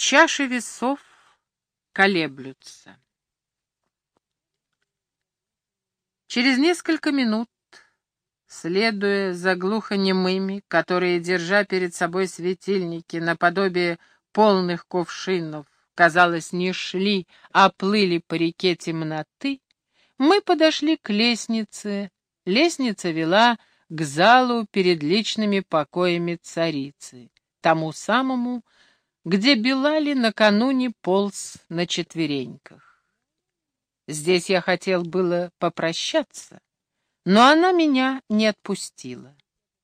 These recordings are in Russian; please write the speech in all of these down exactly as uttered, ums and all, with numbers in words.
Чаши весов колеблются. Через несколько минут, следуя за глухонемыми, которые, держа перед собой светильники наподобие полных кувшинов, казалось, не шли, а плыли по реке темноты, мы подошли к лестнице. Лестница вела к залу перед личными покоями царицы, тому самому, где Билали накануне полз на четвереньках. Здесь я хотел было попрощаться, но она меня не отпустила.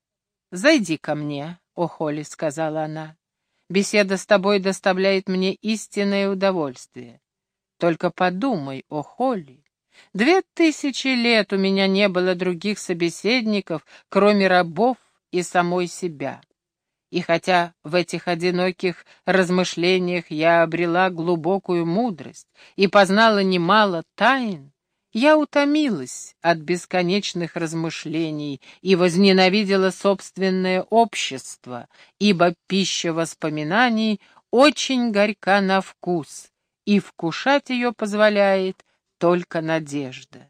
«Зайди ко мне, о Холли», — сказала она. «Беседа с тобой доставляет мне истинное удовольствие. Только подумай, о Холли, две тысячи лет у меня не было других собеседников, кроме рабов и самой себя. И хотя в этих одиноких размышлениях я обрела глубокую мудрость и познала немало тайн, я утомилась от бесконечных размышлений и возненавидела собственное общество, ибо пища воспоминаний очень горька на вкус, и вкушать ее позволяет только надежда.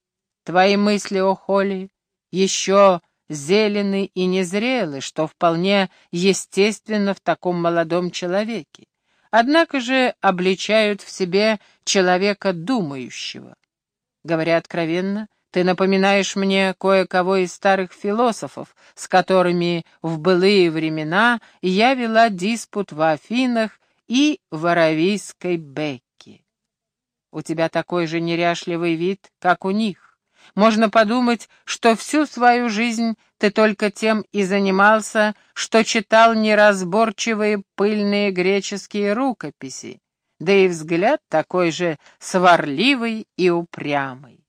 Твои мысли, о Холли, еще зелены и незрелы, что вполне естественно в таком молодом человеке, однако же обличают в себе человека думающего. Говоря откровенно, ты напоминаешь мне кое-кого из старых философов, с которыми в былые времена я вела диспут в Афинах и в Аравийской Бекке. У тебя такой же неряшливый вид, как у них. Можно подумать, что всю свою жизнь ты только тем и занимался, что читал неразборчивые пыльные греческие рукописи, да и взгляд такой же сварливый и упрямый.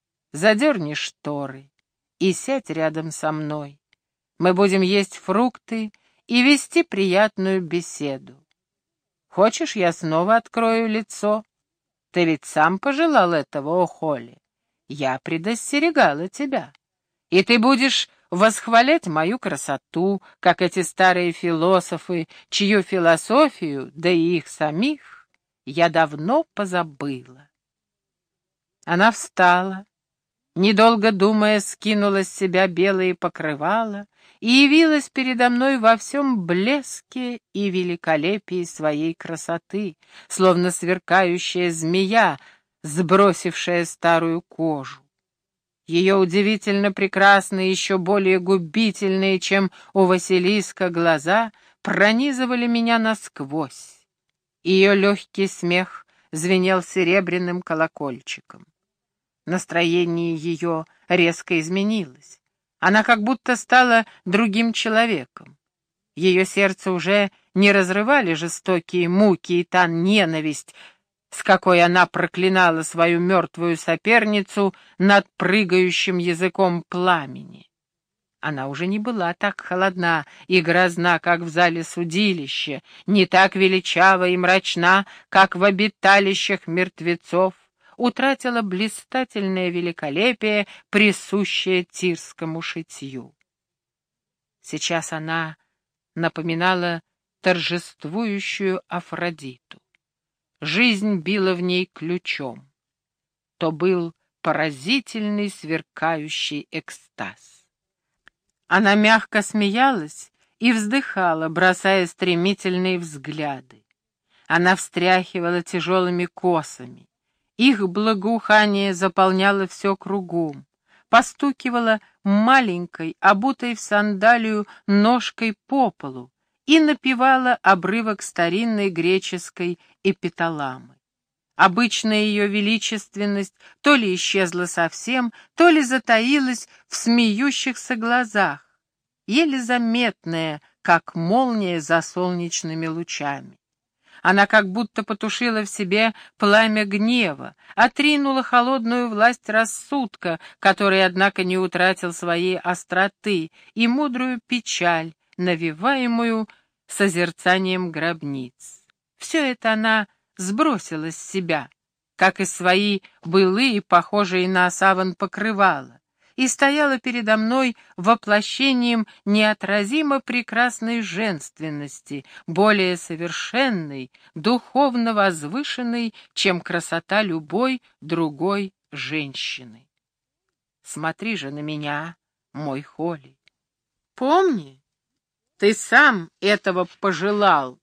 Задерни шторы и сядь рядом со мной. Мы будем есть фрукты и вести приятную беседу. Хочешь, я снова открою лицо? Ты ведь сам пожелал этого, о Холли. Я предостерегала тебя, и ты будешь восхвалять мою красоту, как эти старые философы, чью философию, да и их самих, я давно позабыла. Она встала, недолго думая, скинула с себя белые покрывала и явилась передо мной во всем блеске и великолепии своей красоты, словно сверкающая змея, сбросившая старую кожу. Ее удивительно прекрасные, еще более губительные, чем у Василиска, глаза пронизывали меня насквозь. Ее легкий смех звенел серебряным колокольчиком. Настроение ее резко изменилось. Она как будто стала другим человеком. Ее сердце уже не разрывали жестокие муки и та ненависть, с какой она проклинала свою мертвую соперницу над прыгающим языком пламени. Она уже не была так холодна и грозна, как в зале судилища, не так величава и мрачна, как в обиталищах мертвецов, утратила блистательное великолепие, присущее тирскому шитью. Сейчас она напоминала торжествующую Афродиту. Жизнь била в ней ключом. То был поразительный сверкающий экстаз. Она мягко смеялась и вздыхала, бросая стремительные взгляды. Она встряхивала тяжелыми косами. Их благоухание заполняло все кругом, постукивала маленькой, обутой в сандалию ножкой по полу и напевала обрывок старинной греческой эпиталамы. Обычная ее величественность то ли исчезла совсем, то ли затаилась в смеющихся глазах, еле заметная, как молния за солнечными лучами. Она как будто потушила в себе пламя гнева, отринула холодную власть рассудка, который, однако, не утратил своей остроты, и мудрую печаль, навеваемую созерцанием гробниц. Все это она сбросила с себя, как и свои былые, похожие на саван покрывала, и стояла передо мной воплощением неотразимо прекрасной женственности, более совершенной, духовно возвышенной, чем красота любой другой женщины. Смотри же на меня, мой Холли. Помни, ты сам этого пожелал.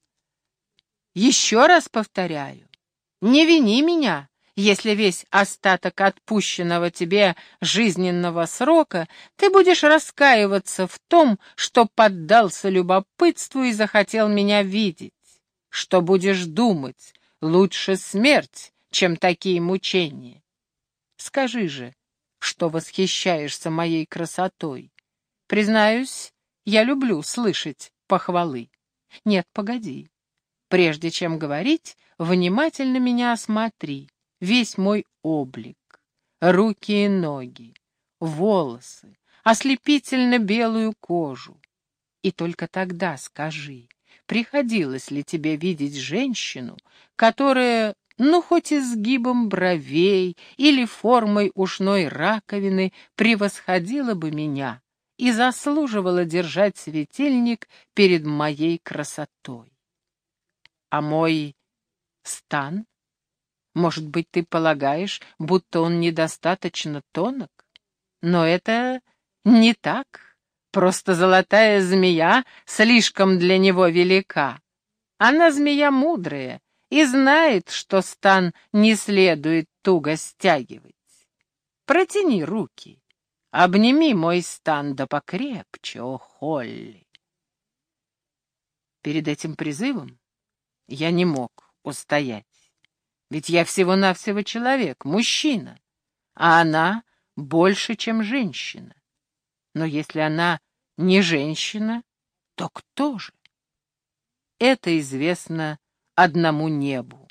Еще раз повторяю, не вини меня, если весь остаток отпущенного тебе жизненного срока ты будешь раскаиваться в том, что поддался любопытству и захотел меня видеть, что будешь думать, лучше смерть, чем такие мучения. Скажи же, что восхищаешься моей красотой. Признаюсь, я люблю слышать похвалы. Нет, погоди. Прежде чем говорить, внимательно меня осмотри. Весь мой облик, руки и ноги, волосы, ослепительно белую кожу. И только тогда скажи, приходилось ли тебе видеть женщину, которая, ну, хоть изгибом бровей или формой ушной раковины, превосходила бы меня и заслуживала держать светильник перед моей красотой. А мой стан? Может быть, ты полагаешь, будто он недостаточно тонок? Но это не так. Просто золотая змея слишком для него велика. Она змея мудрая и знает, что стан не следует туго стягивать. Протяни руки, обними мой стан да покрепче, о Холли. Перед этим призывом я не мог устоять. Ведь я всего-навсего человек, мужчина, а она больше, чем женщина. Но если она не женщина, то кто же? Это известно одному небу.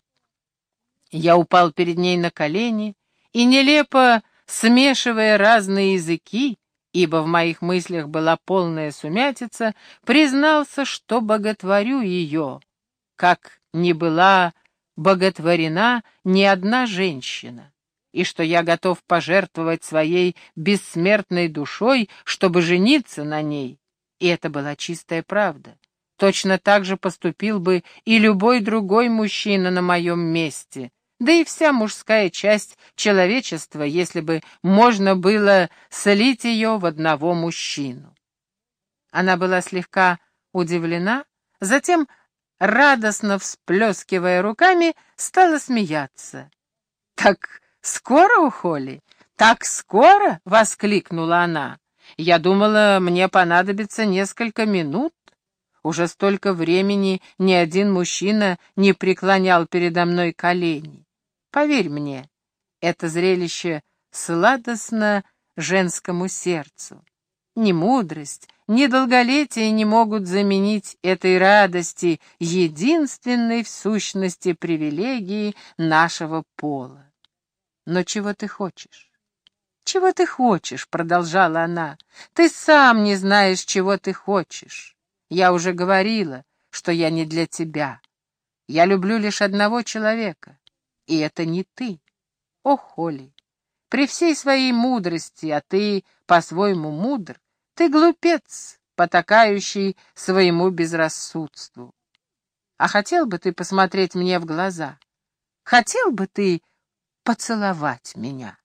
Я упал перед ней на колени и, нелепо смешивая разные языки, ибо в моих мыслях была полная сумятица, признался, что боготворю ее, как не была боготворена ни одна женщина, и что я готов пожертвовать своей бессмертной душой, чтобы жениться на ней. И это была чистая правда. Точно так же поступил бы и любой другой мужчина на моем месте, да и вся мужская часть человечества, если бы можно было слить ее в одного мужчину. Она была слегка удивлена, затем, радостно всплескивая руками, стала смеяться. «Так скоро, у Холли? Так скоро?» — воскликнула она. «Я думала, мне понадобится несколько минут. Уже столько времени ни один мужчина не преклонял передо мной колени. Поверь мне, это зрелище сладостно женскому сердцу. Ни мудрость, ни долголетие не могут заменить этой радости, единственной в сущности привилегии нашего пола. Но чего ты хочешь? Чего ты хочешь?» — продолжала она. «Ты сам не знаешь, чего ты хочешь. Я уже говорила, что я не для тебя. Я люблю лишь одного человека, и это не ты. О, Холли, при всей своей мудрости, а ты по-своему мудр, ты глупец, потакающий своему безрассудству. А хотел бы ты посмотреть мне в глаза? Хотел бы ты поцеловать меня?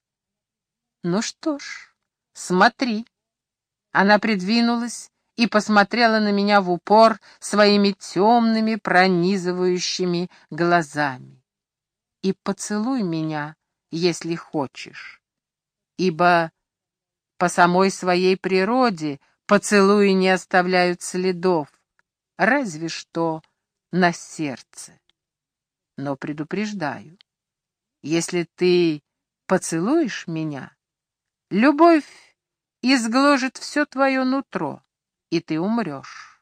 Ну что ж, смотри». Она придвинулась и посмотрела на меня в упор своими темными пронизывающими глазами. «И поцелуй меня, если хочешь, ибо по самой своей природе поцелуи не оставляют следов, разве что на сердце. Но предупреждаю, если ты поцелуешь меня, любовь изгложит все твое нутро, и ты умрешь».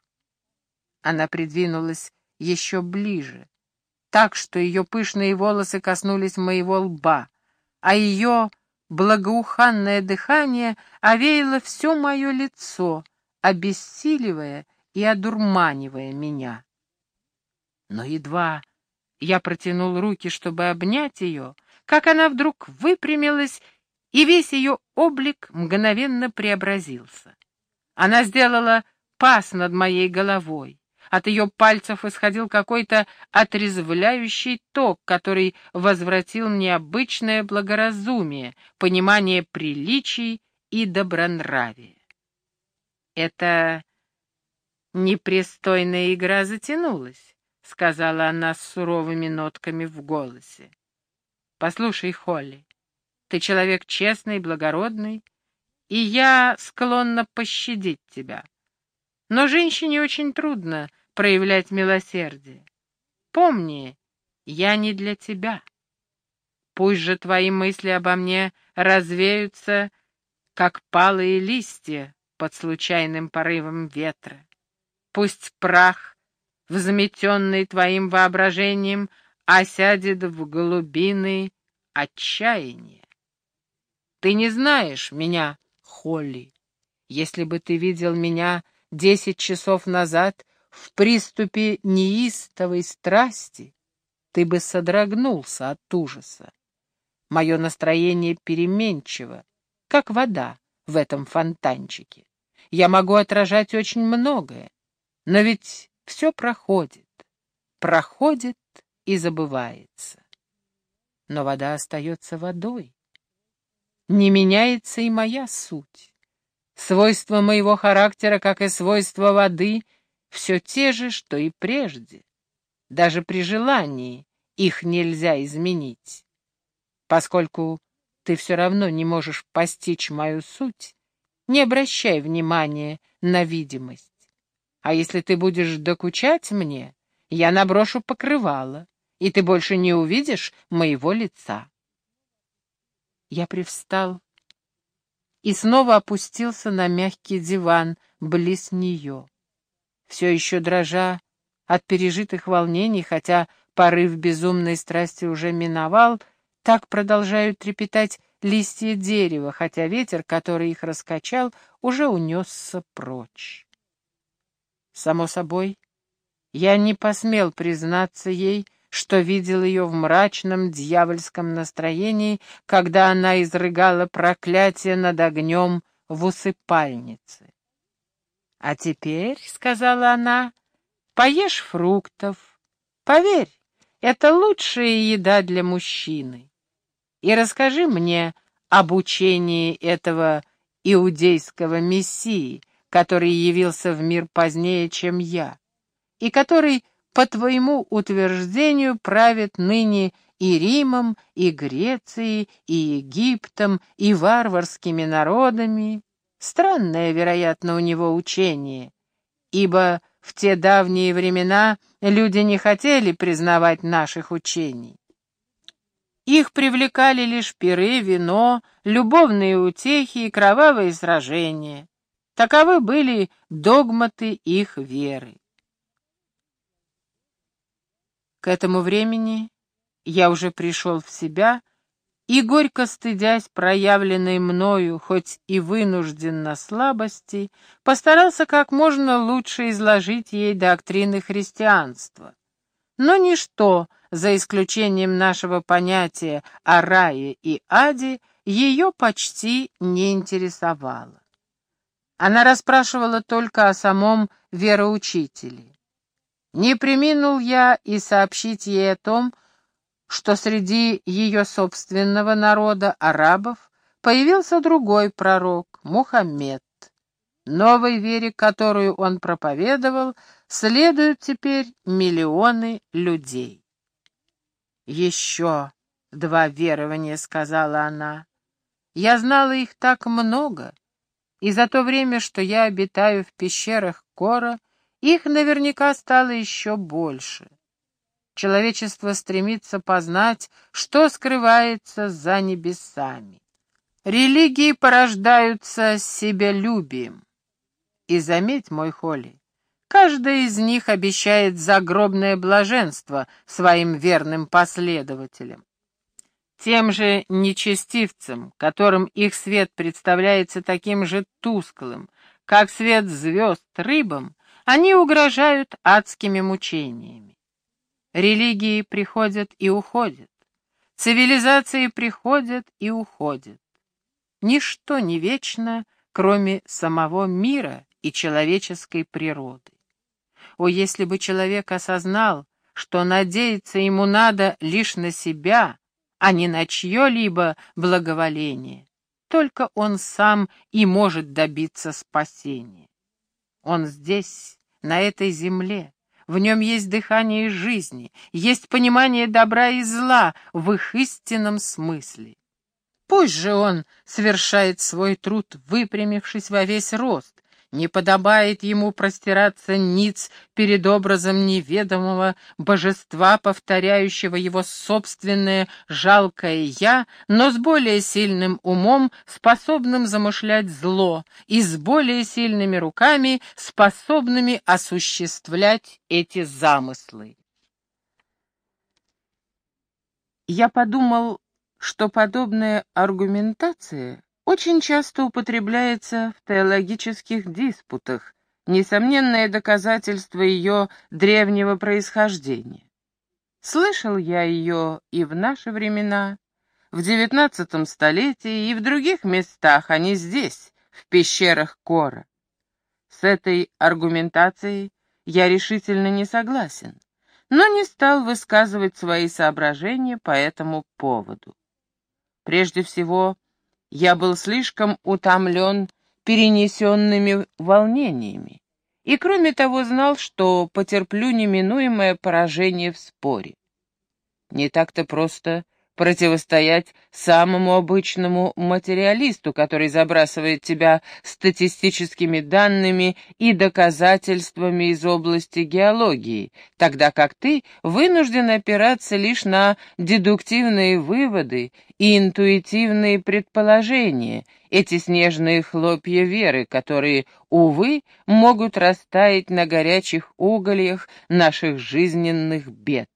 Она придвинулась еще ближе, так что ее пышные волосы коснулись моего лба, а ее благоуханное дыхание овеяло все мое лицо, обессиливая и одурманивая меня. Но едва я протянул руки, чтобы обнять ее, как она вдруг выпрямилась, и весь ее облик мгновенно преобразился. Она сделала пас над моей головой. От ее пальцев исходил какой-то отрезвляющий ток, который возвратил мне обычное благоразумие, понимание приличий и добронравия. «Эта непристойная игра затянулась», — сказала она с суровыми нотками в голосе. «Послушай, Холли, ты человек честный, благородный, и я склонна пощадить тебя. Но женщине очень трудно проявлять милосердие. Помни, я не для тебя. Пусть же твои мысли обо мне развеются, как палые листья под случайным порывом ветра. Пусть прах, взметенный твоим воображением, осядет в глубины отчаяния. Ты не знаешь меня, Холли. Если бы ты видел меня десять часов назад в приступе неистовой страсти, ты бы содрогнулся от ужаса. Мое настроение переменчиво, как вода в этом фонтанчике. Я могу отражать очень многое, но ведь все проходит, проходит и забывается. Но вода остается водой. Не меняется и моя суть. Свойства моего характера, как и свойства воды, все те же, что и прежде. Даже при желании их нельзя изменить. Поскольку ты все равно не можешь постичь мою суть, не обращай внимания на видимость. А если ты будешь докучать мне, я наброшу покрывало, и ты больше не увидишь моего лица. Я привстал и снова опустился на мягкий диван близ нее. Все еще дрожа от пережитых волнений, хотя порыв безумной страсти уже миновал, так продолжают трепетать листья дерева, хотя ветер, который их раскачал, уже унесся прочь. Само собой, я не посмел признаться ей, что видел ее в мрачном дьявольском настроении, когда она изрыгала проклятие над огнем в усыпальнице. «А теперь, — сказала она, — поешь фруктов. Поверь, это лучшая еда для мужчины. И расскажи мне об учении этого иудейского мессии, который явился в мир позднее, чем я, и который, по твоему утверждению, правит ныне и Римом, и Грецией, и Египтом, и варварскими народами. Странное, вероятно, у него учение, ибо в те давние времена люди не хотели признавать наших учений. Их привлекали лишь пиры, вино, любовные утехи и кровавые сражения. Таковы были догматы их веры. К этому времени я уже пришел в себя и, горько стыдясь проявленной мною, хоть и вынужденно слабости, постарался как можно лучше изложить ей доктрины христианства. Но ничто, за исключением нашего понятия о рае и аде, ее почти не интересовало. Она расспрашивала только о самом вероучителе. Не преминул я и сообщить ей о том, что среди ее собственного народа, арабов, появился другой пророк, Мухаммед. Новой вере, которую он проповедовал, следуют теперь миллионы людей. «Еще два верования», — сказала она. «Я знала их так много, и за то время, что я обитаю в пещерах Кора, их наверняка стало еще больше. Человечество стремится познать, что скрывается за небесами. Религии порождаются себялюбием. И заметь, мой Холли, каждая из них обещает загробное блаженство своим верным последователям. Тем же нечестивцам, которым их свет представляется таким же тусклым, как свет звезд рыбам, они угрожают адскими мучениями. Религии приходят и уходят, цивилизации приходят и уходят. Ничто не вечно, кроме самого мира и человеческой природы. О, если бы человек осознал, что надеяться ему надо лишь на себя, а не на чье-либо благоволение, только он сам и может добиться спасения. Он здесь, на этой земле, в нем есть дыхание жизни, есть понимание добра и зла в их истинном смысле. Пусть же он совершает свой труд, выпрямившись во весь рост. Не подобает ему простираться ниц перед образом неведомого божества, повторяющего его собственное жалкое «я», но с более сильным умом, способным замышлять зло, и с более сильными руками, способными осуществлять эти замыслы. Я подумал, что подобная аргументация очень часто употребляется в теологических диспутах, несомненное доказательство ее древнего происхождения. Слышал я ее и в наши времена, в девятнадцатом столетии, и в других местах, а не здесь, в пещерах Кора. С этой аргументацией я решительно не согласен, но не стал высказывать свои соображения по этому поводу. Прежде всего, я был слишком утомлен перенесенными волнениями, и кроме того знал, что потерплю неминуемое поражение в споре. Не так-то просто противостоять самому обычному материалисту, который забрасывает тебя статистическими данными и доказательствами из области геологии, тогда как ты вынужден опираться лишь на дедуктивные выводы и интуитивные предположения, эти снежные хлопья веры, которые, увы, могут растаять на горячих угольях наших жизненных бед.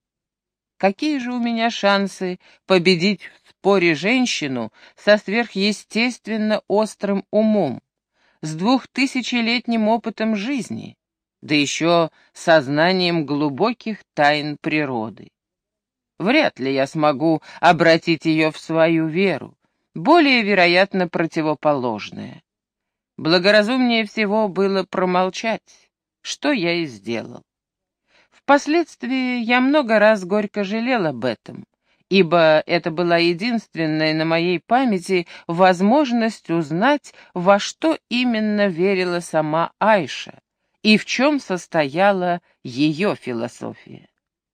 Какие же у меня шансы победить в споре женщину со сверхъестественно острым умом, с двухтысячелетним опытом жизни, да еще сознанием глубоких тайн природы? Вряд ли я смогу обратить ее в свою веру, более вероятно противоположное. Благоразумнее всего было промолчать, что я и сделал. Впоследствии я много раз горько жалел об этом, ибо это была единственная на моей памяти возможность узнать, во что именно верила сама Айша и в чем состояла ее философия.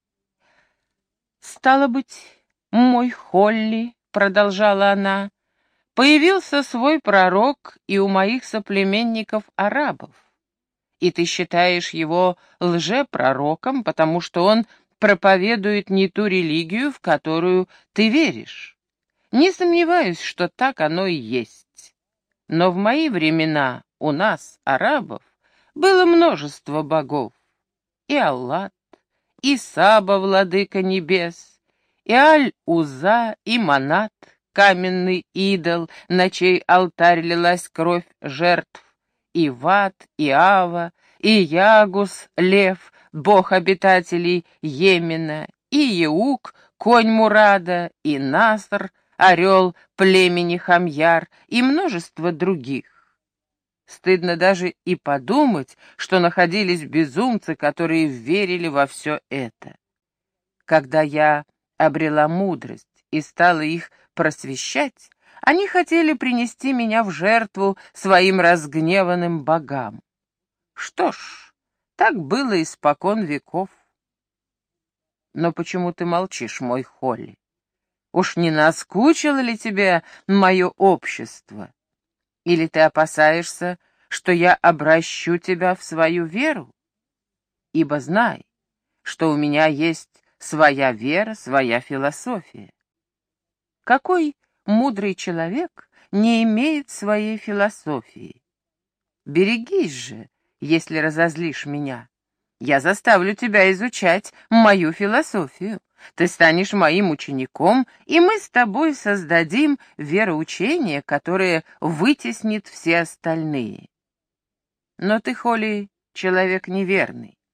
«Стало быть, мой Холли, — продолжала она, — появился свой пророк и у моих соплеменников-арабов. И ты считаешь его лжепророком, потому что он проповедует не ту религию, в которую ты веришь. Не сомневаюсь, что так оно и есть. Но в мои времена у нас, арабов, было множество богов. И Аллат, и Саба, владыка небес, и Аль-Уза, и Манат, каменный идол, на чей алтарь лилась кровь жертв, и Ват, и Ава, и Ягус, лев, бог обитателей Йемена, и Еук, конь Мурада, и Наср, орел племени Хамьяр, и множество других. Стыдно даже и подумать, что находились безумцы, которые верили во все это. Когда я обрела мудрость и стала их просвещать, они хотели принести меня в жертву своим разгневанным богам. Что ж, так было испокон веков. Но почему ты молчишь, мой Холли? Уж не наскучило ли тебе мое общество? Или ты опасаешься, что я обращу тебя в свою веру? Ибо знай, что у меня есть своя вера, своя философия. Какой мудрый человек не имеет своей философии? Берегись же, если разозлишь меня. Я заставлю тебя изучать мою философию. Ты станешь моим учеником, и мы с тобой создадим вероучение, которое вытеснит все остальные. Но ты, Холли, человек неверный.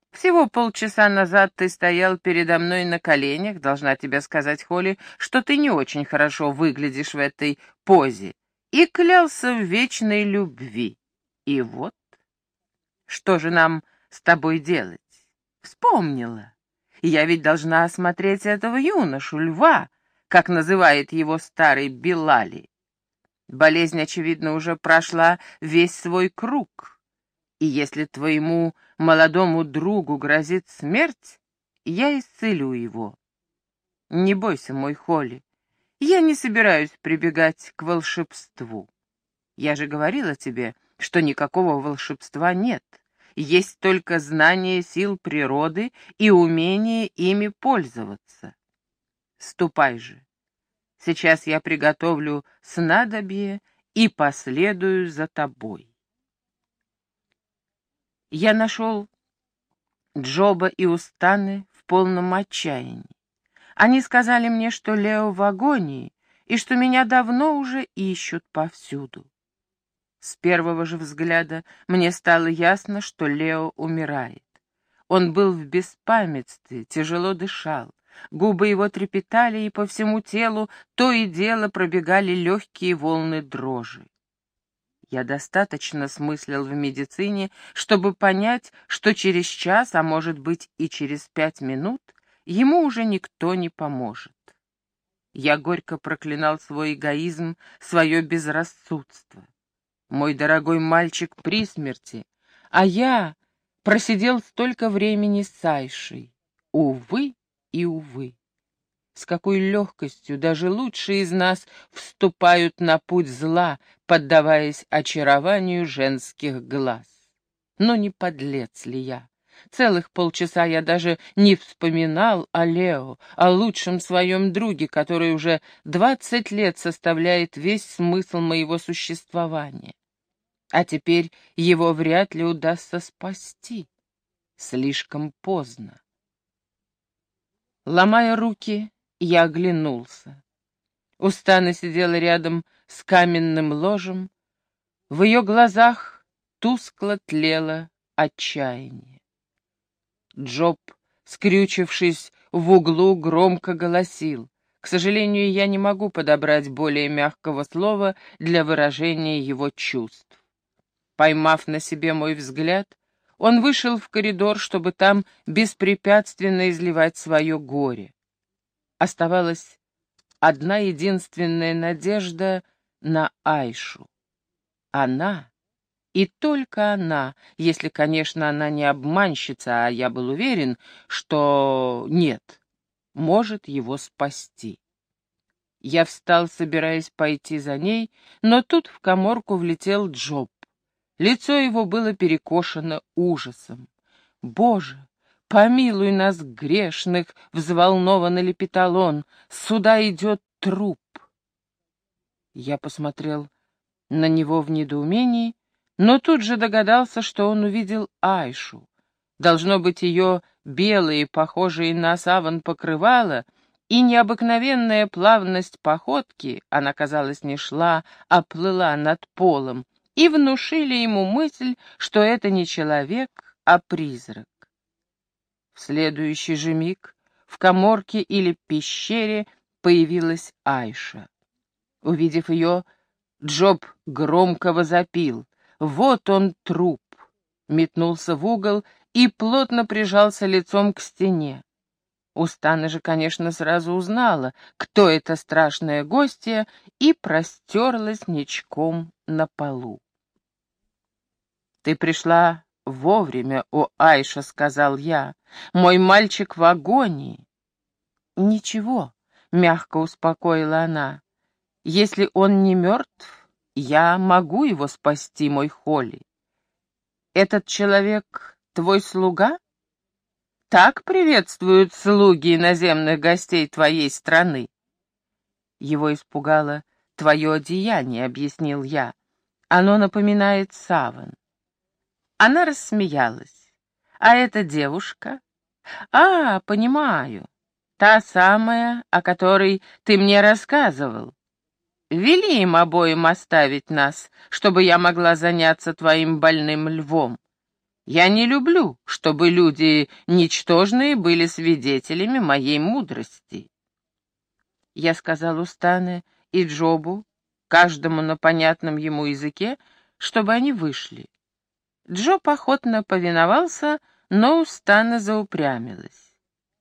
Всего полчаса назад ты стоял передо мной на коленях, должна тебе сказать, Холли, что ты не очень хорошо выглядишь в этой позе, и клялся в вечной любви. И вот, что же нам с тобой делать? Вспомнила. Я ведь должна осмотреть этого юношу, льва, как называет его старый Билали. Болезнь, очевидно, уже прошла весь свой круг. И если твоему молодому другу грозит смерть, я исцелю его. Не бойся, мой Холли, я не собираюсь прибегать к волшебству. Я же говорила тебе, что никакого волшебства нет. Есть только знание сил природы и умение ими пользоваться. Ступай же. Сейчас я приготовлю снадобье и последую за тобой. Я нашел Джоба и Устаны в полном отчаянии. Они сказали мне, что Лео в агонии и что меня давно уже ищут повсюду. С первого же взгляда мне стало ясно, что Лео умирает. Он был в беспамятстве, тяжело дышал. Губы его трепетали, и по всему телу то и дело пробегали легкие волны дрожи. Я достаточно смыслил в медицине, чтобы понять, что через час, а может быть и через пять минут, ему уже никто не поможет. Я горько проклинал свой эгоизм, свое безрассудство. Мой дорогой мальчик при смерти, а я просидел столько времени с Айшей. Увы и увы. С какой легкостью даже лучшие из нас вступают на путь зла, поддаваясь очарованию женских глаз. Но не подлец ли я? Целых полчаса я даже не вспоминал о Лео, о лучшем своем друге, который уже двадцать лет составляет весь смысл моего существования. А теперь его вряд ли удастся спасти. Слишком поздно. Ломая руки, я оглянулся. Устана сидела рядом с каменным ложем. В ее глазах тускло тлело отчаяние. Джоб, скрючившись в углу, громко голосил. К сожалению, я не могу подобрать более мягкого слова для выражения его чувств. Поймав на себе мой взгляд, он вышел в коридор, чтобы там беспрепятственно изливать свое горе. Оставалась одна единственная надежда на Айшу. Она, и только она, если, конечно, она не обманщица, а я был уверен, что нет, может его спасти. Я встал, собираясь пойти за ней, но тут в каморку влетел Джоб. Лицо его было перекошено ужасом. «Боже, помилуй нас, грешных!» — взволнованно лепетал он. «Сюда идет труп!» Я посмотрел на него в недоумении, но тут же догадался, что он увидел Айшу. Должно быть, ее белые, похожие на саван покрывала, и необыкновенная плавность походки, она, казалось, не шла, а плыла над полом, и внушили ему мысль, что это не человек, а призрак. В следующий же миг в каморке или пещере появилась Айша. Увидев ее, Джоб громко возопил. «Вот он, труп!» Метнулся в угол и плотно прижался лицом к стене. Устана же, конечно, сразу узнала, кто эта страшная гостья, и простерлась ничком на полу. «Ты пришла вовремя, о Айша», — сказал я. «Мой мальчик в агонии». «Ничего», — мягко успокоила она. «Если он не мертв, я могу его спасти, мой Холли. Этот человек твой слуга? Так приветствуют слуги иноземных гостей твоей страны». Его испугало твое одеяние, — объяснил я. Оно напоминает саван. Она рассмеялась. «А эта девушка?» «А, понимаю. Та самая, о которой ты мне рассказывал. Вели им обоим оставить нас, чтобы я могла заняться твоим больным львом. Я не люблю, чтобы люди ничтожные были свидетелями моей мудрости. Я сказал Устане и Джобу, каждому на понятном ему языке, чтобы они вышли. Джоб охотно повиновался, но Устана заупрямилась.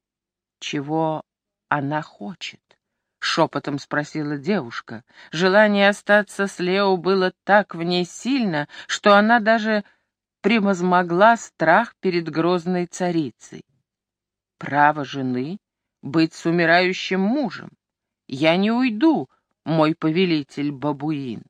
«Чего она хочет?» — шепотом спросила девушка. Желание остаться с Лео было так в ней сильно, что она даже превозмогла страх перед грозной царицей. «Право жены — быть с умирающим мужем. Я не уйду, мой повелитель бабуин».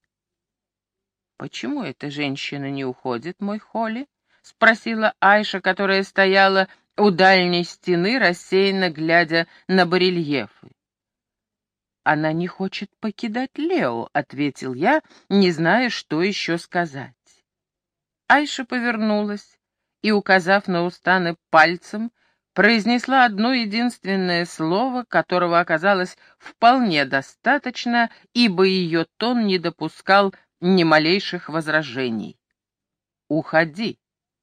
«Почему эта женщина не уходит, мой Холли?» — спросила Айша, которая стояла у дальней стены, рассеянно глядя на барельефы. «Она не хочет покидать Лео», — ответил я, не зная, что еще сказать. Айша повернулась и, указав на Устаны пальцем, произнесла одно единственное слово, которого оказалось вполне достаточно, ибо ее тон не допускал ни малейших возражений. «Уходи!»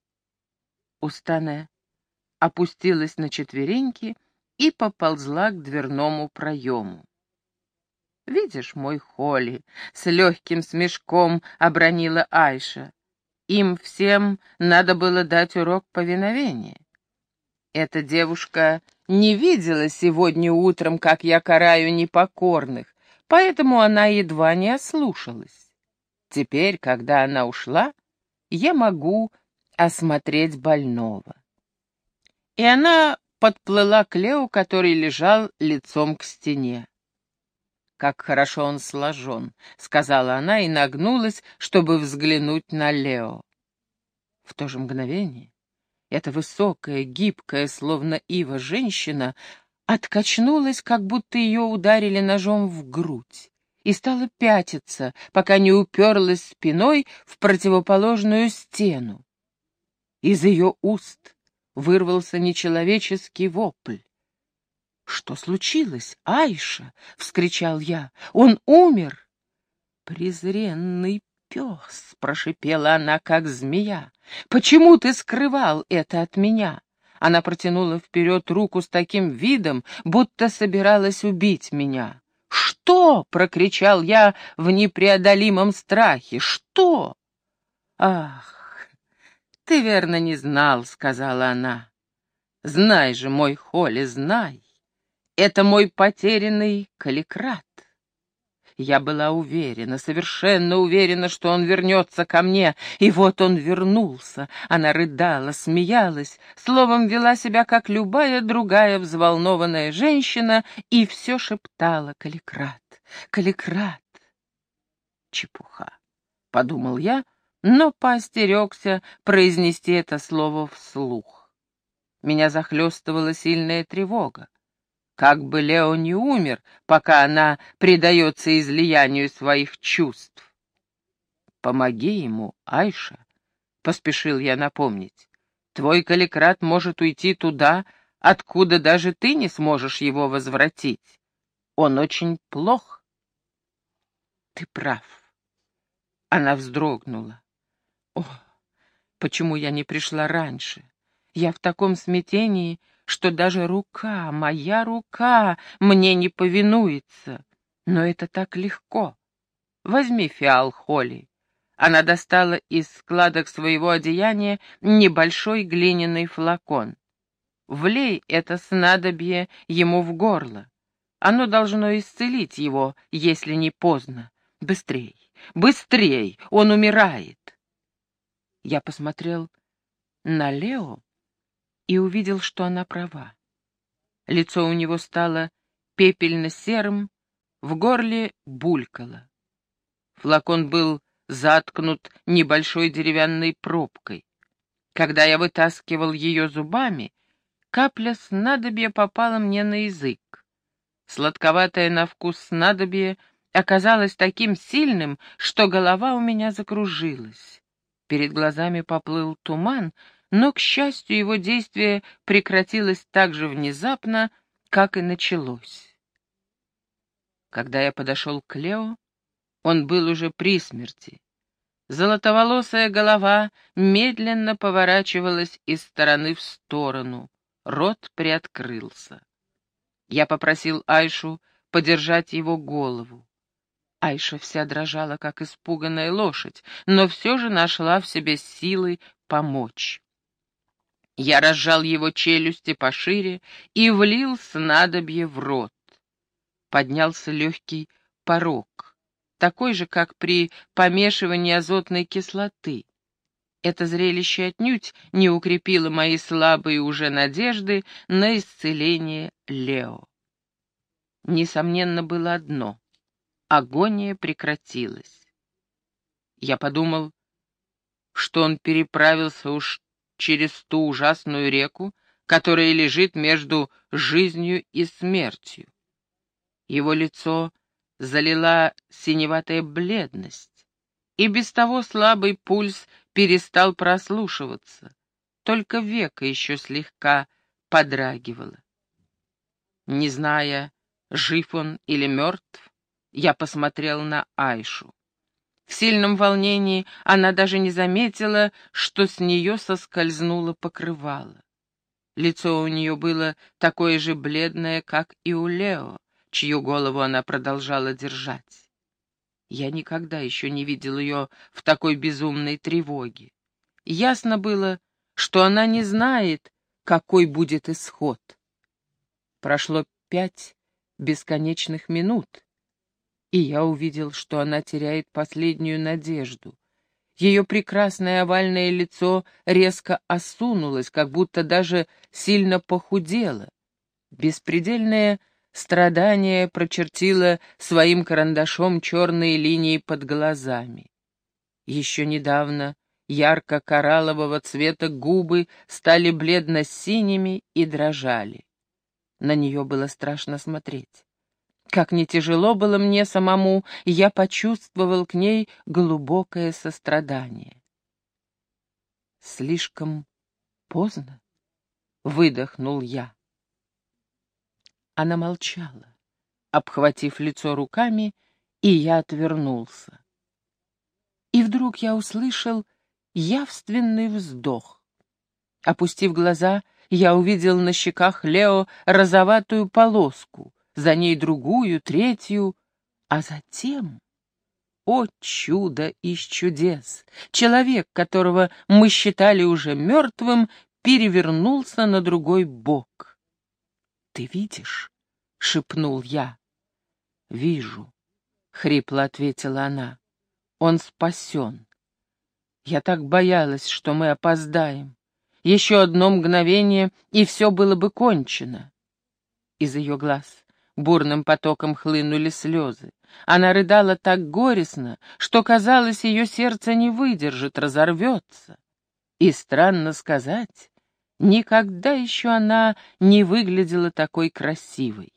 Устана опустилась на четвереньки и поползла к дверному проему. «Видишь, мой Холли», — с легким смешком обронила Айша, — «им всем надо было дать урок повиновения. Эта девушка не видела сегодня утром, как я караю непокорных, поэтому она едва не ослушалась. Теперь, когда она ушла, я могу осмотреть больного». И она подплыла к Лео, который лежал лицом к стене. «Как хорошо он сложен», — сказала она и нагнулась, чтобы взглянуть на Лео. В то же мгновение эта высокая, гибкая, словно ива женщина откачнулась, как будто ее ударили ножом в грудь, и стала пятиться, пока не уперлась спиной в противоположную стену. Из ее уст вырвался нечеловеческий вопль. «Что случилось, Айша?» — вскричал я. «Он умер!» «Презренный пес!» — прошипела она, как змея. «Почему ты скрывал это от меня?» Она протянула вперед руку с таким видом, будто собиралась убить меня. «Что?» — прокричал я в непреодолимом страхе. «Что?» «Ах, ты верно не знал», — сказала она. «Знай же, мой Холли, знай. Это мой потерянный Каликрат. Я была уверена, совершенно уверена, что он вернется ко мне, и вот он вернулся». Она рыдала, смеялась, словом, вела себя, как любая другая взволнованная женщина, и все шептала: «Каликрат, Каликрат». «Чепуха», — подумал я, но поостерегся произнести это слово вслух. Меня захлестывала сильная тревога. Как бы Лео не умер, пока она предается излиянию своих чувств. «Помоги ему, Айша», — поспешил я напомнить. «Твой Каликрат может уйти туда, откуда даже ты не сможешь его возвратить. Он очень плох». «Ты прав». Она вздрогнула. «О, почему я не пришла раньше? Я в таком смятении, что даже рука, моя рука, мне не повинуется. Но это так легко. Возьми фиал, Холли». Она достала из складок своего одеяния небольшой глиняный флакон. «Влей это снадобье ему в горло. Оно должно исцелить его, если не поздно. Быстрей, быстрей, он умирает». Я посмотрел на Лео и увидел, что она права. Лицо у него стало пепельно-серым, в горле булькало. Флакон был заткнут небольшой деревянной пробкой. Когда я вытаскивал ее зубами, капля снадобья попала мне на язык. Сладковатое на вкус снадобье оказалось таким сильным, что голова у меня закружилась. Перед глазами поплыл туман, но, к счастью, его действие прекратилось так же внезапно, как и началось. Когда я подошел к Лео, он был уже при смерти. Золотоволосая голова медленно поворачивалась из стороны в сторону. Рот приоткрылся. Я попросил Айшу подержать его голову. Айша вся дрожала, как испуганная лошадь, но все же нашла в себе силы помочь. Я разжал его челюсти пошире и влил снадобье в рот. Поднялся легкий порок, такой же, как при помешивании азотной кислоты. Это зрелище отнюдь не укрепило мои слабые уже надежды на исцеление Лео. Несомненно, было одно — агония прекратилась. Я подумал, что он переправился уж через ту ужасную реку, которая лежит между жизнью и смертью. Его лицо залила синеватая бледность, и без того слабый пульс перестал прослушиваться, только веко еще слегка подрагивало. Не зная, жив он или мертв, я посмотрел на Айшу. В сильном волнении она даже не заметила, что с нее соскользнуло покрывало. Лицо у нее было такое же бледное, как и у Лео, чью голову она продолжала держать. Я никогда еще не видел ее в такой безумной тревоге. Ясно было, что она не знает, какой будет исход. Прошло пять бесконечных минут, и я увидел, что она теряет последнюю надежду. Ее прекрасное овальное лицо резко осунулось, как будто даже сильно похудело. Беспредельное страдание прочертило своим карандашом черные линии под глазами. Еще недавно ярко-кораллового цвета губы стали бледно-синими и дрожали. На нее было страшно смотреть. Как не тяжело было мне самому, я почувствовал к ней глубокое сострадание. «Слишком поздно», — выдохнул я. Она молчала, обхватив лицо руками, и я отвернулся. И вдруг я услышал явственный вздох. Опустив глаза, я увидел на щеках Лео розоватую полоску, за ней другую, третью, а затем... О, чудо из чудес! Человек, которого мы считали уже мертвым, перевернулся на другой бок. «Ты видишь?» — шепнул я. «Вижу», — хрипло ответила она. «Он спасен. Я так боялась, что мы опоздаем. Еще одно мгновение, и все было бы кончено». Из ее глаз бурным потоком хлынули слезы. Она рыдала так горестно, что, казалось, ее сердце не выдержит, разорвется. И, странно сказать, никогда еще она не выглядела такой красивой.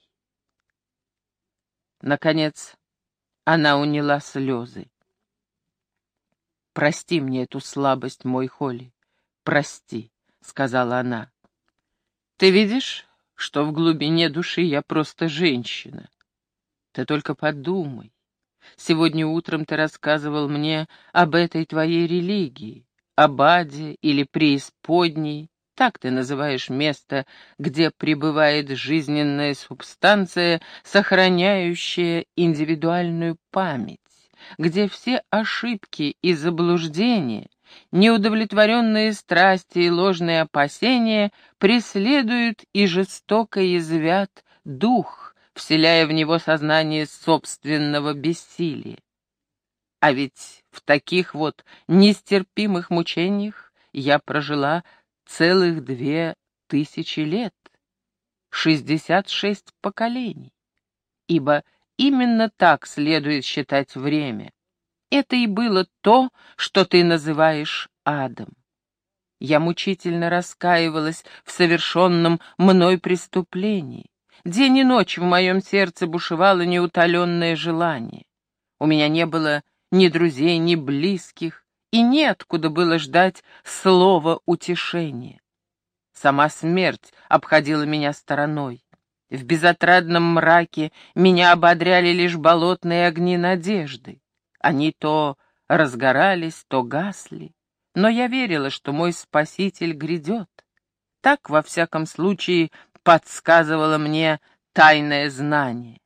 Наконец, она уняла слезы. «Прости мне эту слабость, мой Холли, прости», — сказала она. «Ты видишь, что в глубине души я просто женщина? Ты только подумай. Сегодня утром ты рассказывал мне об этой твоей религии, об аде или преисподней. Так ты называешь место, где пребывает жизненная субстанция, сохраняющая индивидуальную память, где все ошибки и заблуждения, неудовлетворенные страсти и ложные опасения преследуют и жестоко язвят дух, вселяя в него сознание собственного бессилия. А ведь в таких вот нестерпимых мучениях я прожила целых две тысячи лет, шестьдесят шесть поколений, ибо именно так следует считать время. Это и было то, что ты называешь адом. Я мучительно раскаивалась в совершенном мной преступлении. День и ночь в моем сердце бушевало неутоленное желание. У меня не было ни друзей, ни близких, и неоткуда было ждать слова утешения. Сама смерть обходила меня стороной. В безотрадном мраке меня ободряли лишь болотные огни надежды. Они то разгорались, то гасли, но я верила, что мой Спаситель грядет. Так, во всяком случае, подсказывало мне тайное знание.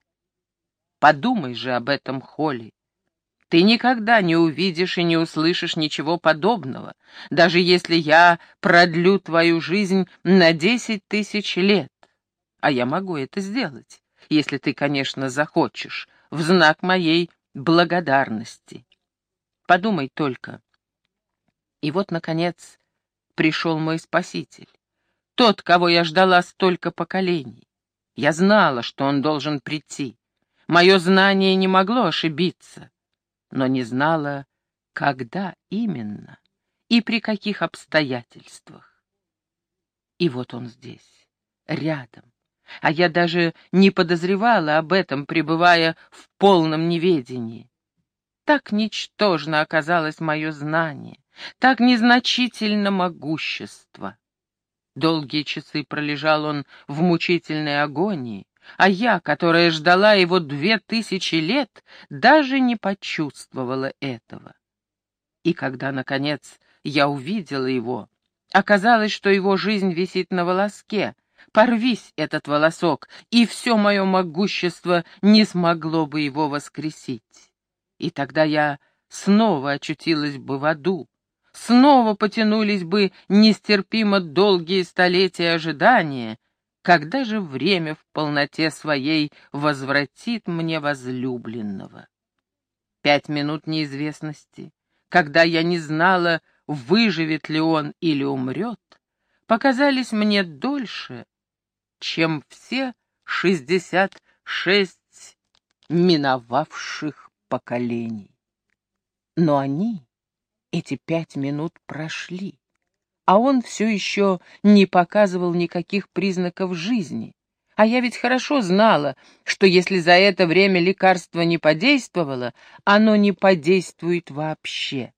Подумай же об этом, Холли. Ты никогда не увидишь и не услышишь ничего подобного, даже если я продлю твою жизнь на десять тысяч лет. А я могу это сделать, если ты, конечно, захочешь, в знак моей благодарности. Подумай только. И вот, наконец, пришел мой Спаситель. Тот, кого я ждала столько поколений. Я знала, что он должен прийти. Мое знание не могло ошибиться, но не знала, когда именно и при каких обстоятельствах. И вот он здесь, рядом. А я даже не подозревала об этом, пребывая в полном неведении. Так ничтожно оказалось мое знание, так незначительно могущество. Долгие часы пролежал он в мучительной агонии, а я, которая ждала его две тысячи лет, даже не почувствовала этого. И когда, наконец, я увидела его, оказалось, что его жизнь висит на волоске. Порвись этот волосок, и все мое могущество не смогло бы его воскресить. И тогда я снова очутилась бы в аду, снова потянулись бы нестерпимо долгие столетия ожидания, когда же время в полноте своей возвратит мне возлюбленного. Пять минут неизвестности, когда я не знала, выживет ли он или умрет, показались мне дольше, чем все шестьдесят шесть миновавших поколений. Но они, эти пять минут, прошли, а он все еще не показывал никаких признаков жизни. А я ведь хорошо знала, что если за это время лекарство не подействовало, оно не подействует вообще.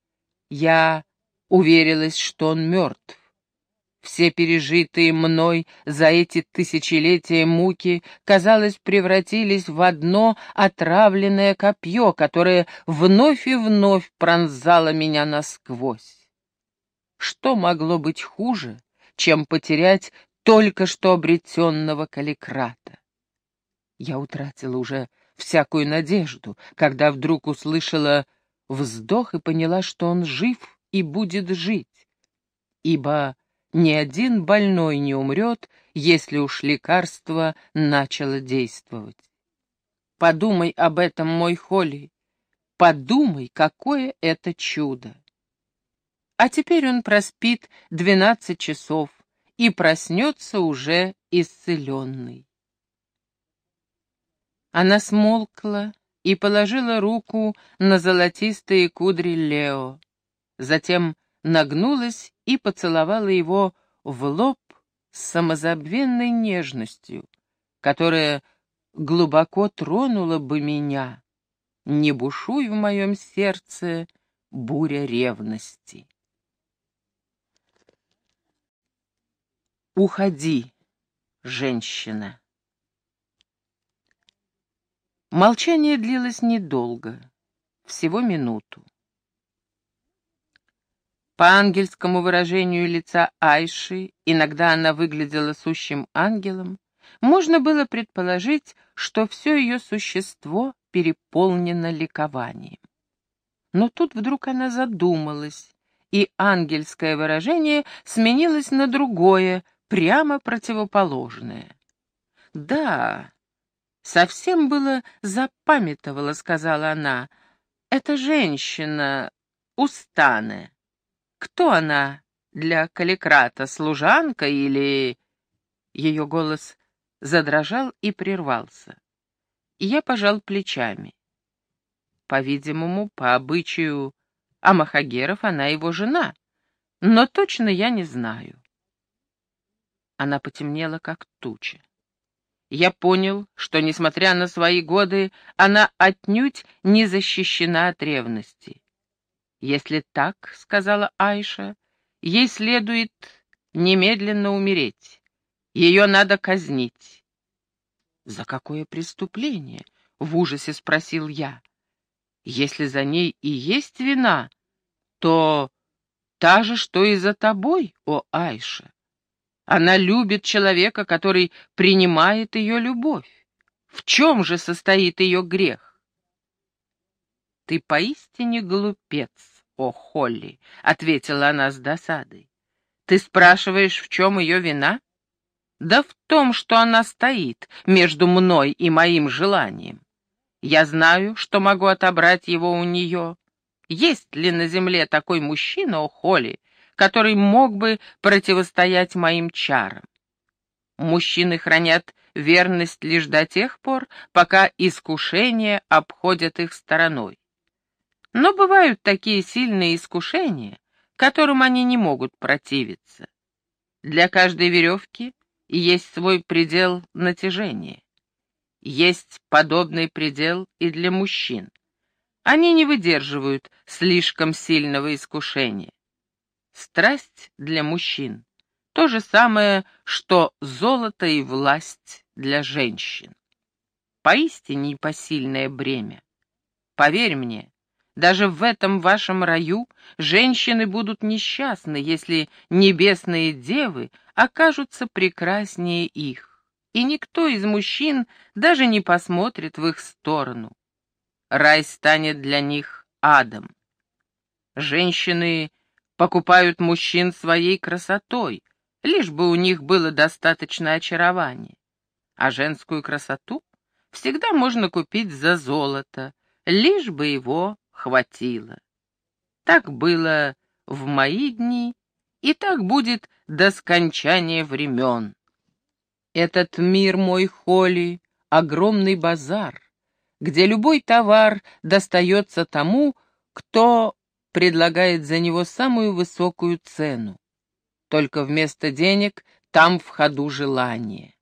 Я уверилась, что он мертв. Все пережитые мной за эти тысячелетия муки, казалось, превратились в одно отравленное копье, которое вновь и вновь пронзало меня насквозь. Что могло быть хуже, чем потерять только что обретенного Каликрата? Я утратила уже всякую надежду, когда вдруг услышала вздох и поняла, что он жив и будет жить, ибо ни один больной не умрет, если уж лекарство начало действовать. Подумай об этом, мой Холли, подумай, какое это чудо. А теперь он проспит двенадцать часов и проснется уже исцеленный. Она смолкла и положила руку на золотистые кудри Лео, затем нагнулась и поцеловала его в лоб с самозабвенной нежностью, которая глубоко тронула бы меня, не бушуй в моем сердце буря ревности. Уходи, женщина. Молчание длилось недолго, всего минуту. По ангельскому выражению лица Айши, иногда она выглядела сущим ангелом, можно было предположить, что все ее существо переполнено ликованием. Но тут вдруг она задумалась, и ангельское выражение сменилось на другое, прямо противоположное. «Да, совсем было запамятовала», — сказала она, — «эта женщина Устане. Кто она для Каликрата, служанка или...» Ее голос задрожал и прервался. И я пожал плечами. По-видимому, по обычаю Амахагеров она его жена, но точно я не знаю. Она потемнела, как туча. Я понял, что, несмотря на свои годы, она отнюдь не защищена от ревности. «Если так, — сказала Айша, — ей следует немедленно умереть. Ее надо казнить». «За какое преступление?» — в ужасе спросил я. Если за ней и есть вина, то та же, что и за тобой, о Айша. Она любит человека, который принимает ее любовь. В чем же состоит ее грех? «Ты поистине глупец, о Холли», — ответила она с досадой. «Ты спрашиваешь, в чем ее вина? Да в том, что она стоит между мной и моим желанием. Я знаю, что могу отобрать его у нее. Есть ли на земле такой мужчина, о Холли, который мог бы противостоять моим чарам? Мужчины хранят верность лишь до тех пор, пока искушения обходят их стороной. Но бывают такие сильные искушения, которым они не могут противиться. Для каждой веревки есть свой предел натяжения. Есть подобный предел и для мужчин. Они не выдерживают слишком сильного искушения. Страсть для мужчин — то же самое, что золото и власть для женщин. Поистине непосильное бремя. Поверь мне, даже в этом вашем раю женщины будут несчастны, если небесные девы окажутся прекраснее их, и никто из мужчин даже не посмотрит в их сторону. Рай станет для них адом. Женщины покупают мужчин своей красотой, лишь бы у них было достаточно очарования. А женскую красоту всегда можно купить за золото, лишь бы его хватило. Так было в мои дни, и так будет до скончания времен. Этот мир мой, Холли, огромный базар, где любой товар достается тому, кто предлагает за него самую высокую цену. Только вместо денег там в ходу желание.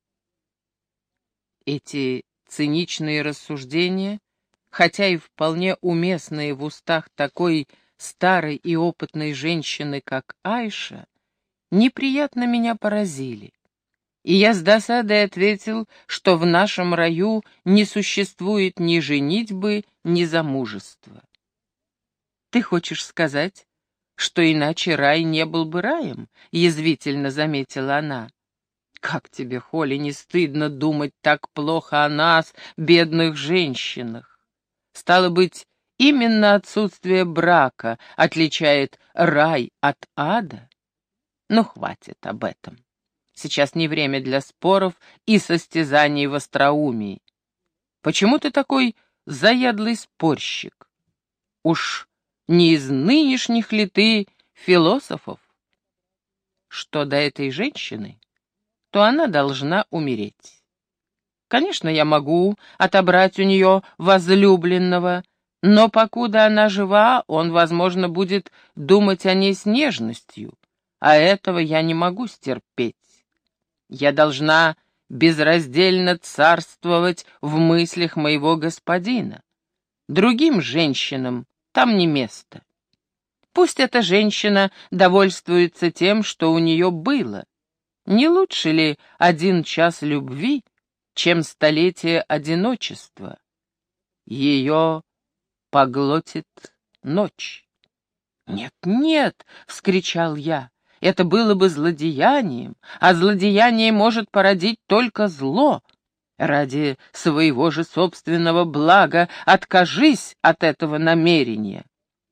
Эти циничные рассуждения, хотя и вполне уместные в устах такой старой и опытной женщины, как Айша, неприятно меня поразили. И я с досадой ответил, что в нашем раю не существует ни женитьбы, ни замужества. «Ты хочешь сказать, что иначе рай не был бы раем?» — язвительно заметила она. «Как тебе, Холли, не стыдно думать так плохо о нас, бедных женщинах? Стало быть, именно отсутствие брака отличает рай от ада? Ну, хватит об этом. Сейчас не время для споров и состязаний в остроумии. Почему ты такой заядлый спорщик? Уж не из нынешних ли ты философов? Что до этой женщины, то она должна умереть. Конечно, я могу отобрать у нее возлюбленного, но покуда она жива, он, возможно, будет думать о ней с нежностью, а этого я не могу стерпеть. Я должна безраздельно царствовать в мыслях моего господина. Другим женщинам там не место. Пусть эта женщина довольствуется тем, что у нее было. Не лучше ли один час любви, чем столетие одиночества? Ее поглотит ночь. «Нет, нет!» — вскричал я. «Это было бы злодеянием, а злодеяние может породить только зло. Ради своего же собственного блага откажись от этого намерения».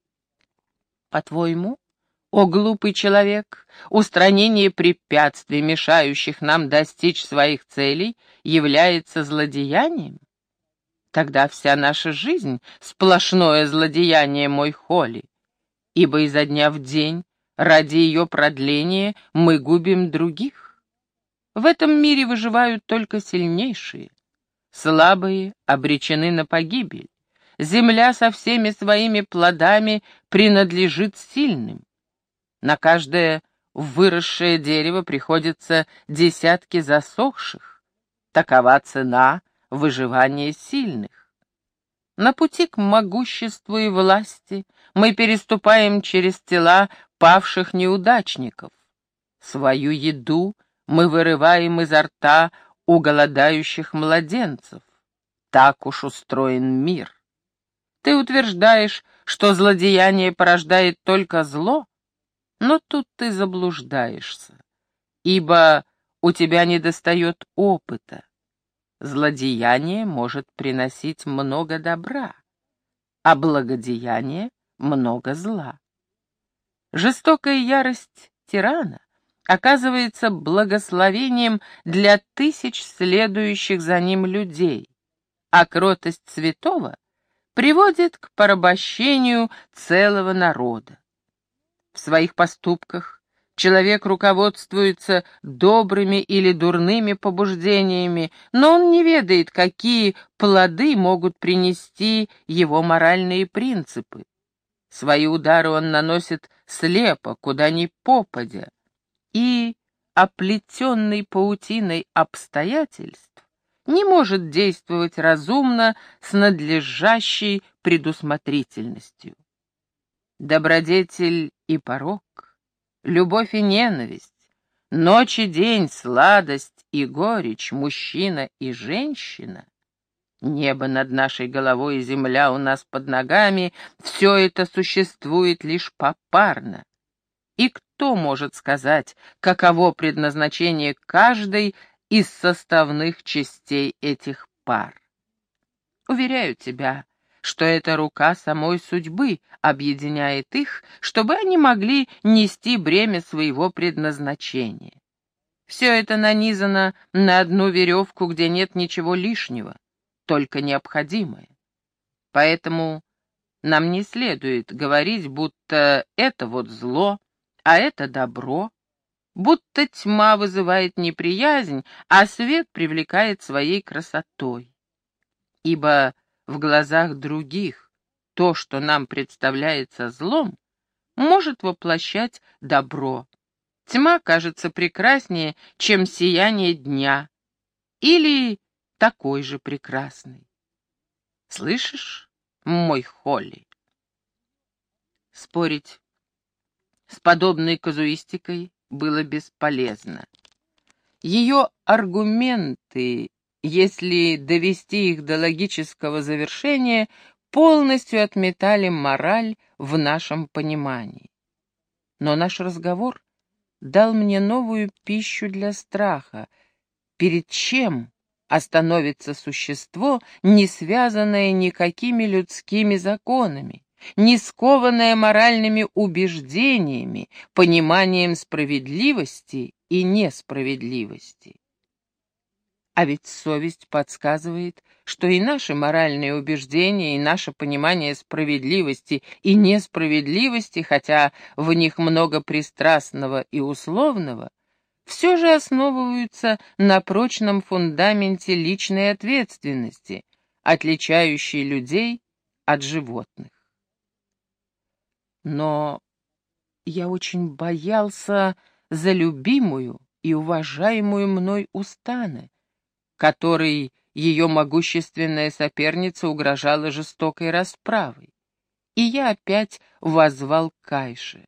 «По-твоему, о глупый человек, устранение препятствий, мешающих нам достичь своих целей, является злодеянием? Тогда вся наша жизнь — сплошное злодеяние, мой Холли, ибо изо дня в день ради ее продления мы губим других. В этом мире выживают только сильнейшие. Слабые обречены на погибель. Земля со всеми своими плодами принадлежит сильным. На каждое выросшее дерево приходится десятки засохших. Такова цена выживания сильных. На пути к могуществу и власти мы переступаем через тела павших неудачников. Свою еду мы вырываем изо рта у голодающих младенцев. Так уж устроен мир. Ты утверждаешь, что злодеяние порождает только зло, но тут ты заблуждаешься, ибо у тебя недостает опыта. Злодеяние может приносить много добра, а благодеяние — много зла. Жестокая ярость тирана оказывается благословением для тысяч следующих за ним людей, а кротость святого приводит к порабощению целого народа. В своих поступках человек руководствуется добрыми или дурными побуждениями, но он не ведает, какие плоды могут принести его моральные принципы. Свои удары он наносит слепо, куда ни попадя, и, оплетенный паутиной обстоятельств, не может действовать разумно с надлежащей предусмотрительностью. Добродетель и порок, любовь и ненависть, ночь и день, сладость и горечь, мужчина и женщина, небо над нашей головой и земля у нас под ногами — все это существует лишь попарно. И кто может сказать, каково предназначение каждой из составных частей этих пар? Уверяю тебя, что эта рука самой судьбы объединяет их, чтобы они могли нести бремя своего предназначения. Все это нанизано на одну веревку, где нет ничего лишнего, только необходимое. Поэтому нам не следует говорить, будто это вот зло, а это добро, будто тьма вызывает неприязнь, а свет привлекает своей красотой. Ибо в глазах других то, что нам представляется злом, может воплощать добро. Тьма кажется прекраснее, чем сияние дня, или такой же прекрасной. Слышишь, мой Холли? Спорить с подобной казуистикой было бесполезно. Ее аргументы, если довести их до логического завершения, полностью отметали мораль в нашем понимании. Но наш разговор дал мне новую пищу для страха. Перед чем остановится существо, не связанное никакими людскими законами, не скованное моральными убеждениями, пониманием справедливости и несправедливости? А ведь совесть подсказывает, что и наши моральные убеждения, и наше понимание справедливости и несправедливости, хотя в них много пристрастного и условного, все же основываются на прочном фундаменте личной ответственности, отличающей людей от животных. Но я очень боялся за любимую и уважаемую мной Устаны, которой ее могущественная соперница угрожала жестокой расправой, и я опять воззвал к Кайше.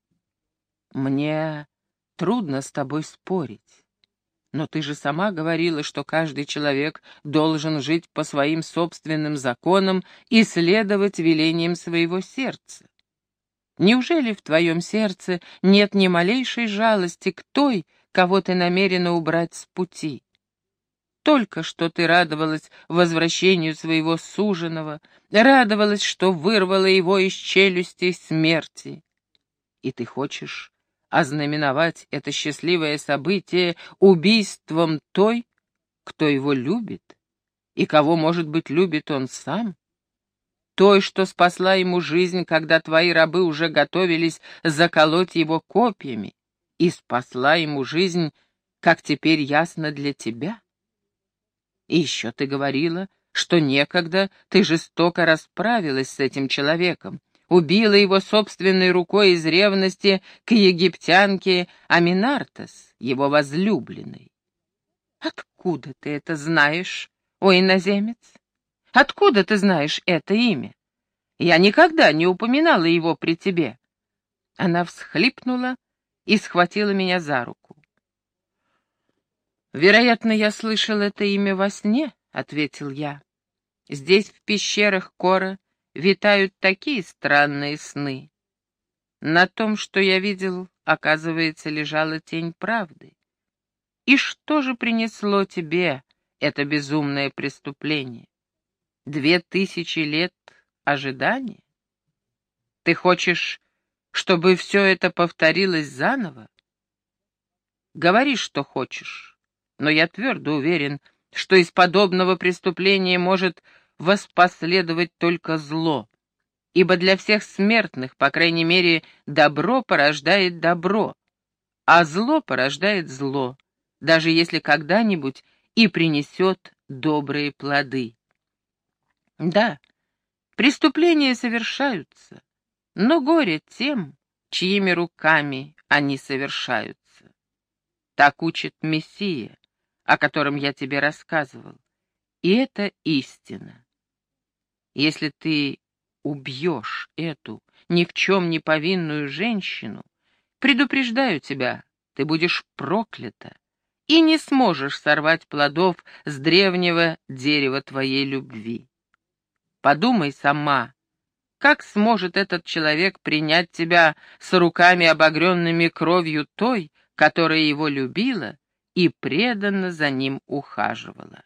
«Мне трудно с тобой спорить, но ты же сама говорила, что каждый человек должен жить по своим собственным законам и следовать велениям своего сердца. Неужели в твоем сердце нет ни малейшей жалости к той, кого ты намерена убрать с пути? Только что ты радовалась возвращению своего суженого, радовалась, что вырвала его из челюстей смерти. И ты хочешь ознаменовать это счастливое событие убийством той, кто его любит, и кого, может быть, любит он сам? Той, что спасла ему жизнь, когда твои рабы уже готовились заколоть его копьями, и спасла ему жизнь, как теперь ясно для тебя? И еще ты говорила, что некогда ты жестоко расправилась с этим человеком, убила его собственной рукой из ревности к египтянке Аминартес, его возлюбленной. Откуда ты это знаешь, о иноземец? Откуда ты знаешь это имя? Я никогда не упоминала его при тебе. Она всхлипнула и схватила меня за руку. «Вероятно, я слышал это имя во сне», — ответил я. «Здесь, в пещерах Кора, витают такие странные сны. На том, что я видел, оказывается, лежала тень правды. И что же принесло тебе это безумное преступление? Две тысячи лет ожидания? Ты хочешь, чтобы все это повторилось заново? Говори, что хочешь, но я твердо уверен, что из подобного преступления может воспоследовать только зло, ибо для всех смертных, по крайней мере, добро порождает добро, а зло порождает зло, даже если когда-нибудь и принесет добрые плоды. Да, преступления совершаются, но горе тем, чьими руками они совершаются. Так учит Мессия, о котором я тебе рассказывал. И это истина. Если ты убьешь эту ни в чем не повинную женщину, предупреждаю тебя, ты будешь проклята и не сможешь сорвать плодов с древнего дерева твоей любви. Подумай сама, как сможет этот человек принять тебя с руками, обогренными кровью той, которая его любила и преданно за ним ухаживала.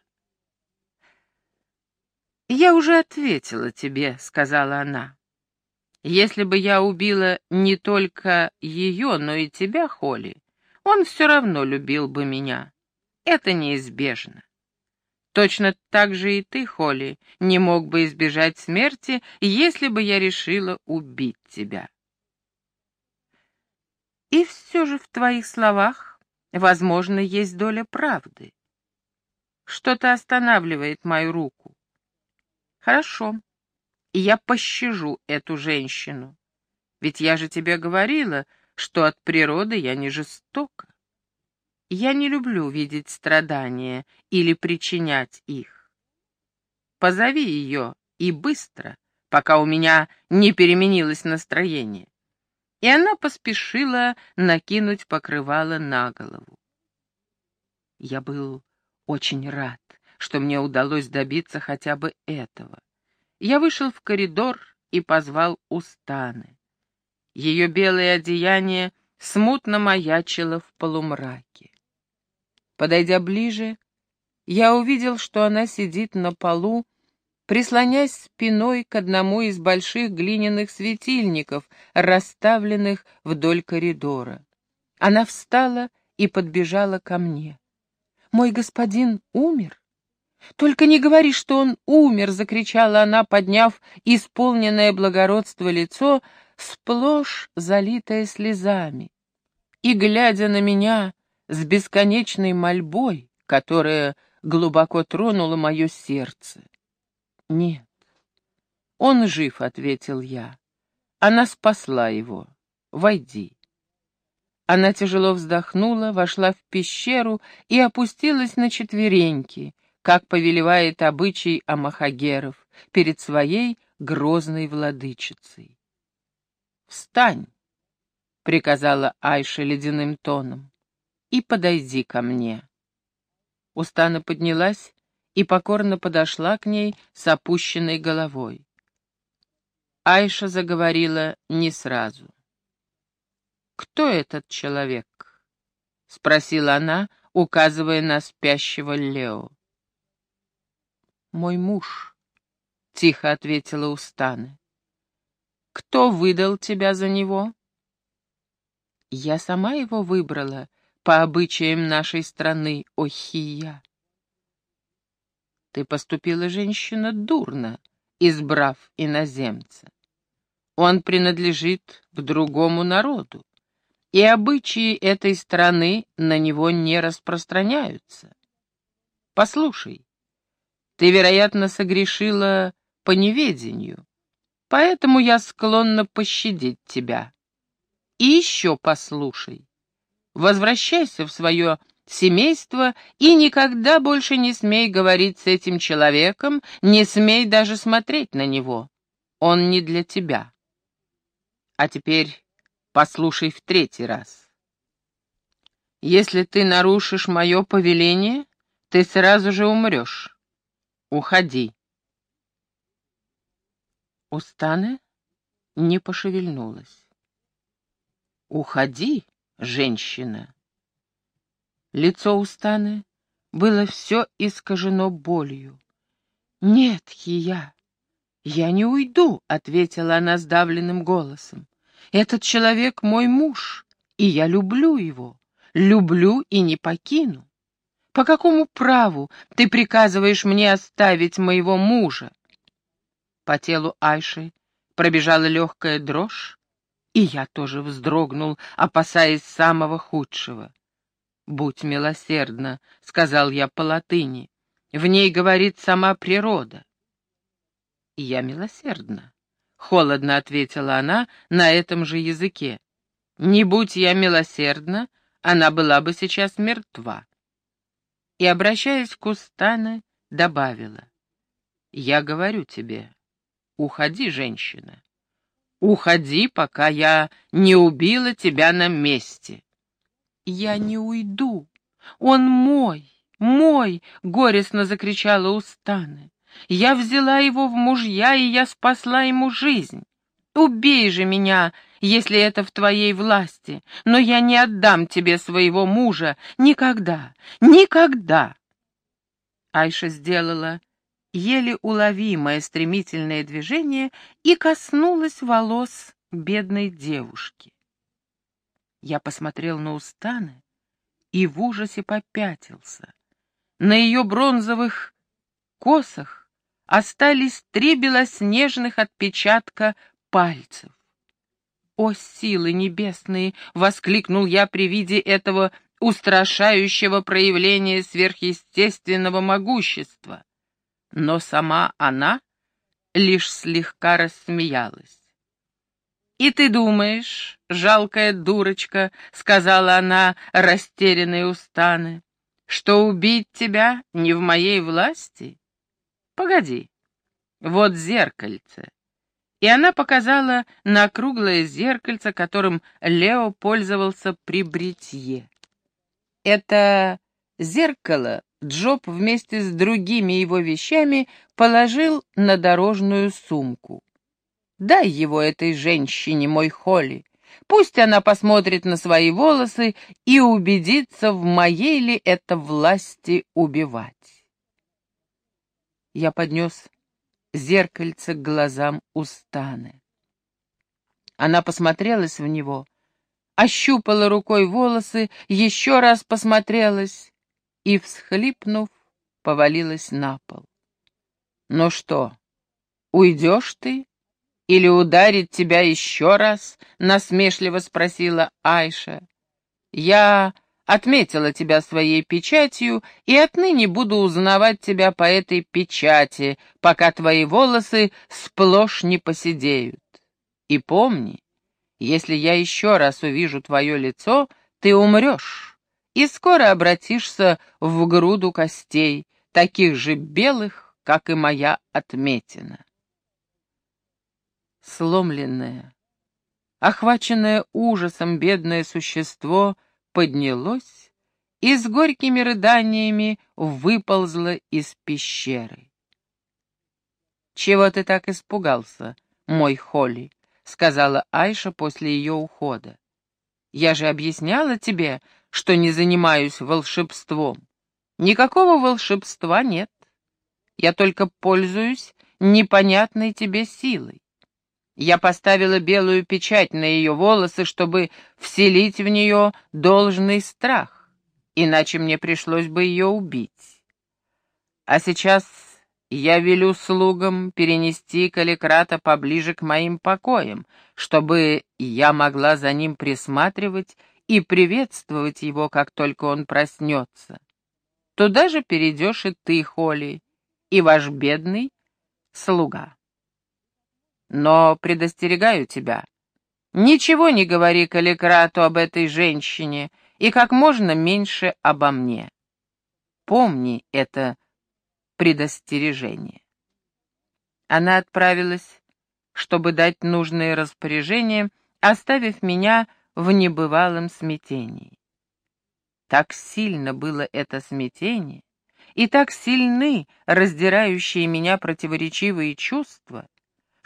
«Я уже ответила тебе», — сказала она. «Если бы я убила не только ее, но и тебя, Холли, он все равно любил бы меня. Это неизбежно. Точно так же и ты, Холли, не мог бы избежать смерти, если бы я решила убить тебя». И все же в твоих словах, возможно, есть доля правды. Что-то останавливает мою руку. Хорошо, и я пощажу эту женщину. Ведь я же тебе говорила, что от природы я не жестока. Я не люблю видеть страдания или причинять их. Позови ее, и быстро, пока у меня не переменилось настроение. И она поспешила накинуть покрывало на голову. Я был очень рад, что мне удалось добиться хотя бы этого. Я вышел в коридор и позвал Устаны. Ее белое одеяние смутно маячило в полумраке. Подойдя ближе, я увидел, что она сидит на полу, прислонясь спиной к одному из больших глиняных светильников, расставленных вдоль коридора. Она встала и подбежала ко мне. «Мой господин умер?» «Только не говори, что он умер!» — закричала она, подняв исполненное благородство лицо, сплошь залитое слезами, и глядя на меня с бесконечной мольбой, которая глубоко тронула мое сердце. «Нет, он жив», — ответил я. «Она спасла его. Войди». Она тяжело вздохнула, вошла в пещеру и опустилась на четвереньки, как повелевает обычай амахагеров, перед своей грозной владычицей. «Встань», — приказала Айша ледяным тоном, — «и подойди ко мне». Устана поднялась и покорно подошла к ней с опущенной головой. Айша заговорила не сразу. «Кто этот человек?» — спросила она, указывая на спящего Лео. «Мой муж», — тихо ответила Устана. «Кто выдал тебя за него?» «Я сама его выбрала по обычаям нашей страны, Охия». «Ты поступила, женщина, дурно, избрав иноземца. Он принадлежит к другому народу, и обычаи этой страны на него не распространяются. Послушай, ты, вероятно, согрешила по неведению, поэтому я склонна пощадить тебя. И еще послушай. Возвращайся в свое семейство и никогда больше не смей говорить с этим человеком, не смей даже смотреть на него. Он не для тебя. А теперь послушай в третий раз. Если ты нарушишь мое повеление, ты сразу же умрешь. Уходи». Устана не пошевельнулась. «Уходи, женщина!» Лицо Устаны было все искажено болью. «Нет, Хия, я не уйду», — ответила она сдавленным голосом. «Этот человек мой муж, и я люблю его, люблю и не покину. По какому праву ты приказываешь мне оставить моего мужа?» По телу Айши пробежала легкая дрожь, и я тоже вздрогнул, опасаясь самого худшего. «Будь милосердна», — сказал я по латыни, — «в ней говорит сама природа». «Я милосердна», — холодно ответила она на этом же языке. «Не будь я милосердна, она была бы сейчас мертва». И, обращаясь к Устане, добавила: «Я говорю тебе, уходи, женщина, уходи, пока я не убила тебя на месте». «Я не уйду, он мой, мой!» — горестно закричала Устана. «Я взяла его в мужья, и я спасла ему жизнь. Убей же меня, если это в твоей власти, но я не отдам тебе своего мужа никогда, никогда!» Айша сделала еле уловимое стремительное движение и коснулась волос бедной девушки. Я посмотрел на Устаны и в ужасе попятился. На ее бронзовых косах остались три белоснежных отпечатка пальцев. «О, силы небесные!» — воскликнул я при виде этого устрашающего проявления сверхъестественного могущества. Но сама она лишь слегка рассмеялась. «И ты думаешь, жалкая дурочка, — сказала она, растерянной Устаны, — что убить тебя не в моей власти? Погоди, вот зеркальце». И она показала на круглое зеркальце, которым Лео пользовался при бритье. Это зеркало Джоб вместе с другими его вещами положил на дорожную сумку. «Дай его этой женщине, мой Холли. Пусть она посмотрит на свои волосы и убедится, в моей ли это власти убивать». Я поднес зеркальце к глазам Устаны. Она посмотрелась в него, ощупала рукой волосы, еще раз посмотрелась и, всхлипнув, повалилась на пол. «Ну что, уйдешь ты? Или ударить тебя еще раз?» — насмешливо спросила Айша. «Я отметила тебя своей печатью и отныне буду узнавать тебя по этой печати, пока твои волосы сплошь не поседеют. И помни, если я еще раз увижу твое лицо, ты умрешь и скоро обратишься в груду костей, таких же белых, как и моя отметина». Сломленное, охваченное ужасом бедное существо поднялось и с горькими рыданиями выползло из пещеры. «Чего ты так испугался, мой Холли?» — сказала Айша после ее ухода. «Я же объясняла тебе, что не занимаюсь волшебством. Никакого волшебства нет. Я только пользуюсь непонятной тебе силой. Я поставила белую печать на ее волосы, чтобы вселить в нее должный страх, иначе мне пришлось бы ее убить. А сейчас я велю слугам перенести Каликрата поближе к моим покоям, чтобы я могла за ним присматривать и приветствовать его, как только он проснется. Туда же перейдешь и ты, Холли, и ваш бедный слуга. Но предостерегаю тебя, ничего не говори Каликрату об этой женщине и как можно меньше обо мне. Помни это предостережение». Она отправилась, чтобы дать нужные распоряжения, оставив меня в небывалом смятении. Так сильно было это смятение, и так сильны раздирающие меня противоречивые чувства,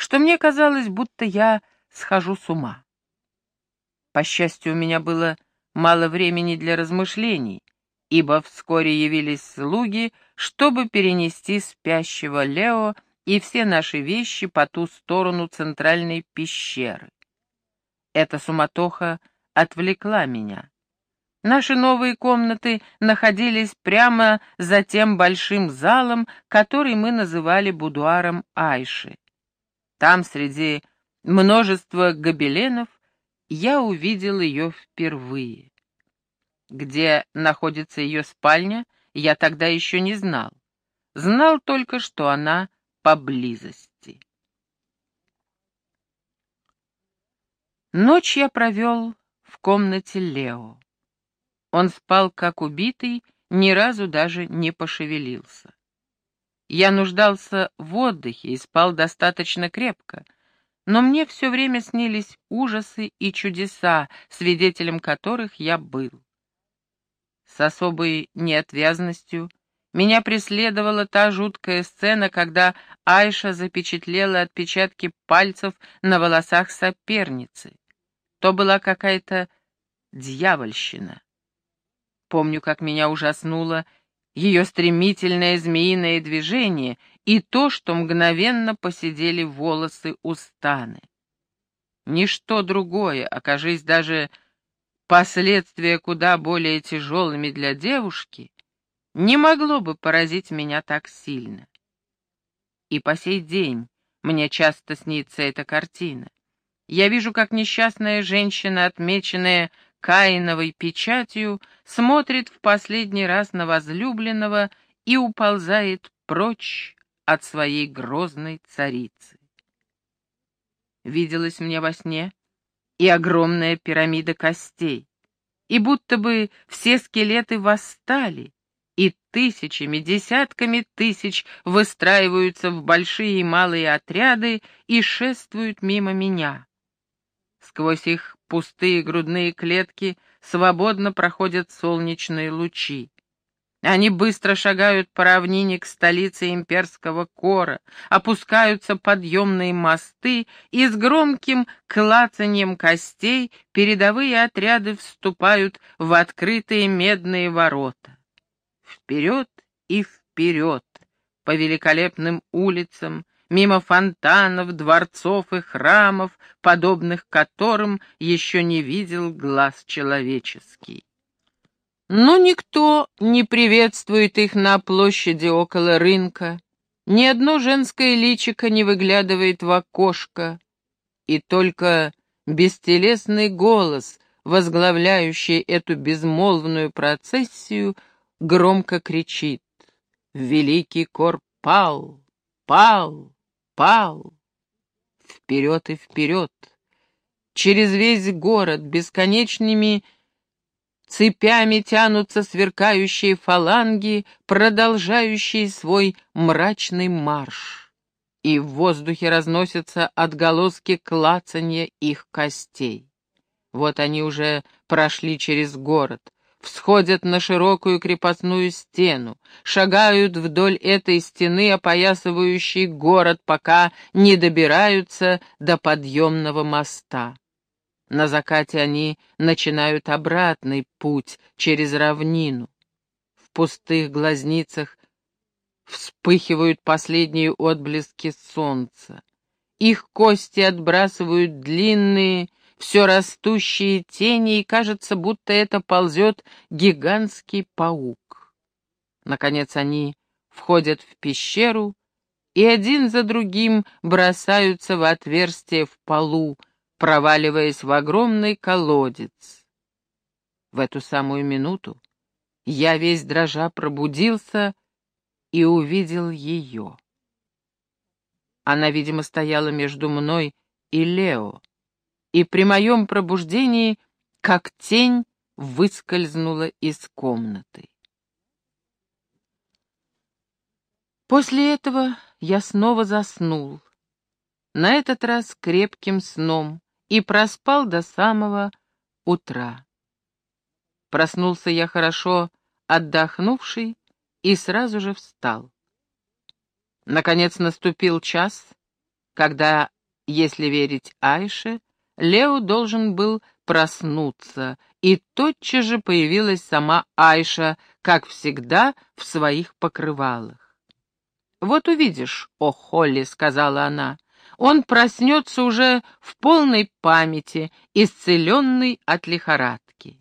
что мне казалось, будто я схожу с ума. По счастью, у меня было мало времени для размышлений, ибо вскоре явились слуги, чтобы перенести спящего Лео и все наши вещи по ту сторону центральной пещеры. Эта суматоха отвлекла меня. Наши новые комнаты находились прямо за тем большим залом, который мы называли будуаром Айши. Там, среди множества гобеленов, я увидел ее впервые. Где находится ее спальня, я тогда еще не знал. Знал только, что она поблизости. Ночь я провел в комнате Лео. Он спал как убитый, ни разу даже не пошевелился. Я нуждался в отдыхе и спал достаточно крепко, но мне все время снились ужасы и чудеса, свидетелем которых я был. С особой неотвязностью меня преследовала та жуткая сцена, когда Айша запечатлела отпечатки пальцев на волосах соперницы. То была какая-то дьявольщина. Помню, как меня ужаснуло ее стремительное змеиное движение и то, что мгновенно поседели волосы у Станы. Ничто другое, окажись даже последствия куда более тяжелыми для девушки, не могло бы поразить меня так сильно. И по сей день мне часто снится эта картина. Я вижу, как несчастная женщина, отмеченная Каиновой печатью, смотрит в последний раз на возлюбленного и уползает прочь от своей грозной царицы. Виделась мне во сне и огромная пирамида костей, и будто бы все скелеты восстали, и тысячами, десятками тысяч выстраиваются в большие и малые отряды и шествуют мимо меня. Сквозь их пустые грудные клетки свободно проходят солнечные лучи. Они быстро шагают по равнине к столице имперского кора, опускаются подъемные мосты, и с громким клацаньем костей передовые отряды вступают в открытые медные ворота. Вперед и вперед, по великолепным улицам, мимо фонтанов, дворцов и храмов, подобных которым еще не видел глаз человеческий. Но никто не приветствует их на площади около рынка, ни одно женское личико не выглядывает в окошко, и только бестелесный голос, возглавляющий эту безмолвную процессию, громко кричит: «Великий Кор пал, пал, пал!» Вперед и вперед, через весь город бесконечными цепями тянутся сверкающие фаланги, продолжающие свой мрачный марш, и в воздухе разносятся отголоски клацанья их костей. Вот они уже прошли через город, всходят на широкую крепостную стену, шагают вдоль этой стены, опоясывающей город, пока не добираются до подъемного моста. На закате они начинают обратный путь через равнину. В пустых глазницах вспыхивают последние отблески солнца. Их кости отбрасывают длинные, все растущие тени, и кажется, будто это ползет гигантский паук. Наконец они входят в пещеру и один за другим бросаются в отверстие в полу, проваливаясь в огромный колодец. В эту самую минуту я весь дрожа пробудился и увидел ее. Она, видимо, стояла между мной и Лео, и при моем пробуждении, как тень, выскользнула из комнаты. После этого я снова заснул, на этот раз крепким сном, и проспал до самого утра. Проснулся я хорошо отдохнувший и сразу же встал. Наконец наступил час, когда, если верить Айше, Лео должен был проснуться, и тотчас же появилась сама Айша, как всегда, в своих покрывалах. «Вот увидишь, о Холли», — сказала она, — «он проснется уже в полной памяти, исцеленный от лихорадки».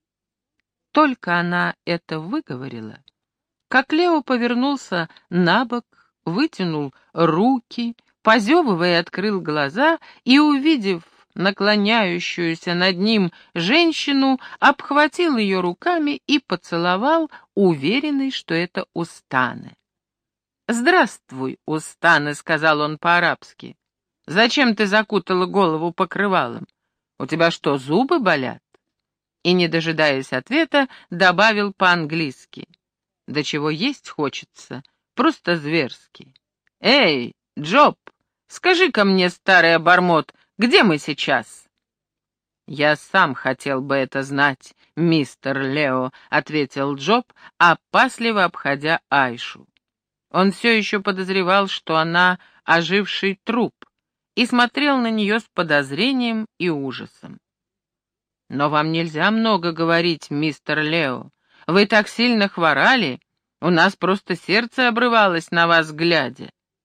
Только она это выговорила, как Лео повернулся на бок, вытянул руки, позевывая, открыл глаза и, увидев наклоняющуюся над ним женщину, обхватил ее руками и поцеловал, уверенный, что это Устане. «Здравствуй, Устане», — сказал он по-арабски. «Зачем ты закутала голову покрывалом? У тебя что, зубы болят?» И, не дожидаясь ответа, добавил по-английски. «Да чего есть хочется, просто зверски. Эй, Джоб, скажи-ка мне, старый обормот, где мы сейчас?» «Я сам хотел бы это знать, мистер Лео», — ответил Джоб, опасливо обходя Айшу. Он все еще подозревал, что она оживший труп, и смотрел на нее с подозрением и ужасом. «Но вам нельзя много говорить, мистер Лео. Вы так сильно хворали, у нас просто сердце обрывалось на вас глядя.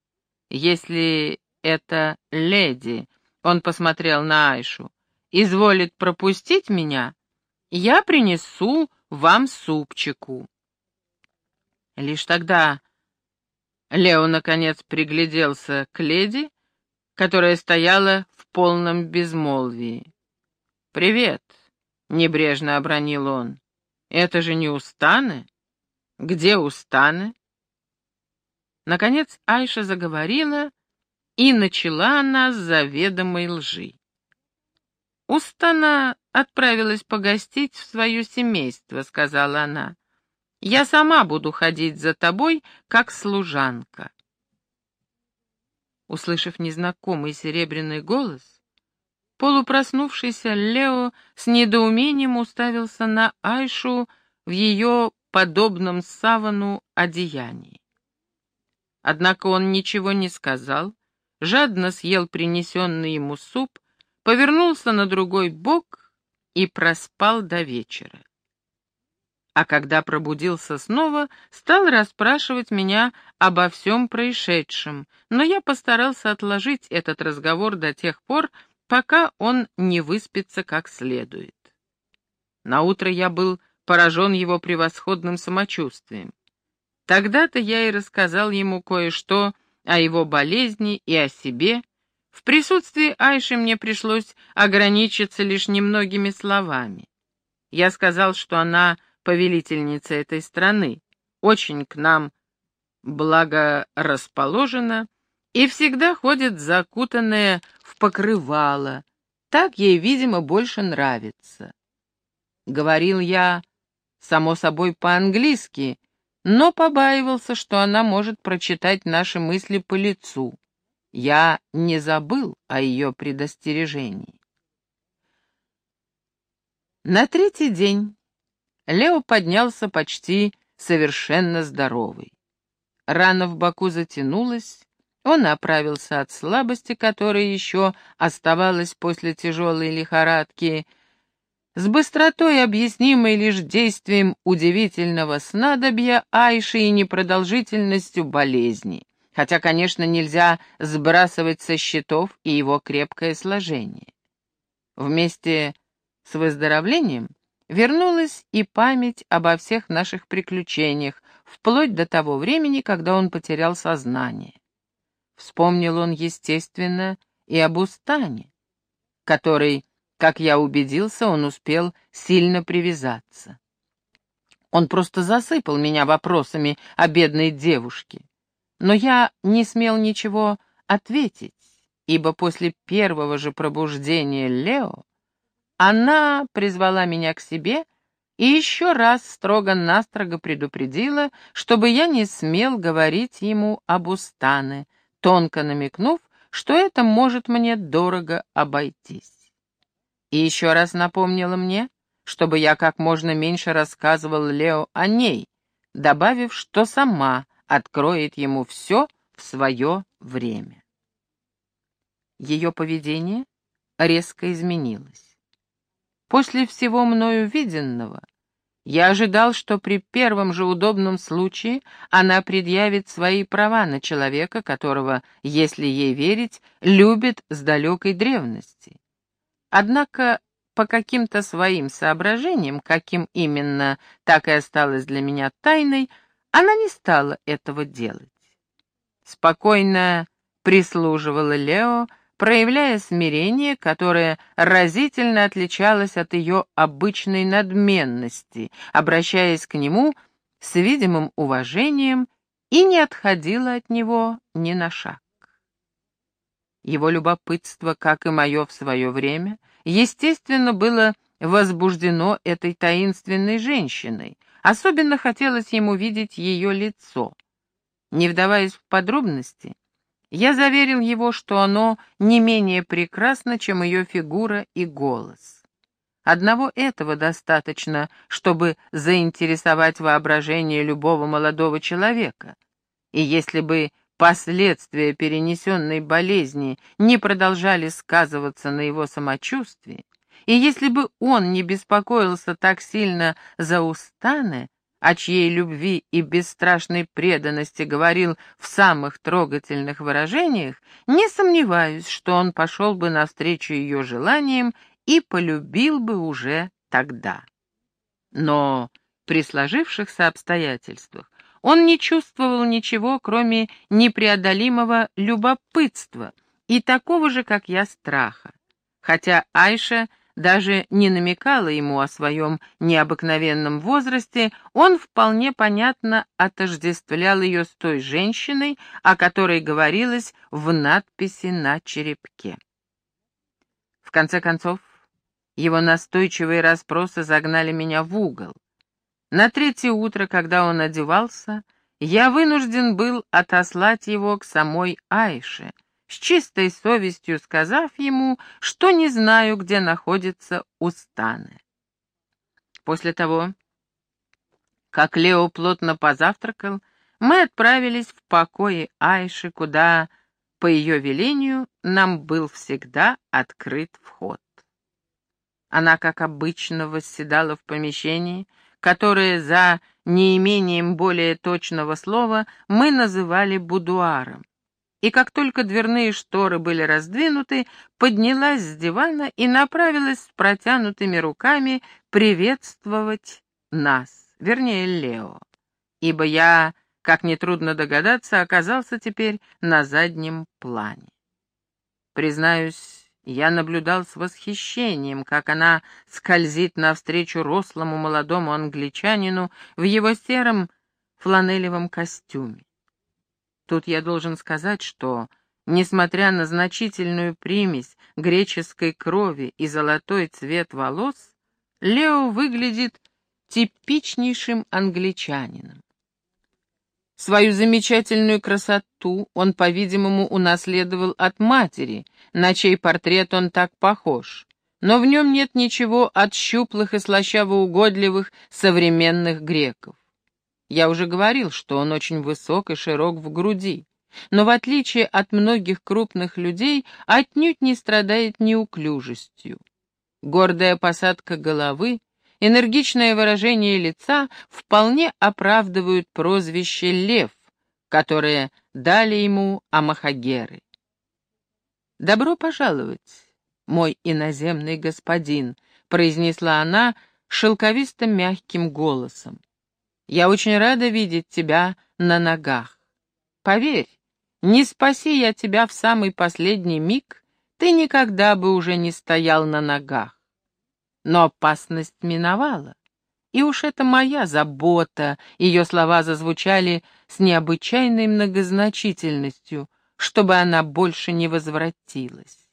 Если это леди, — он посмотрел на Айшу, — изволит пропустить меня, я принесу вам супчику». Лишь тогда Лео, наконец, пригляделся к леди, которая стояла в полном безмолвии. «Привет», — небрежно обронил он. «Это же не Устане? Где Устане?» Наконец Айша заговорила, и начала она с заведомой лжи. «Устана отправилась погостить в свое семейство», — сказала она. «Я сама буду ходить за тобой, как служанка». Услышав незнакомый серебряный голос, полупроснувшийся Лео с недоумением уставился на Айшу в ее подобном савану одеянии. Однако он ничего не сказал, жадно съел принесенный ему суп, повернулся на другой бок и проспал до вечера. А когда пробудился снова, стал расспрашивать меня обо всем происшедшем, но я постарался отложить этот разговор до тех пор, пока он не выспится как следует. Наутро я был поражен его превосходным самочувствием. Тогда-то я и рассказал ему кое-что о его болезни и о себе. В присутствии Айши мне пришлось ограничиться лишь немногими словами. Я сказал, что она повелительница этой страны, очень к нам благорасположена и всегда ходит закутанная в покрывало. Так ей, видимо, больше нравится. Говорил я, само собой, по-английски, но побаивался, что она может прочитать наши мысли по лицу. Я не забыл о ее предостережении. На третий день Лео поднялся почти совершенно здоровый. Рана в боку затянулась, он оправился от слабости, которая еще оставалась после тяжелой лихорадки, с быстротой, объяснимой лишь действием удивительного снадобья Айши и непродолжительностью болезни, хотя, конечно, нельзя сбрасывать со счетов и его крепкое сложение. Вместе с выздоровлением вернулась и память обо всех наших приключениях, вплоть до того времени, когда он потерял сознание. Вспомнил он, естественно, и об Устане, который, как я убедился, он успел сильно привязаться. Он просто засыпал меня вопросами о бедной девушке. Но я не смел ничего ответить, ибо после первого же пробуждения Лео она призвала меня к себе и еще раз строго-настрого предупредила, чтобы я не смел говорить ему об Устане, тонко намекнув, что это может мне дорого обойтись. И еще раз напомнила мне, чтобы я как можно меньше рассказывал Лео о ней, добавив, что сама откроет ему все в свое время. Ее поведение резко изменилось. После всего мною виденного я ожидал, что при первом же удобном случае она предъявит свои права на человека, которого, если ей верить, любит с далекой древности. Однако по каким-то своим соображениям, каким именно, так и осталось для меня тайной, она не стала этого делать. Спокойно прислуживала Лео, проявляя смирение, которое разительно отличалось от ее обычной надменности, обращаясь к нему с видимым уважением и не отходила от него ни на шаг. Его любопытство, как и мое в свое время, естественно, было возбуждено этой таинственной женщиной. Особенно хотелось ему видеть ее лицо. Не вдаваясь в подробности, я заверил его, что оно не менее прекрасно, чем ее фигура и голос. Одного этого достаточно, чтобы заинтересовать воображение любого молодого человека. И если бы последствия перенесенной болезни не продолжали сказываться на его самочувствии, и если бы он не беспокоился так сильно за Устане, о чьей любви и бесстрашной преданности говорил в самых трогательных выражениях, не сомневаюсь, что он пошел бы навстречу ее желаниям и полюбил бы уже тогда. Но при сложившихся обстоятельствах он не чувствовал ничего, кроме непреодолимого любопытства и такого же, как я, страха. Хотя Айша даже не намекала ему о своем необыкновенном возрасте, он вполне понятно отождествлял ее с той женщиной, о которой говорилось в надписи на черепке. В конце концов, его настойчивые расспросы загнали меня в угол. На третье утро, когда он одевался, я вынужден был отослать его к самой Айше, с чистой совестью сказав ему, что не знаю, где находится Устане. После того, как Лео плотно позавтракал, мы отправились в покои Айши, куда, по ее велению, нам был всегда открыт вход. Она, как обычно, восседала в помещении, которое за неимением более точного слова мы называли будуаром. И как только дверные шторы были раздвинуты, поднялась с дивана и направилась с протянутыми руками приветствовать нас, вернее, Лео, ибо я, как нетрудно догадаться, оказался теперь на заднем плане. Признаюсь, я наблюдал с восхищением, как она скользит навстречу рослому молодому англичанину в его сером фланелевом костюме. Тут я должен сказать, что, несмотря на значительную примесь греческой крови и золотой цвет волос, Лео выглядит типичнейшим англичанином. Свою замечательную красоту он, по-видимому, унаследовал от матери, на чей портрет он так похож, но в нем нет ничего от щуплых и слащаво-угодливых современных греков. Я уже говорил, что он очень высок и широк в груди, но в отличие от многих крупных людей отнюдь не страдает неуклюжестью. Гордая посадка головы, энергичное выражение лица вполне оправдывают прозвище «Лев», которое дали ему амахагеры. «Добро пожаловать, мой иноземный господин», — произнесла она шелковисто-мягким голосом. «Я очень рада видеть тебя на ногах. Поверь, не спаси я тебя в самый последний миг, ты никогда бы уже не стоял на ногах. Но опасность миновала, и уж это моя забота», — ее слова зазвучали с необычайной многозначительностью, чтобы она больше не возвратилась.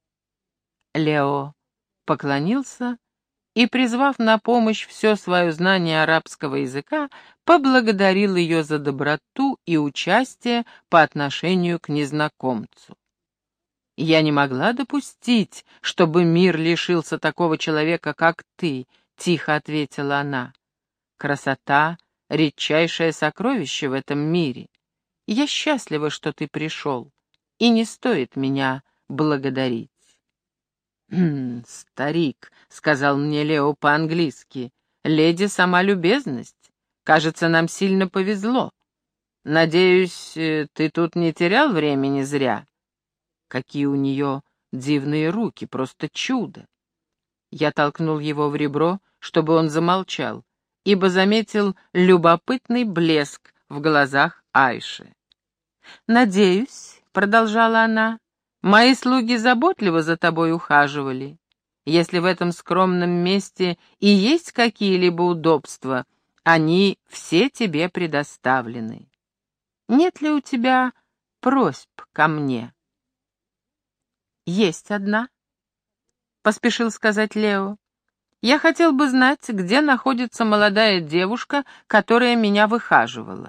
Лео поклонился и, призвав на помощь все свое знание арабского языка, поблагодарил ее за доброту и участие по отношению к незнакомцу. «Я не могла допустить, чтобы мир лишился такого человека, как ты», — тихо ответила она. «Красота — редчайшее сокровище в этом мире. Я счастлива, что ты пришел, и не стоит меня благодарить. «Хм, старик», — сказал мне Лео по-английски, — «леди сама любезность. Кажется, нам сильно повезло. Надеюсь, э, ты тут не терял времени зря? Какие у нее дивные руки, просто чудо!» Я толкнул его в ребро, чтобы он замолчал, ибо заметил любопытный блеск в глазах Айши. «Надеюсь», — продолжала она, — «мои слуги заботливо за тобой ухаживали. Если в этом скромном месте и есть какие-либо удобства, они все тебе предоставлены. Нет ли у тебя просьб ко мне?» «Есть одна», — поспешил сказать Лео. «Я хотел бы знать, где находится молодая девушка, которая меня выхаживала».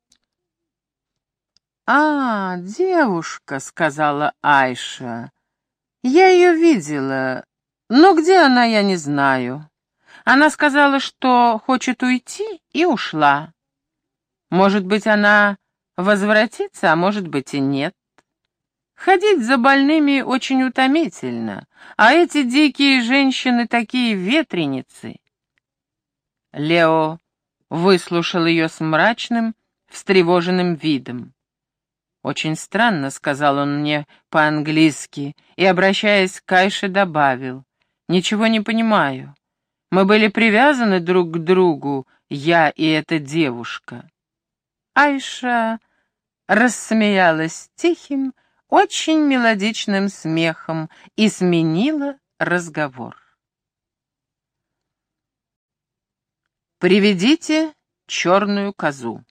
«А, девушка», — сказала Айша. «Я ее видела, но где она, я не знаю. Она сказала, что хочет уйти, и ушла. Может быть, она возвратится, а может быть и нет. Ходить за больными очень утомительно, а эти дикие женщины такие ветреницы». Лео выслушал ее с мрачным, встревоженным видом. «Очень странно», — сказал он мне по-английски, и, обращаясь к Айше, добавил: «Ничего не понимаю. Мы были привязаны друг к другу, я и эта девушка». Айша рассмеялась тихим, очень мелодичным смехом и сменила разговор. «Приведите черную козу».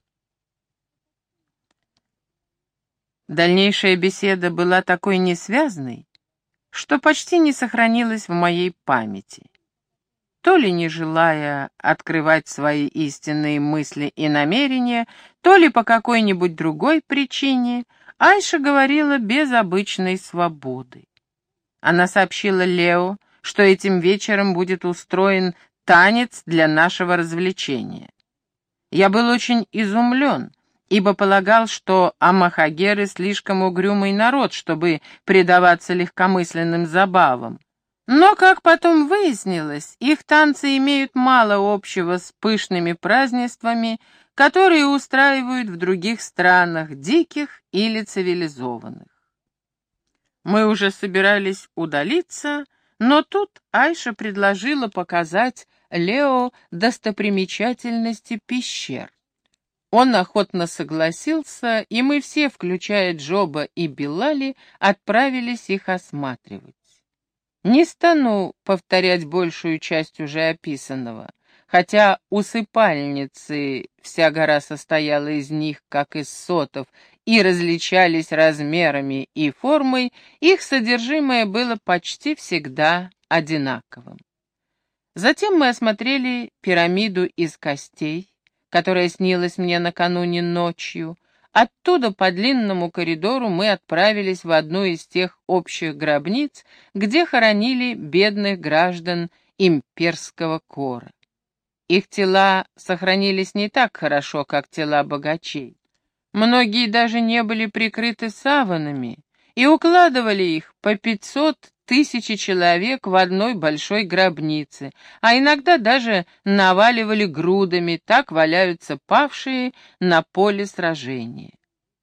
Дальнейшая беседа была такой несвязной, что почти не сохранилась в моей памяти. То ли не желая открывать свои истинные мысли и намерения, то ли по какой-нибудь другой причине, Айша говорила без обычной свободы. Она сообщила Лео, что этим вечером будет устроен танец для нашего развлечения. Я был очень изумлен, ибо полагал, что амахагеры слишком угрюмый народ, чтобы предаваться легкомысленным забавам. Но, как потом выяснилось, их танцы имеют мало общего с пышными празднествами, которые устраивают в других странах, диких или цивилизованных. Мы уже собирались удалиться, но тут Айша предложила показать Лео достопримечательности пещер. Он охотно согласился, и мы все, включая Джоба и Билали, отправились их осматривать. Не стану повторять большую часть уже описанного, хотя усыпальницы, вся гора состояла из них, как из сотов, и различались размерами и формой, их содержимое было почти всегда одинаковым. Затем мы осмотрели пирамиду из костей, которая снилась мне накануне ночью. Оттуда по длинному коридору мы отправились в одну из тех общих гробниц, где хоронили бедных граждан имперского кора. Их тела сохранились не так хорошо, как тела богачей. Многие даже не были прикрыты саванами, и укладывали их по пятьсот тысяч человек в одной большой гробнице, а иногда даже наваливали грудами, так валяются павшие на поле сражения.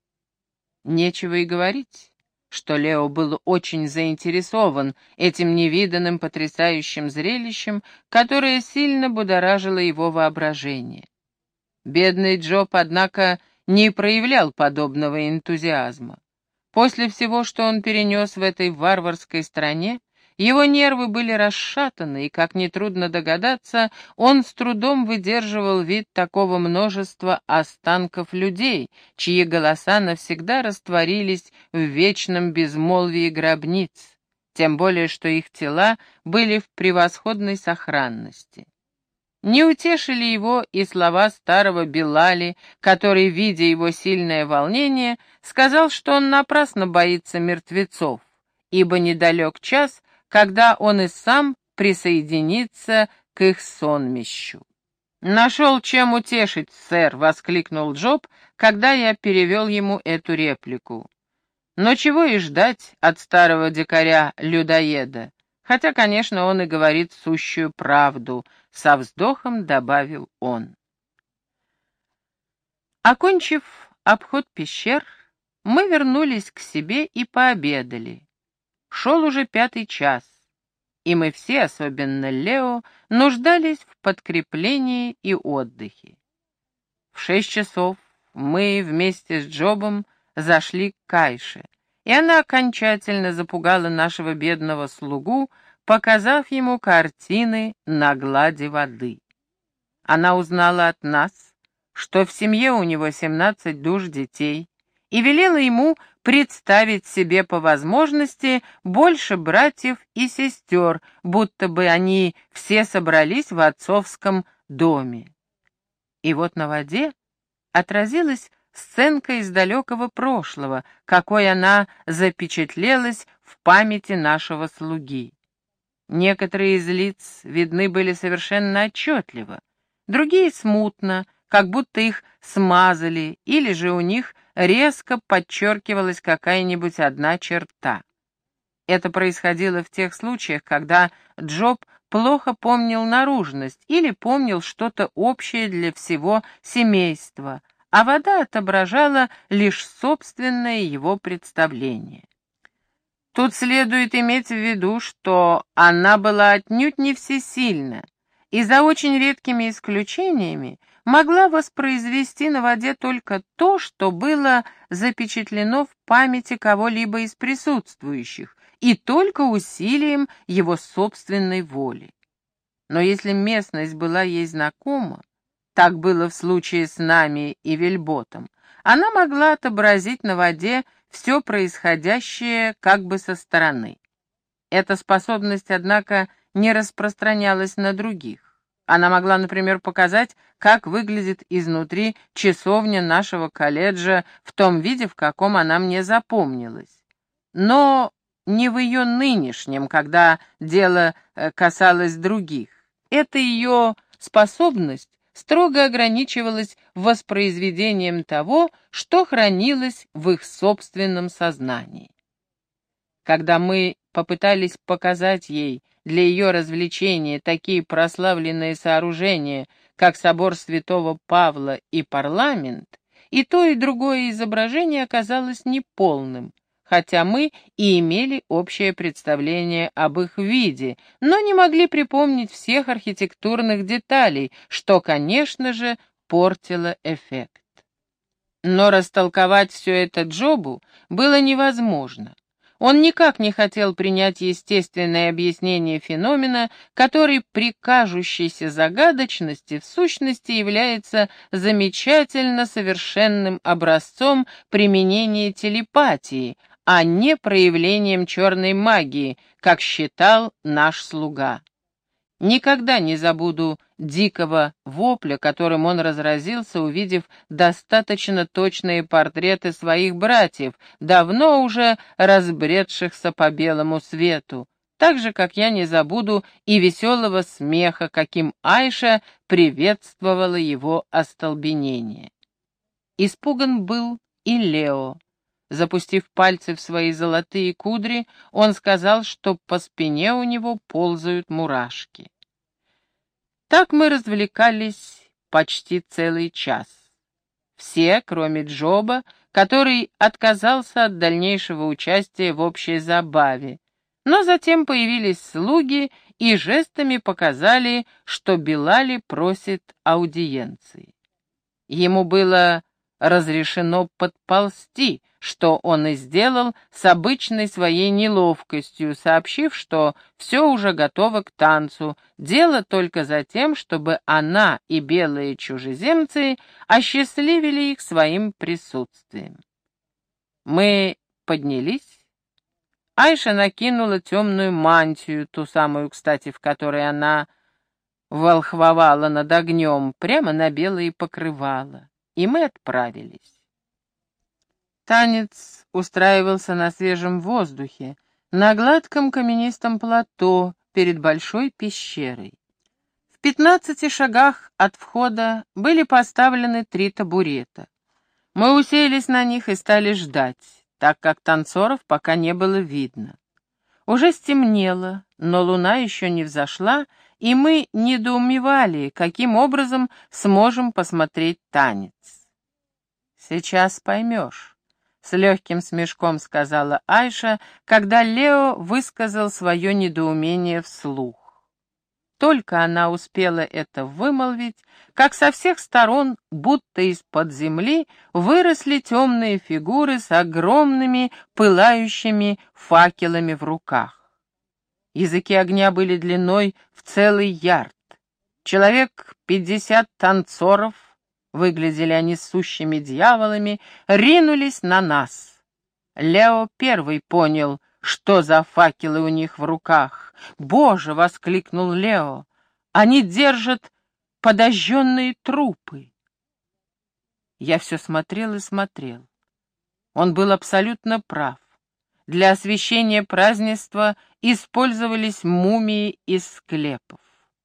Нечего и говорить, что Лео был очень заинтересован этим невиданным потрясающим зрелищем, которое сильно будоражило его воображение. Бедный Джоб, однако, не проявлял подобного энтузиазма. После всего, что он перенес в этой варварской стране, его нервы были расшатаны, и, как нетрудно догадаться, он с трудом выдерживал вид такого множества останков людей, чьи голоса навсегда растворились в вечном безмолвии гробниц, тем более что их тела были в превосходной сохранности. Не утешили его и слова старого Билали, который, видя его сильное волнение, сказал, что он напрасно боится мертвецов, ибо недалек час, когда он и сам присоединится к их сонмищу. «Нашел, чем утешить, сэр», — воскликнул Джоб, когда я перевел ему эту реплику. Но чего и ждать от старого дикаря-людоеда? Хотя, конечно, он и говорит сущую правду, — со вздохом добавил он. Окончив обход пещер, мы вернулись к себе и пообедали. Шел уже пятый час, и мы все, особенно Лео, нуждались в подкреплении и отдыхе. В шесть часов мы вместе с Джобом зашли к Кайше, и она окончательно запугала нашего бедного слугу, показав ему картины на глади воды. Она узнала от нас, что в семье у него семнадцать душ детей, и велела ему представить себе по возможности больше братьев и сестер, будто бы они все собрались в отцовском доме. И вот на воде отразилась сценка из далекого прошлого, какой она запечатлелась в памяти нашего слуги. Некоторые из лиц видны были совершенно отчетливо, другие смутно, как будто их смазали, или же у них резко подчеркивалась какая-нибудь одна черта. Это происходило в тех случаях, когда Джоб плохо помнил наружность или помнил что-то общее для всего семейства, а вода отображала лишь собственное его представление. Тут следует иметь в виду, что она была отнюдь не всесильна, и за очень редкими исключениями могла воспроизвести на воде только то, что было запечатлено в памяти кого-либо из присутствующих, и только усилием его собственной воли. Но если местность была ей знакома, так было в случае с нами и Вельботом, она могла отобразить на воде все происходящее как бы со стороны. Эта способность, однако, не распространялась на других. Она могла, например, показать, как выглядит изнутри часовня нашего колледжа в том виде, в каком она мне запомнилась. Но не в ее нынешнем, когда дело касалось других. Эта ее способность строго ограничивалась воспроизведением того, что хранилось в их собственном сознании. Когда мы попытались показать ей для ее развлечения такие прославленные сооружения, как собор Святого Павла и парламент, и то, и другое изображение оказалось неполным, хотя мы и имели общее представление об их виде, но не могли припомнить всех архитектурных деталей, что, конечно же, портило эффект. Но растолковать все это Джобу было невозможно. Он никак не хотел принять естественное объяснение феномена, который при кажущейся загадочности в сущности является замечательно совершенным образцом применения телепатии, а не проявлением черной магии, как считал наш слуга. Никогда не забуду дикого вопля, которым он разразился, увидев достаточно точные портреты своих братьев, давно уже разбредшихся по белому свету, так же, как я не забуду и веселого смеха, каким Айша приветствовала его остолбенение. Испуган был и Лео. Запустив пальцы в свои золотые кудри, он сказал, что по спине у него ползают мурашки. Так мы развлекались почти целый час. Все, кроме Джоба, который отказался от дальнейшего участия в общей забаве. Но затем появились слуги и жестами показали, что Билали просит аудиенции. Ему было разрешено подползти, что он и сделал с обычной своей неловкостью, сообщив, что все уже готово к танцу, дело только за тем, чтобы она и белые чужеземцы осчастливили их своим присутствием. Мы поднялись. Айша накинула темную мантию, ту самую, кстати, в которой она волхвовала над огнем, прямо на белые покрывала, и мы отправились. Танец устраивался на свежем воздухе, на гладком каменистом плато перед большой пещерой. В пятнадцати шагах от входа были поставлены три табурета. Мы уселись на них и стали ждать. так как танцоров пока не было видно. Уже стемнело, но луна еще не взошла, и мы недоумевали, каким образом сможем посмотреть танец. «Сейчас поймешь», — с легким смешком сказала Айша, когда Лео высказал свое недоумение вслух. Только она успела это вымолвить, как со всех сторон, будто из-под земли, выросли темные фигуры с огромными пылающими факелами в руках. Языки огня были длиной в целый ярд. Человек пятьдесят танцоров, выглядели они сущими дьяволами, ринулись на нас. Лео первый понял, что за факелы у них в руках. «Боже!» — воскликнул Лео. «Они держат подожженные трупы!» Я все смотрел и смотрел. Он был абсолютно прав. Для освещения празднества использовались мумии из склепов.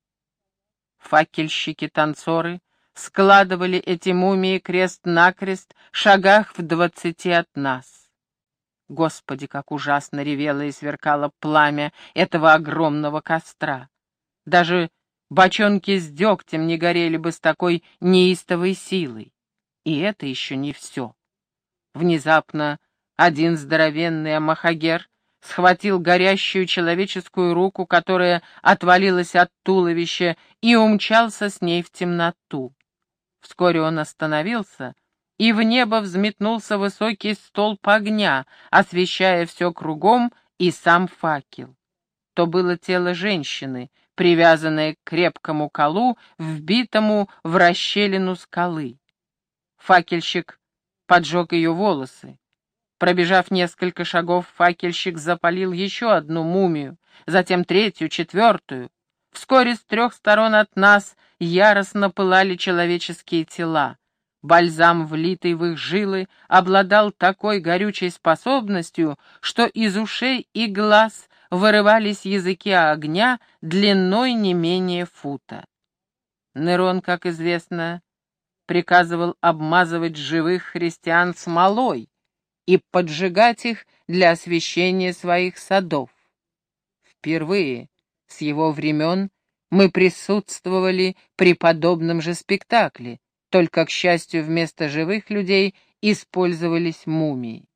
Факельщики-танцоры складывали эти мумии крест-накрест в шагах в двадцати от нас. Господи, как ужасно ревело и сверкало пламя этого огромного костра. Даже бочонки с дегтем не горели бы с такой неистовой силой. И это еще не все. Внезапно один здоровенный амахагер схватил горящую человеческую руку, которая отвалилась от туловища, и умчался с ней в темноту. Вскоре он остановился, и в небо взметнулся высокий столб огня, освещая все кругом и сам факел. То было тело женщины, привязанное к крепкому колу, вбитому в расщелину скалы. Факельщик поджег ее волосы. Пробежав несколько шагов, факельщик запалил еще одну мумию, затем третью, четвертую. Вскоре с трех сторон от нас яростно пылали человеческие тела. Бальзам, влитый в их жилы, обладал такой горючей способностью, что из ушей и глаз вырывались языки огня длиной не менее фута. Нерон, как известно, приказывал обмазывать живых христиан смолой и поджигать их для освещения своих садов. Впервые с его времен мы присутствовали при подобном же спектакле, только, к счастью, вместо живых людей использовались мумии.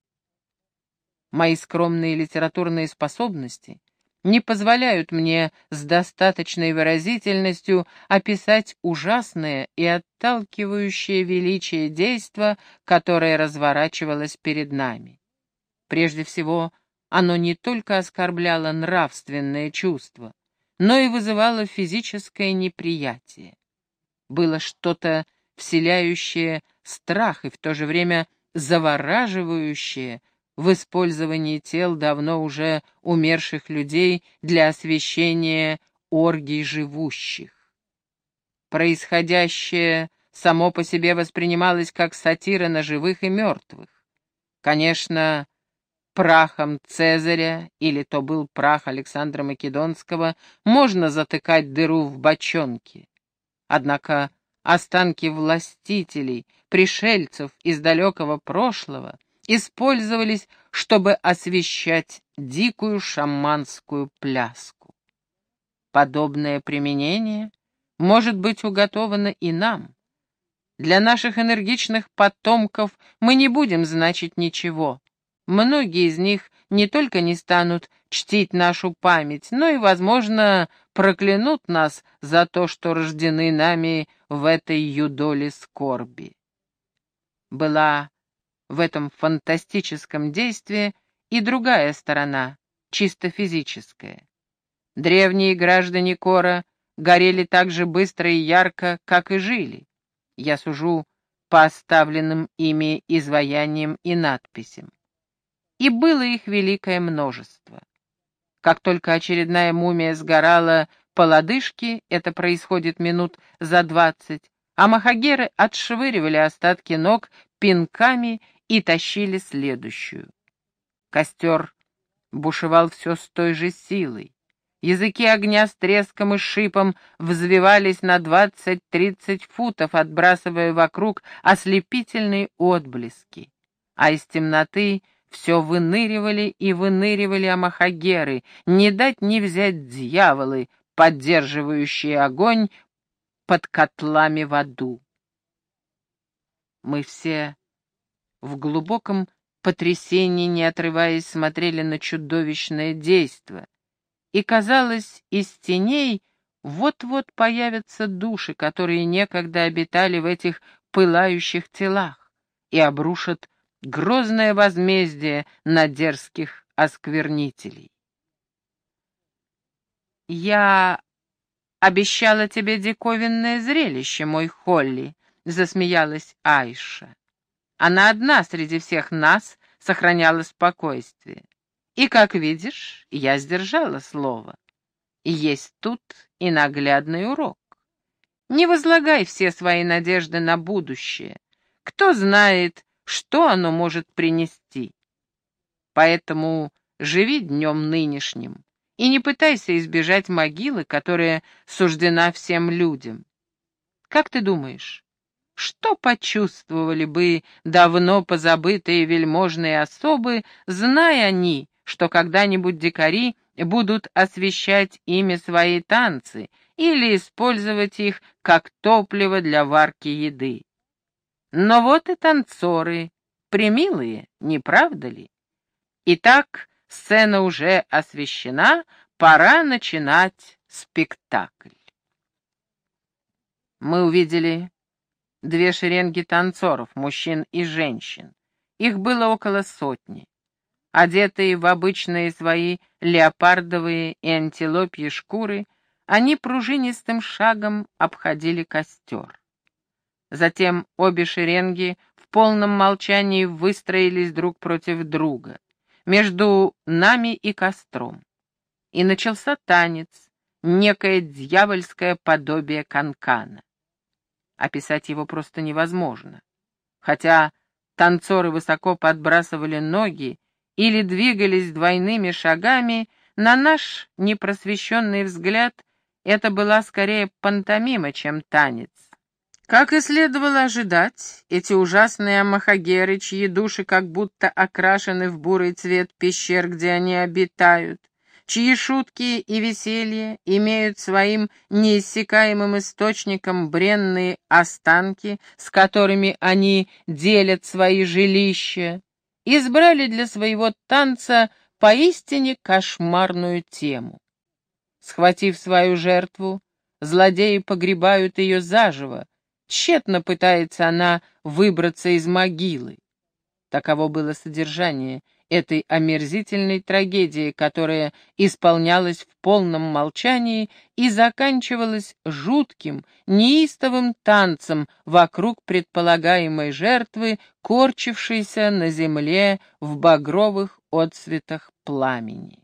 Мои скромные литературные способности не позволяют мне с достаточной выразительностью описать ужасное и отталкивающее величие действа, которое разворачивалось перед нами. Прежде всего, оно не только оскорбляло нравственное чувство, но и вызывало физическое неприятие. Было что-то вселяющее страх и в то же время завораживающее в использовании тел давно уже умерших людей для освещения оргий живущих. Происходящее само по себе воспринималось как сатира на живых и мертвых. Конечно, прахом Цезаря, или то был прах Александра Македонского, можно затыкать дыру в бочонке. Однако останки властителей, пришельцев из далекого прошлого использовались, чтобы освещать дикую шаманскую пляску. Подобное применение может быть уготовано и нам. Для наших энергичных потомков мы не будем значить ничего. Многие из них не только не станут чтить нашу память, но и, возможно, проклянут нас за то, что рождены нами в этой юдоле скорби. Была в этом фантастическом действии и другая сторона, чисто физическая. Древние граждане Кора горели так же быстро и ярко, как и жили. Я сужу по оставленным ими изваяниям и надписям. И было их великое множество. Как только очередная мумия сгорала по лодыжке, это происходит минут за двадцать, а махагеры отшвыривали остатки ног пинками и тащили следующую. Костер бушевал все с той же силой. Языки огня с треском и шипом взвивались на двадцать-тридцать футов, отбрасывая вокруг ослепительные отблески, а из темноты Все выныривали и выныривали амахагеры, не дать не взять дьяволы, поддерживающие огонь под котлами в аду. Мы все в глубоком потрясении, не отрываясь, смотрели на чудовищное действо, и, казалось, из теней вот-вот появятся души, которые некогда обитали в этих пылающих телах, и обрушат грозное возмездие на дерзких осквернителей. «Я обещала тебе диковинное зрелище, мой Холли», — засмеялась Айша. Она одна среди всех нас сохраняла спокойствие. И, как видишь, я сдержала слово. И есть тут и наглядный урок. Не возлагай все свои надежды на будущее. Кто знает, что оно может принести. Поэтому живи днем нынешним и не пытайся избежать могилы, которая суждена всем людям. Как ты думаешь, что почувствовали бы давно позабытые вельможные особы, зная они, что когда-нибудь дикари будут освещать ими свои танцы или использовать их как топливо для варки еды? Но вот и танцоры, премилые, не правда ли? Итак, сцена уже освещена, пора начинать спектакль. Мы увидели две шеренги танцоров, мужчин и женщин. Их было около сотни. Одетые в обычные свои леопардовые и антилопьи шкуры, они пружинистым шагом обходили костер. Затем обе шеренги в полном молчании выстроились друг против друга, между нами и костром. И начался танец, некое дьявольское подобие канкана. Описать его просто невозможно. Хотя танцоры высоко подбрасывали ноги или двигались двойными шагами, на наш непросвещенный взгляд это была скорее пантомима, чем танец. Как и следовало ожидать, эти ужасные амахагеры, чьи души как будто окрашены в бурый цвет пещер, где они обитают, чьи шутки и веселье имеют своим неиссякаемым источником бренные останки, с которыми они делят свои жилища, избрали для своего танца поистине кошмарную тему. Схватив свою жертву, злодеи погребают ее заживо, тщетно пытается она выбраться из могилы. Таково было содержание этой омерзительной трагедии, которая исполнялась в полном молчании и заканчивалась жутким, неистовым танцем вокруг предполагаемой жертвы, корчившейся на земле в багровых отсветах пламени.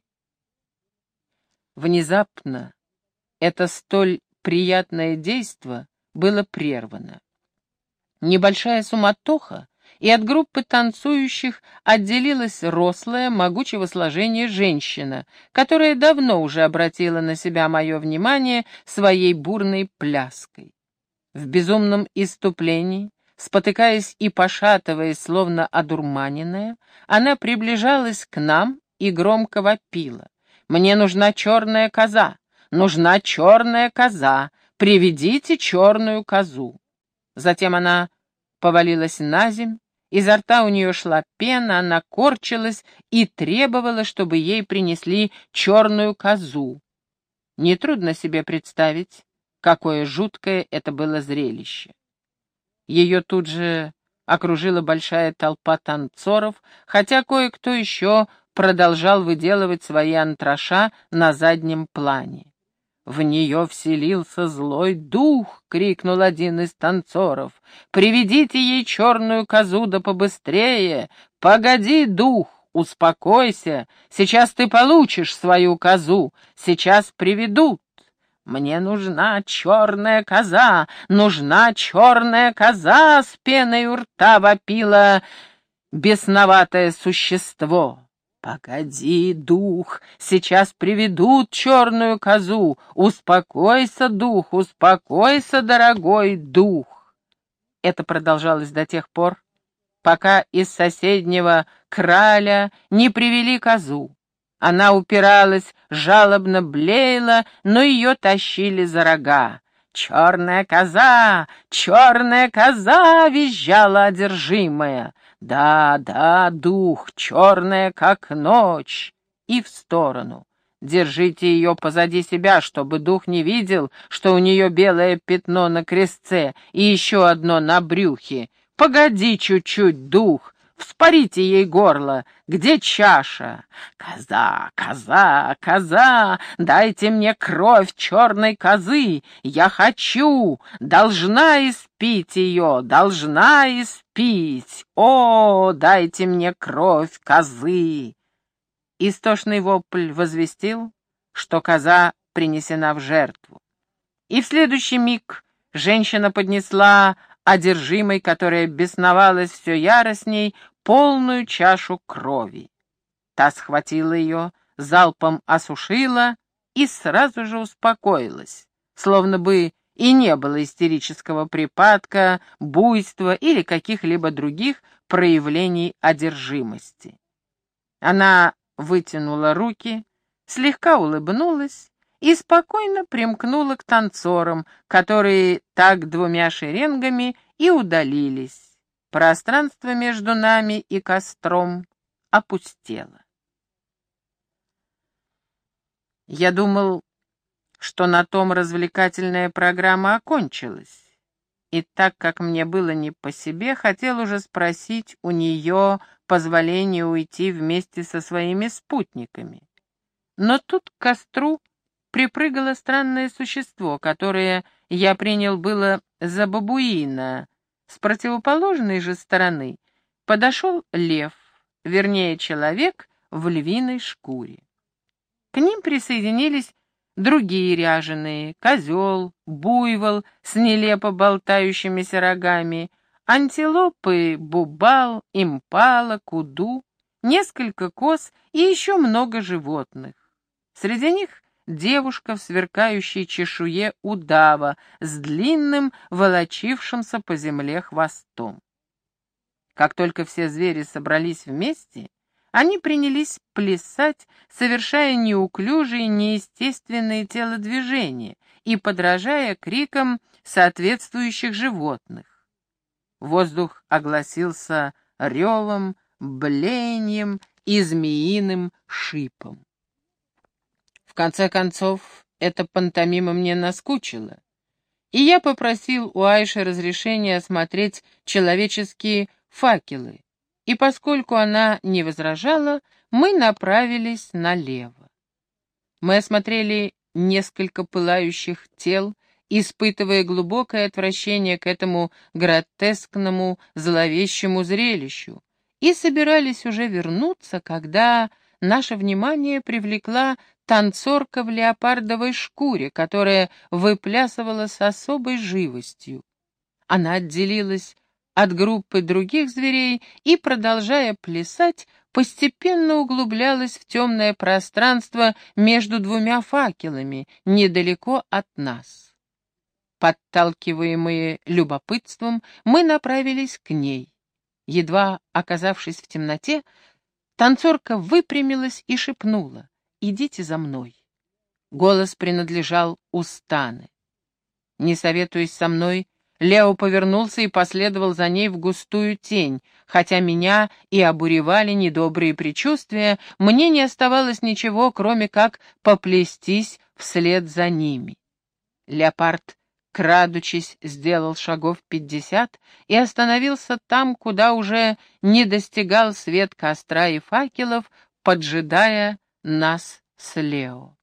Внезапно это столь приятное действо было прервано. Небольшая суматоха, и от группы танцующих отделилась рослая, могучего сложения женщина, которая давно уже обратила на себя мое внимание своей бурной пляской. В безумном исступлении, спотыкаясь и пошатываясь, словно одурманенная, она приближалась к нам и громко вопила: «Мне нужна черная коза! Нужна черная коза! Приведите черную козу!» Затем она повалилась на земь, изо рта у нее шла пена, она корчилась и требовала, чтобы ей принесли черную козу. Нетрудно себе представить, какое жуткое это было зрелище. Ее тут же окружила большая толпа танцоров, хотя кое-кто еще продолжал выделывать свои антраша на заднем плане. «В нее вселился злой дух!» — крикнул один из танцоров. «Приведите ей черную козу да побыстрее! Погоди, дух, успокойся! Сейчас ты получишь свою козу! Сейчас приведут!» «Мне нужна черная коза! Нужна черная коза!» — с пеной у рта вопило бесноватое существо. «Погоди, дух, сейчас приведут черную козу! Успокойся, дух, успокойся, дорогой дух!» Это продолжалось до тех пор, пока из соседнего краля не привели козу. Она упиралась, жалобно блеяла, но ее тащили за рога. «Черная коза! Черная коза!» — визжала одержимая. «Да, да, дух, черная, как ночь!» И в сторону. Держите ее позади себя, чтобы дух не видел, что у нее белое пятно на крестце и еще одно на брюхе. Погоди чуть-чуть, дух, вспорите ей горло. Где чаша? Коза, коза, коза, дайте мне кровь черной козы. Я хочу, должна испить ее, должна испить. О, дайте мне кровь козы. Истошный вопль возвестил, что коза принесена в жертву. И в следующий миг женщина поднесла одержимой, которая бесновалась все яростней, полную чашу крови. Та схватила ее, залпом осушила и сразу же успокоилась, словно бы и не было истерического припадка, буйства или каких-либо других проявлений одержимости. Она вытянула руки, слегка улыбнулась и спокойно примкнула к танцорам, которые так двумя шеренгами и удалились. Пространство между нами и костром опустело. Я думал, что на том развлекательная программа окончилась, и так как мне было не по себе, хотел уже спросить у нее позволение уйти вместе со своими спутниками. Но тут к костру припрыгало странное существо, которое я принял было за бабуина. С противоположной же стороны подошел лев, вернее, человек в львиной шкуре. К ним присоединились другие ряженые: козел, буйвол с нелепо болтающимися рогами, антилопы, бубал, импала, куду, несколько коз и еще много животных. Среди них девушка в сверкающей чешуе удава с длинным, волочившимся по земле хвостом. Как только все звери собрались вместе, они принялись плясать, совершая неуклюжие, неестественные телодвижения и подражая крикам соответствующих животных. Воздух огласился ревом, блеянием и змеиным шипом. В конце концов, эта пантомима мне наскучила, и я попросил у Айши разрешения осмотреть человеческие факелы, и поскольку она не возражала, мы направились налево. Мы осмотрели несколько пылающих тел, испытывая глубокое отвращение к этому гротескному, зловещему зрелищу, и собирались уже вернуться, когда наше внимание привлекла танцорка в леопардовой шкуре, которая выплясывала с особой живостью. Она отделилась от группы других зверей и, продолжая плясать, постепенно углублялась в темное пространство между двумя факелами, недалеко от нас. Подталкиваемые любопытством, мы направились к ней. Едва оказавшись в темноте, танцорка выпрямилась и шепнула: «Идите за мной». Голос принадлежал Устане. Не советуясь со мной, Лео повернулся и последовал за ней в густую тень. Хотя меня и обуревали недобрые предчувствия, мне не оставалось ничего, кроме как поплестись вслед за ними. Леопард, крадучись, сделал шагов пятьдесят и остановился там, куда уже не достигал свет костра и факелов, поджидая нас с Лео.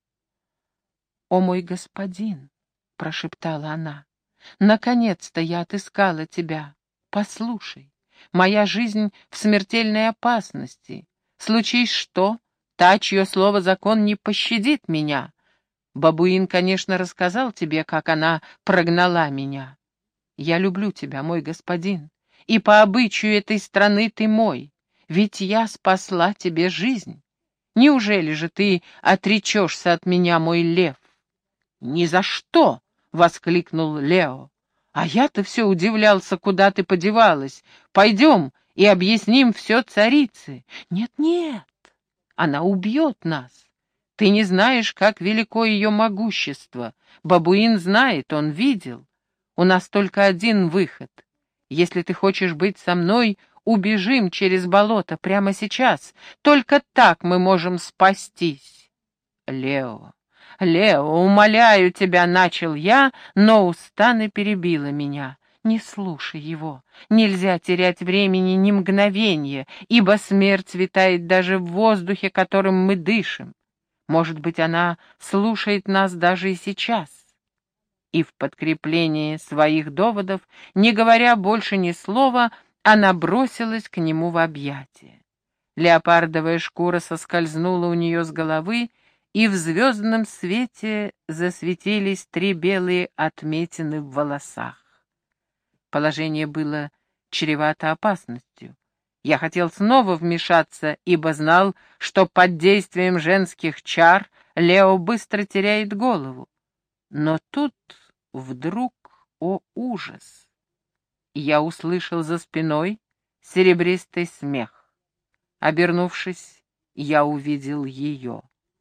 «О мой господин!» — прошептала она. «Наконец-то я отыскала тебя. Послушай, моя жизнь в смертельной опасности. Случись что, та, чье слово закон, не пощадит меня. Бабуин, конечно, рассказал тебе, как она прогнала меня. Я люблю тебя, мой господин, и по обычаю этой страны ты мой, ведь я спасла тебе жизнь. Неужели же ты отречешься от меня, мой лев?» «Ни за что!» — воскликнул Лео. А я-то все удивлялся, куда ты подевалась. Пойдем и объясним все царице. Нет-нет, она убьет нас. Ты не знаешь, как велико ее могущество. Бабуин знает, он видел. У нас только один выход. Если ты хочешь быть со мной, убежим через болото прямо сейчас. Только так мы можем спастись. Лео, Лео, умоляю тебя, начал я, но Устана перебила меня. Не слушай его. Нельзя терять времени ни мгновения, ибо смерть витает даже в воздухе, которым мы дышим. Может быть, она слушает нас даже и сейчас. И в подкреплении своих доводов, не говоря больше ни слова, она бросилась к нему в объятия. Леопардовая шкура соскользнула у нее с головы, и в звездном свете засветились три белые отметины в волосах. Положение было чревато опасностью. Я хотел снова вмешаться, ибо знал, что под действием женских чар Лео быстро теряет голову. Но тут вдруг, о ужас, я услышал за спиной серебристый смех. Обернувшись, я увидел ее.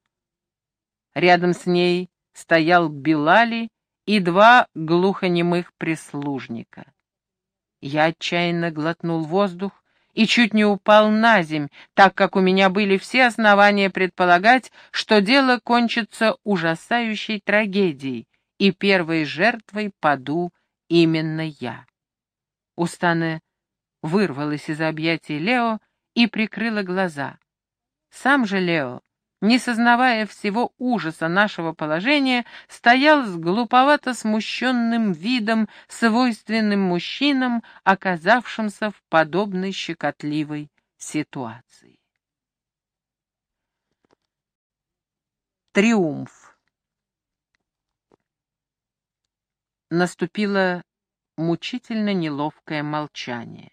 Рядом с ней стоял Билали и два глухонемых прислужника. Я отчаянно глотнул воздух и чуть не упал на земь, так как у меня были все основания предполагать, что дело кончится ужасающей трагедией, и первой жертвой паду именно я. Устана вырвалась из объятий Лео и прикрыла глаза. Сам же Лео, не сознавая всего ужаса нашего положения, стоял с глуповато смущенным видом, свойственным мужчинам, оказавшимся в подобной щекотливой ситуации. Триумф. Наступило мучительно неловкое молчание.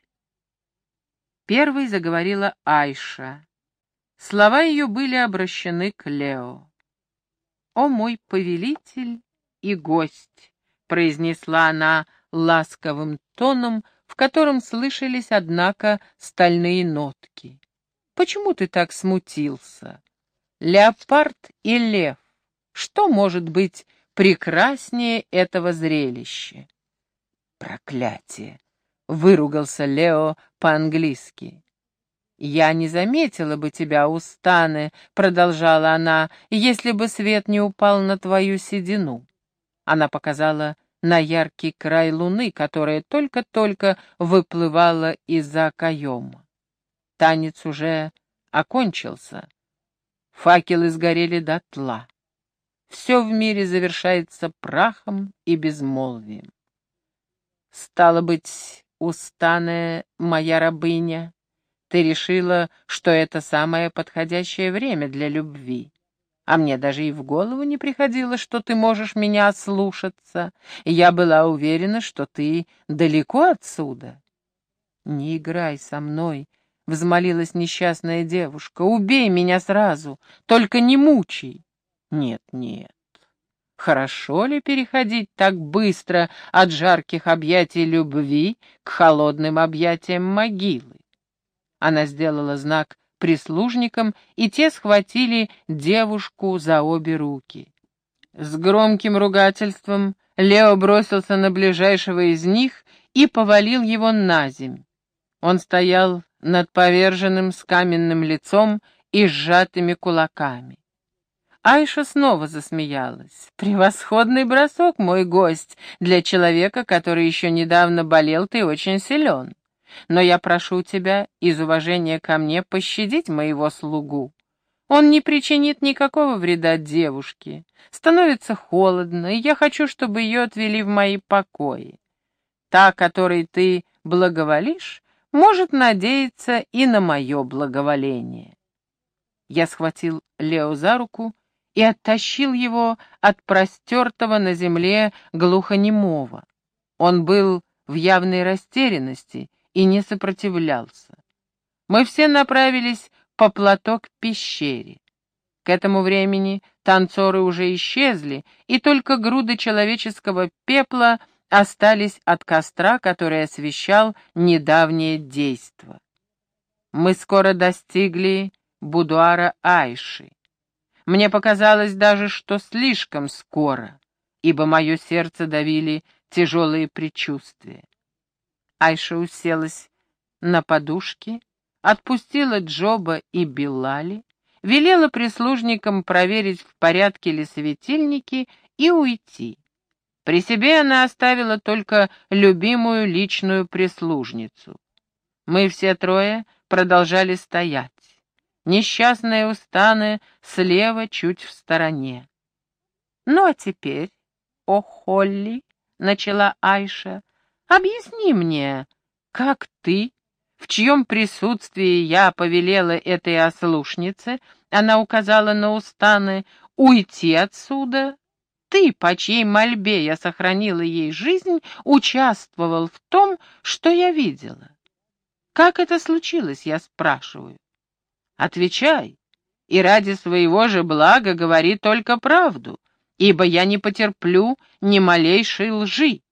Первой заговорила Айша. Слова ее были обращены к Лео. «О мой повелитель и гость!» — произнесла она ласковым тоном, в котором слышались, однако, стальные нотки. «Почему ты так смутился? Леопард и лев. Что может быть прекраснее этого зрелища?» «Проклятие!» — выругался Лео по-английски. «Я не заметила бы тебя, Устаны», — продолжала она, — «если бы свет не упал на твою седину». Она показала на яркий край луны, которая только-только выплывала из-за окоема. Танец уже окончился. Факелы сгорели дотла. Все в мире завершается прахом и безмолвием. «Стало быть, Устаны, моя рабыня, ты решила, что это самое подходящее время для любви. А мне даже и в голову не приходило, что ты можешь меня ослушаться. Я была уверена, что ты далеко отсюда». «Не играй со мной», — взмолилась несчастная девушка. «Убей меня сразу, только не мучай». «Нет, нет. Хорошо ли переходить так быстро от жарких объятий любви к холодным объятиям могилы?» Она сделала знак прислужникам, и те схватили девушку за обе руки. С громким ругательством Лео бросился на ближайшего из них и повалил его на земь. Он стоял над поверженным с каменным лицом и сжатыми кулаками. Айша снова засмеялась. «Превосходный бросок, мой гость, для человека, который еще недавно болел, ты очень силен. Но я прошу тебя из уважения ко мне пощадить моего слугу. Он не причинит никакого вреда девушке. Становится холодно, и я хочу, чтобы ее отвели в мои покои. Та, которой ты благоволишь, может надеяться и на мое благоволение». Я схватил Лео за руку и оттащил его от простертого на земле глухонемого. Он был в явной растерянности и не сопротивлялся. Мы все направились по плато к пещере. К этому времени танцоры уже исчезли, и только груды человеческого пепла остались от костра, который освещал недавнее действо. Мы скоро достигли будуара Айши. Мне показалось даже, что слишком скоро, ибо мое сердце давили тяжелые предчувствия. Айша уселась на подушке, отпустила Джоба и Билали, велела прислужникам проверить, в порядке ли светильники, и уйти. При себе она оставила только любимую личную прислужницу. Мы все трое продолжали стоять. Несчастная Устана слева, чуть в стороне. «Ну а теперь, о Холли», — начала Айша, — «объясни мне, как ты, в чьем присутствии я повелела этой ослушнице, она указала на Устаны, уйти отсюда, ты, по чьей мольбе я сохранила ей жизнь, участвовал в том, что я видела? Как это случилось, я спрашиваю? Отвечай, и ради своего же блага говори только правду, ибо я не потерплю ни малейшей лжи».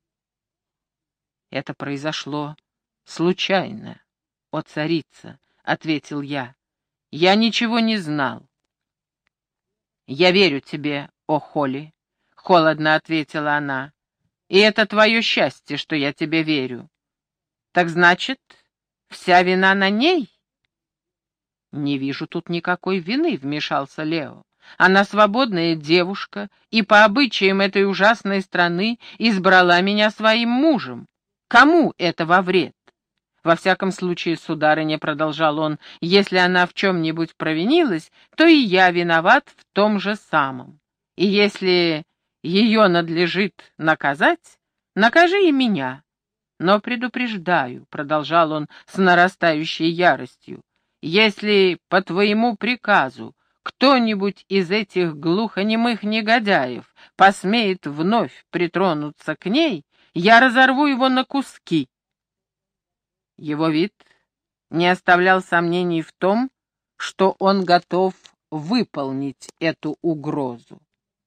«Это произошло случайно, о царица», — ответил я. «Я ничего не знал». «Я верю тебе, о Холли», — холодно ответила она. «И это твое счастье, что я тебе верю. Так значит, вся вина на ней?» «Не вижу тут никакой вины», — вмешался Лео. «Она свободная девушка и по обычаям этой ужасной страны избрала меня своим мужем. Кому это во вред? Во всяком случае, сударыня, — продолжал он, — если она в чем-нибудь провинилась, то и я виноват в том же самом. И если ее надлежит наказать, накажи и меня. Но предупреждаю, — продолжал он с нарастающей яростью, — если по твоему приказу кто-нибудь из этих глухонемых негодяев посмеет вновь притронуться к ней, я разорву его на куски». Его вид не оставлял сомнений в том, что он готов выполнить эту угрозу.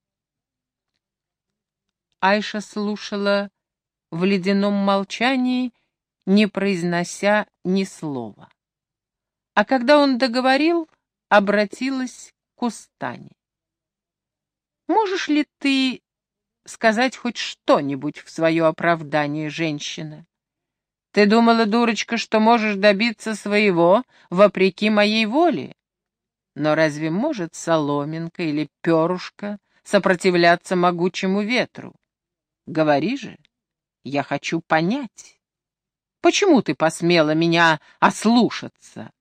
Айша слушала в ледяном молчании, не произнося ни слова. А когда он договорил, обратилась к Устане. «Можешь ли ты сказать хоть что-нибудь в свое оправдание, женщина? Ты думала, дурочка, что можешь добиться своего вопреки моей воле? Но разве может соломинка или перышко сопротивляться могучему ветру? Говори же, я хочу понять, почему ты посмела меня ослушаться?»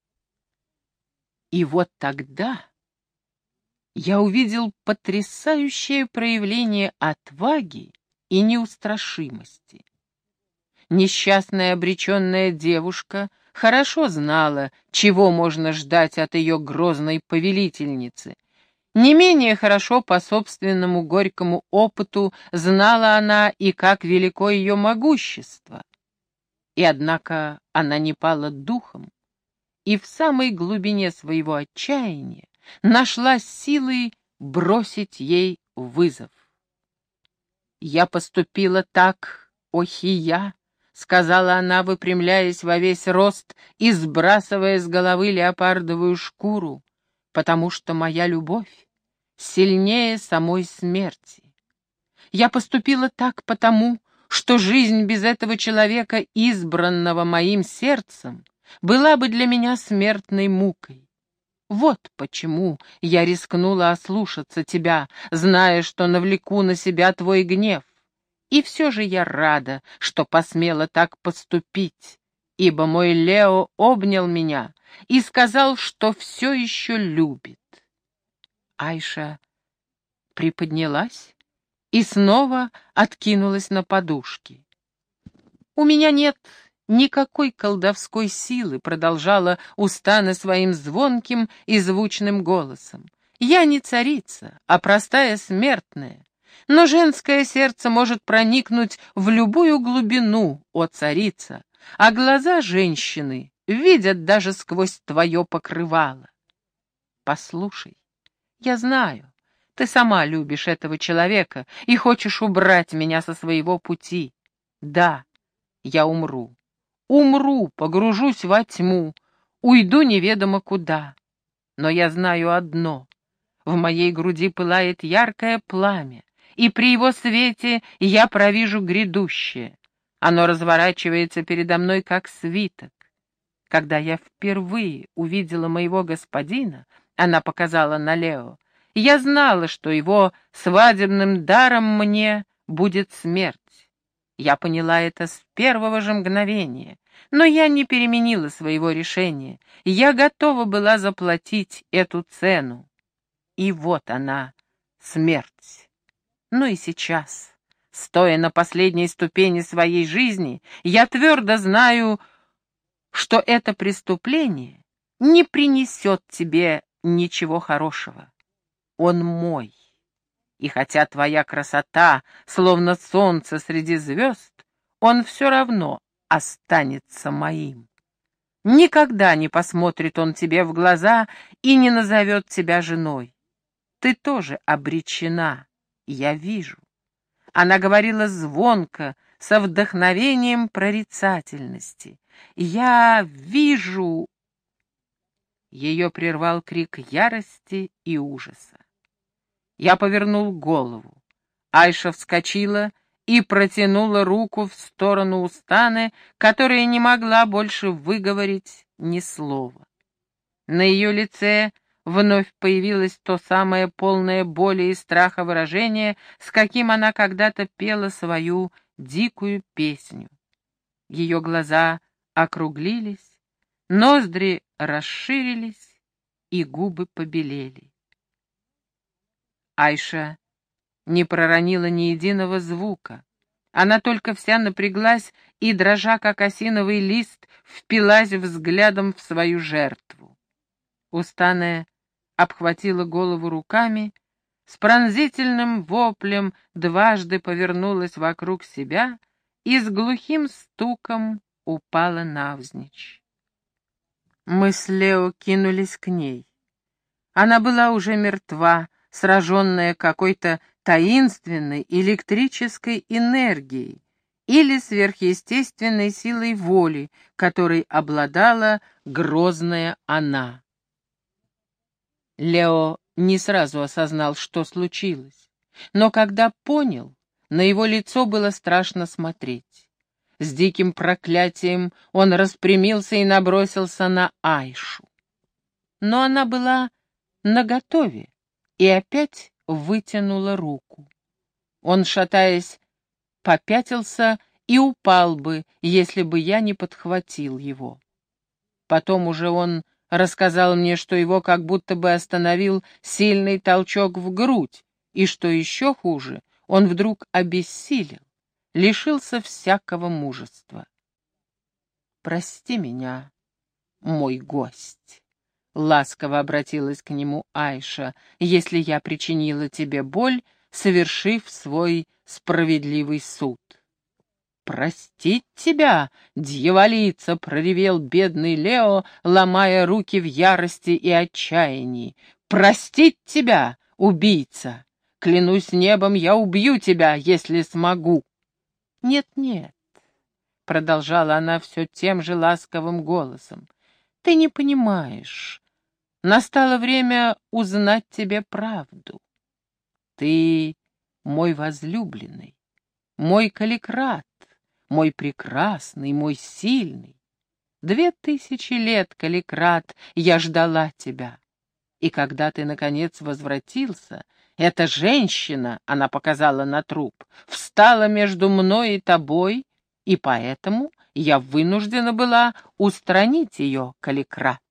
И вот тогда я увидел потрясающее проявление отваги и неустрашимости. Несчастная обреченная девушка хорошо знала, чего можно ждать от ее грозной повелительницы. Не менее хорошо по собственному горькому опыту знала она и как велико ее могущество. И однако она не пала духом, и в самой глубине своего отчаяния нашла силы бросить ей вызов. «Я поступила так, о Хия», — сказала она, выпрямляясь во весь рост и сбрасывая с головы леопардовую шкуру, «потому что моя любовь сильнее самой смерти. Я поступила так потому, что жизнь без этого человека, избранного моим сердцем, была бы для меня смертной мукой. Вот почему я рискнула ослушаться тебя, зная, что навлеку на себя твой гнев. И все же я рада, что посмела так поступить, ибо мой Лео обнял меня и сказал, что все еще любит». Айша приподнялась и снова откинулась на подушки. «У меня нет никакой колдовской силы», — продолжала Устана своим звонким и звучным голосом. «Я не царица, а простая смертная. Но женское сердце может проникнуть в любую глубину, о царица, а глаза женщины видят даже сквозь твое покрывало. Послушай, я знаю, Ты сама любишь этого человека и хочешь убрать меня со своего пути. Да, я умру. Умру, погружусь во тьму, уйду неведомо куда. Но я знаю одно. В моей груди пылает яркое пламя, и при его свете я провижу грядущее. Оно разворачивается передо мной, как свиток. Когда я впервые увидела моего господина, она показала на Лео, я знала, что его свадебным даром мне будет смерть. Я поняла это с первого же мгновения, но я не переменила своего решения. Я готова была заплатить эту цену. И вот она, смерть. Ну и сейчас, стоя на последней ступени своей жизни, я твердо знаю, что это преступление не принесет тебе ничего хорошего. Он мой. И хотя твоя красота, словно солнце среди звезд, он все равно останется моим. Никогда не посмотрит он тебе в глаза и не назовет тебя женой. Ты тоже обречена, я вижу. Она говорила звонко, со вдохновением прорицательности. Я вижу... Ее прервал крик ярости и ужаса. Я повернул голову. Айша вскочила и протянула руку в сторону Устаны, которая не могла больше выговорить ни слова. На ее лице вновь появилось то самое полное боли и страха выражение, с каким она когда-то пела свою дикую песню. Ее глаза округлились, ноздри расширились, и губы побелели. Айша не проронила ни единого звука. Она только вся напряглась и, дрожа как осиновый лист, впилась взглядом в свою жертву. Устаная обхватила голову руками, с пронзительным воплем дважды повернулась вокруг себя и с глухим стуком упала навзничь. Мы с Лео кинулись к ней. Она была уже мертва, сраженная какой-то таинственной электрической энергией или сверхъестественной силой воли, которой обладала грозная она. Лео не сразу осознал, что случилось, но когда понял, на его лицо было страшно смотреть. С диким проклятием он распрямился и набросился на Айшу. Но она была наготове и опять вытянула руку. Он, шатаясь, попятился и упал бы, если бы я не подхватил его. Потом уже он рассказал мне, что его как будто бы остановил сильный толчок в грудь, и, что еще хуже, он вдруг обессилел, лишился всякого мужества. «Прости меня, мой гость», — ласково обратилась к нему Айша, «если я причинила тебе боль, совершив свой справедливый суд». «Простить тебя, дьяволица!» — проревел бедный Лео, ломая руки в ярости и отчаянии. «Простить тебя, убийца! Клянусь небом, я убью тебя, если смогу!» «Нет-нет», — продолжала она все тем же ласковым голосом, — «ты не понимаешь. Настало время узнать тебе правду. Ты мой возлюбленный, мой Каликрат, мой прекрасный, мой сильный. Две тысячи лет, Каликрат, я ждала тебя. И когда ты, наконец, возвратился, эта женщина, она показала на труп, встала между мной и тобой, и поэтому я вынуждена была устранить ее, Каликрат.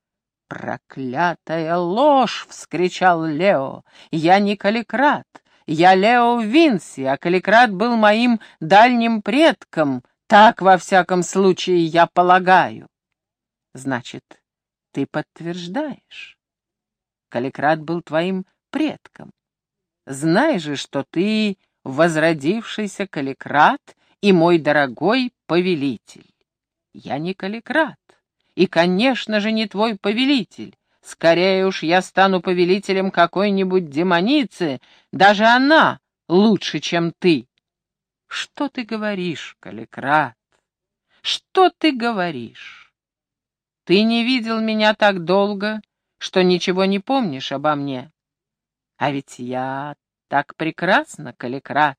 «Проклятая ложь!» — вскричал Лео. «Я не Каликрат, я Лео Винси, а Каликрат был моим дальним предком, так, во всяком случае, я полагаю». «Значит, ты подтверждаешь? Каликрат был твоим предком. Знай же, что ты возродившийся Каликрат и мой дорогой повелитель. Я не Каликрат, и, конечно же, не твой повелитель. Скорее уж я стану повелителем какой-нибудь демоницы, даже она лучше, чем ты. Что ты говоришь, Каликрат? Что ты говоришь? Ты не видел меня так долго, что ничего не помнишь обо мне. А ведь я так прекрасна, Каликрат.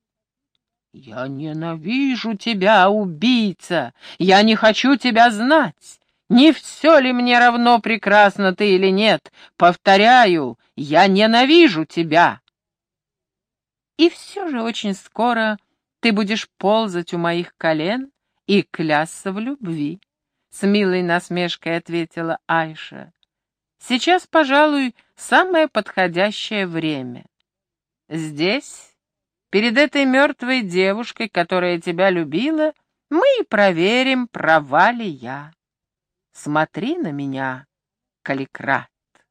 Я ненавижу тебя, убийца! Я не хочу тебя знать! Не все ли мне равно, прекрасна ты или нет? Повторяю, я ненавижу тебя! И все же очень скоро ты будешь ползать у моих колен и клясться в любви, — с милой насмешкой ответила Айша. Сейчас, пожалуй, самое подходящее время. Здесь, перед этой мертвой девушкой, которая тебя любила, мы и проверим, права ли я. Смотри на меня, Каликрат.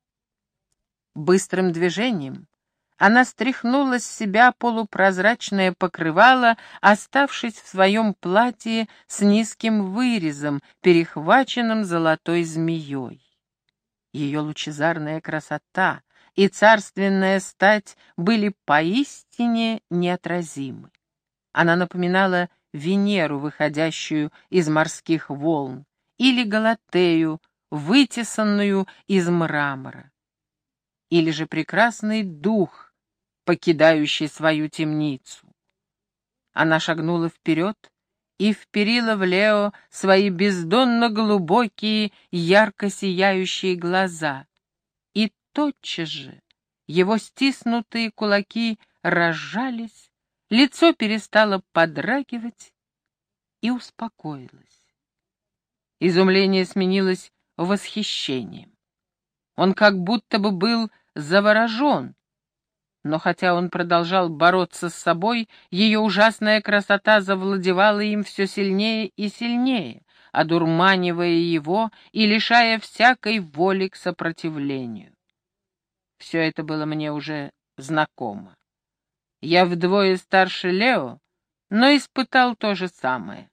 Быстрым движением она стряхнула с себя полупрозрачное покрывало, оставшись в своем платье с низким вырезом, перехваченным золотой змеей. Ее лучезарная красота и царственная стать были поистине неотразимы. Она напоминала Венеру, выходящую из морских волн, или Галатею, вытесанную из мрамора, или же прекрасный дух, покидающий свою темницу. Она шагнула вперед и вперила в Лео свои бездонно глубокие, ярко сияющие глаза, и тотчас же его стиснутые кулаки разжались, лицо перестало подрагивать и успокоилось. Изумление сменилось восхищением. Он как будто бы был заворожен, но хотя он продолжал бороться с собой, ее ужасная красота завладевала им все сильнее и сильнее, одурманивая его и лишая всякой воли к сопротивлению. Все это было мне уже знакомо. Я вдвое старше Лео, но испытал то же самое.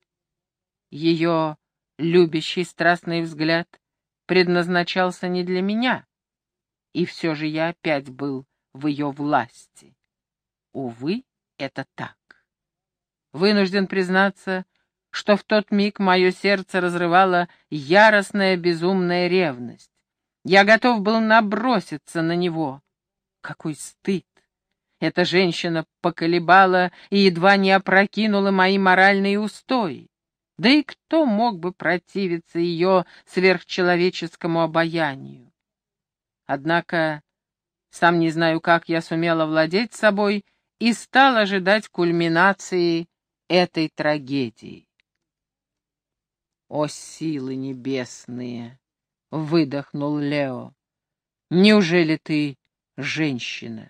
Ее любящий страстный взгляд предназначался не для меня, и все же я опять был в ее власти. Увы, это так. Вынужден признаться, что в тот миг мое сердце разрывала яростная безумная ревность. Я готов был наброситься на него. Какой стыд! Эта женщина поколебала и едва не опрокинула мои моральные устои. Да и кто мог бы противиться ее сверхчеловеческому обаянию? Однако, сам не знаю, как я сумел овладеть собой и стал ожидать кульминации этой трагедии. «О, силы небесные!» — выдохнул Лео. «Неужели ты женщина?»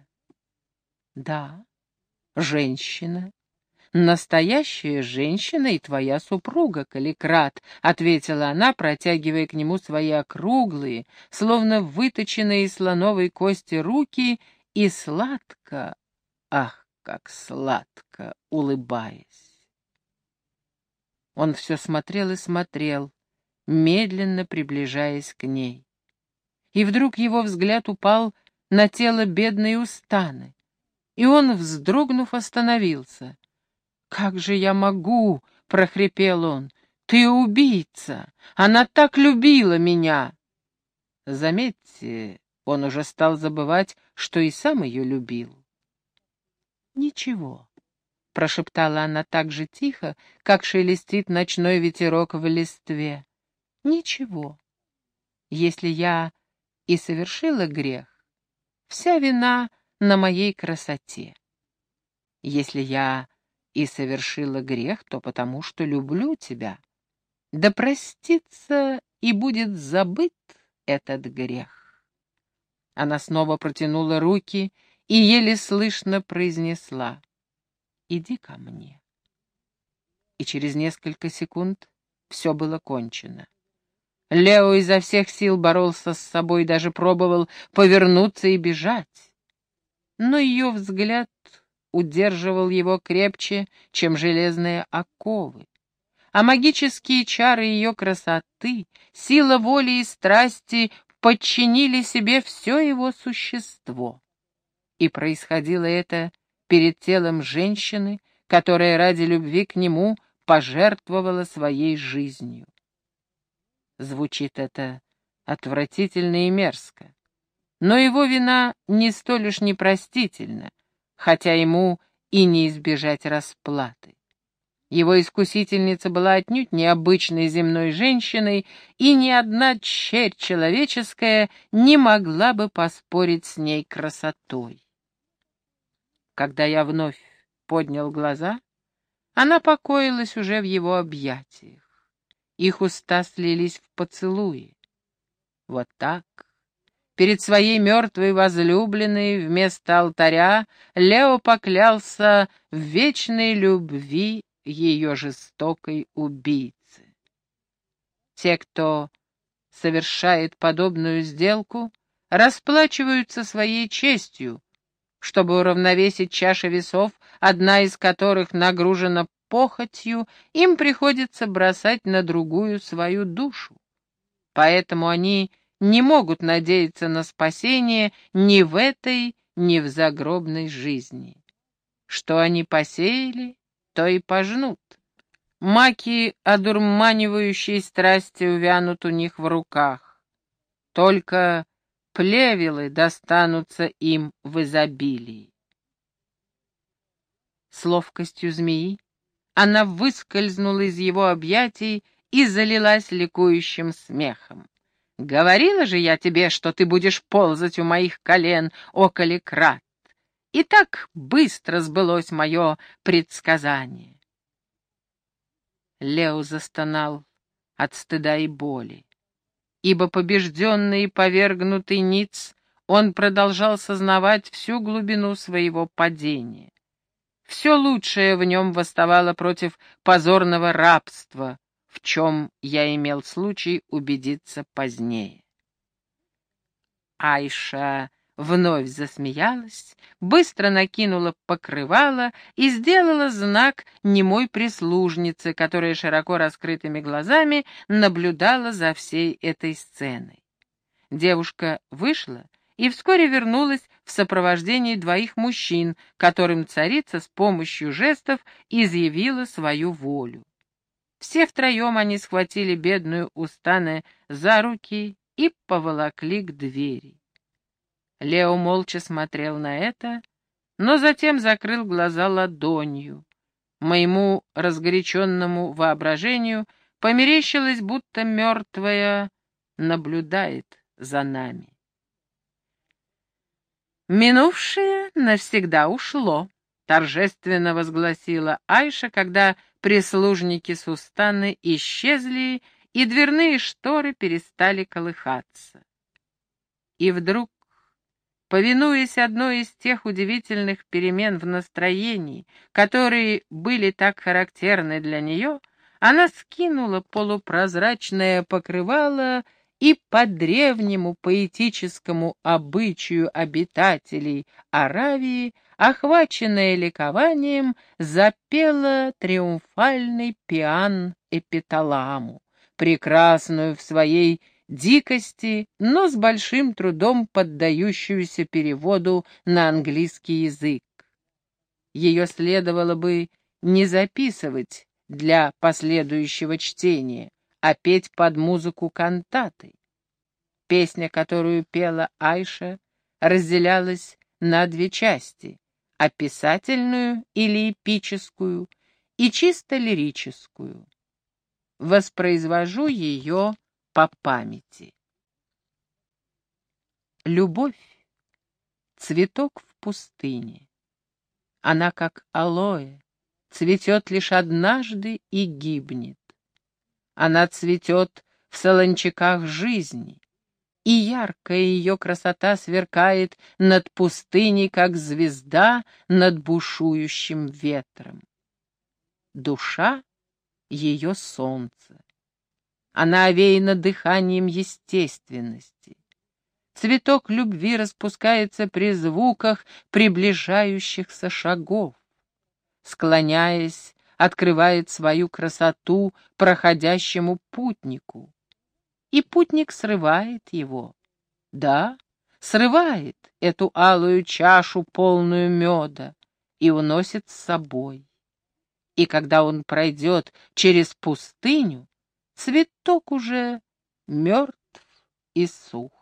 «Да, женщина. Настоящая женщина и твоя супруга, Каликрат», — ответила она, протягивая к нему свои округлые, словно выточенные из слоновой кости руки, и сладко, ах, как сладко, улыбаясь. Он все смотрел и смотрел, медленно приближаясь к ней. И вдруг его взгляд упал на тело бедной Устаны, и он, вздрогнув, остановился. «Как же я могу?» — прохрипел он. «Ты убийца! Она так любила меня!» Заметьте, он уже стал забывать, что и сам ее любил. «Ничего», — прошептала она так же тихо, как шелестит ночной ветерок в листве. «Ничего. Если я и совершила грех, вся вина на моей красоте. Если я и совершила грех, то потому, что люблю тебя. Да простится и будет забыт этот грех». Она снова протянула руки и еле слышно произнесла: «Иди ко мне». И через несколько секунд все было кончено. Лео изо всех сил боролся с собой, даже пробовал повернуться и бежать. Но ее взгляд удерживал его крепче, чем железные оковы. А магические чары ее красоты, сила воли и страсти подчинили себе все его существо. И происходило это перед телом женщины, которая ради любви к нему пожертвовала своей жизнью. Звучит это отвратительно и мерзко, но его вина не столь уж непростительна, хотя ему и не избежать расплаты. Его искусительница была отнюдь необычной земной женщиной, и ни одна черь человеческая не могла бы поспорить с ней красотой. Когда я вновь поднял глаза, она покоилась уже в его объятиях. Их уста слились в поцелуи. Вот так, перед своей мертвой возлюбленной вместо алтаря, Лео поклялся в вечной любви ее жестокой убийцы. Те, кто совершает подобную сделку, расплачиваются своей честью, чтобы уравновесить чаши весов, одна из которых нагружена похотью, им приходится бросать на другую свою душу. Поэтому они не могут надеяться на спасение ни в этой, ни в загробной жизни. Что они посеяли, то и пожнут. Маки, одурманивающие страсти, увянут у них в руках. Только плевелы достанутся им в изобилии. С ловкостью змеи она выскользнула из его объятий и залилась ликующим смехом. «Говорила же я тебе, что ты будешь ползать у моих колен, о Каликрат! И так быстро сбылось мое предсказание». Лео застонал от стыда и боли, ибо побежденный и повергнутый ниц, он продолжал сознавать всю глубину своего падения. Все лучшее в нем восставало против позорного рабства, в чем я имел случай убедиться позднее. Айша вновь засмеялась, быстро накинула покрывало и сделала знак немой прислужнице, которая широко раскрытыми глазами наблюдала за всей этой сценой. Девушка вышла и вскоре вернулась в сопровождении двоих мужчин, которым царица с помощью жестов изъявила свою волю. Все втроем они схватили бедную Устане за руки и поволокли к двери. Лео молча смотрел на это, но затем закрыл глаза ладонью. Моему разгоряченному воображению померещилось, будто мертвая наблюдает за нами. «Минувшее навсегда ушло», — торжественно возгласила Айша, когда прислужники Сустаны исчезли, и дверные шторы перестали колыхаться. И вдруг, повинуясь одной из тех удивительных перемен в настроении, которые были так характерны для нее, она скинула полупрозрачное покрывало и по древнему поэтическому обычаю обитателей Аравии, охваченная ликованием, запела триумфальный пиан Эпиталаму, прекрасную в своей дикости, но с большим трудом поддающуюся переводу на английский язык. Ее следовало бы не записывать для последующего чтения, а петь под музыку кантаты. Песня, которую пела Айша, разделялась на две части — описательную или эпическую и чисто лирическую. Воспроизвожу ее по памяти. Любовь — цветок в пустыне. Она, как алоэ, цветет лишь однажды и гибнет. Она цветет в солончаках жизни, и яркая ее красота сверкает над пустыней, как звезда над бушующим ветром. Душа — ее солнце. Она овеяна дыханием естественности. Цветок любви распускается при звуках приближающихся шагов. Склоняясь, открывает свою красоту проходящему путнику. И путник срывает его, Да, срывает эту алую чашу, полную меда, и уносит с собой. И когда он пройдет через пустыню, цветок уже мертв и сух.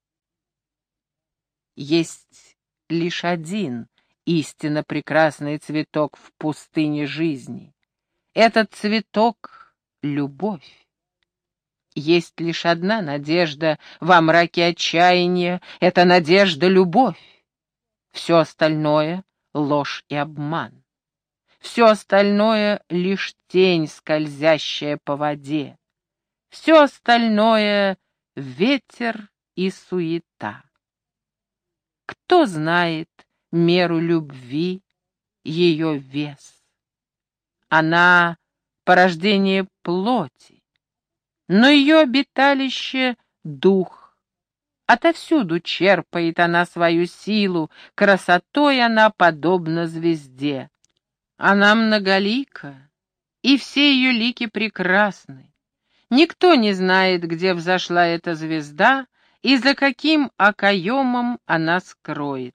Есть лишь один истинно прекрасный цветок в пустыне жизни. Этот цветок — любовь. Есть лишь одна надежда во мраке отчаяния — это надежда — любовь. Все остальное — ложь и обман. Все остальное — лишь тень, скользящая по воде. Все остальное — ветер и суета. Кто знает меру любви, ее вес? Она — порождение плоти, но ее обиталище — дух. Отовсюду черпает она свою силу, красотой она подобна звезде. Она многолика, и все ее лики прекрасны. Никто не знает, где взошла эта звезда и за каким окоемом она скроется.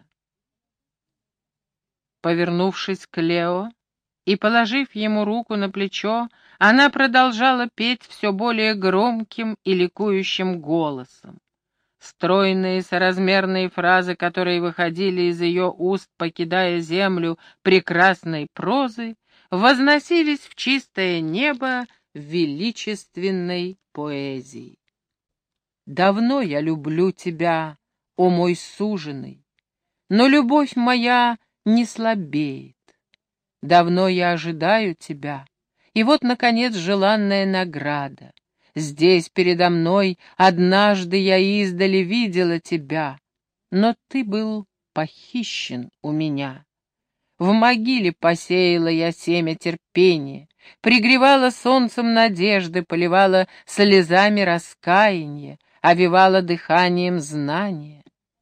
Повернувшись к Лео и положив ему руку на плечо, она продолжала петь все более громким и ликующим голосом. Стройные соразмерные фразы, которые выходили из ее уст, покидая землю прекрасной прозы, возносились в чистое небо величественной поэзии. Давно я люблю тебя, о мой суженый, но любовь моя не слабеет. Давно я ожидаю тебя, и вот, наконец, желанная награда. Здесь передо мной однажды я издали видела тебя, но ты был похищен у меня. В могиле посеяла я семя терпения, пригревала солнцем надежды, поливала слезами раскаяния, овевала дыханием знания.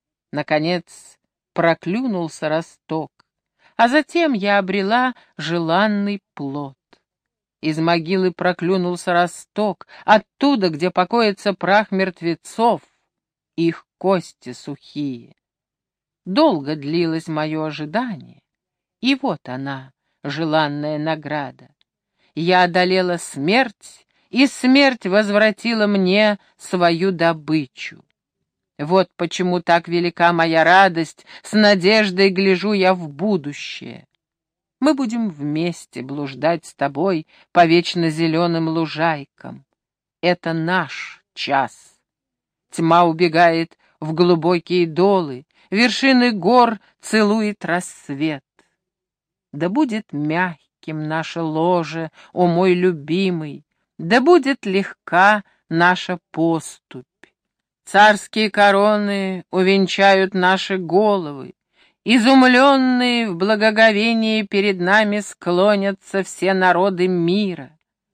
Наконец проклюнулся росток, а затем я обрела желанный плод. Из могилы проклюнулся росток, оттуда, где покоится прах мертвецов, их кости сухие. Долго длилось мое ожидание, и вот она, желанная награда. Я одолела смерть, и смерть возвратила мне свою добычу. Вот почему так велика моя радость, с надеждой гляжу я в будущее. Мы будем вместе блуждать с тобой по вечно зеленым лужайкам. Это наш час. Тьма убегает в глубокие долы, вершины гор целует рассвет. Да будет мягким наше ложе, о мой любимый, да будет легка наша поступь. Царские короны увенчают наши головы, изумленные в благоговении перед нами склонятся все народы мира.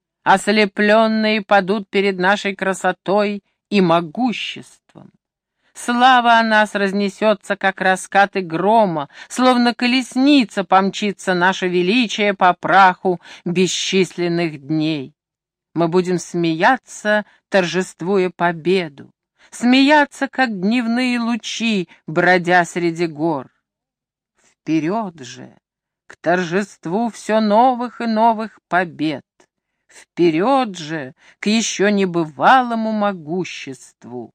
Ослепленные падут перед нашей красотой и могуществом. Слава о нас разнесется, как раскаты грома, словно колесница помчится наше величие по праху бесчисленных дней. Мы будем смеяться, торжествуя победу, смеяться, как дневные лучи, бродя среди гор. Вперед же, к торжеству все новых и новых побед! Вперед же, к еще небывалому могуществу!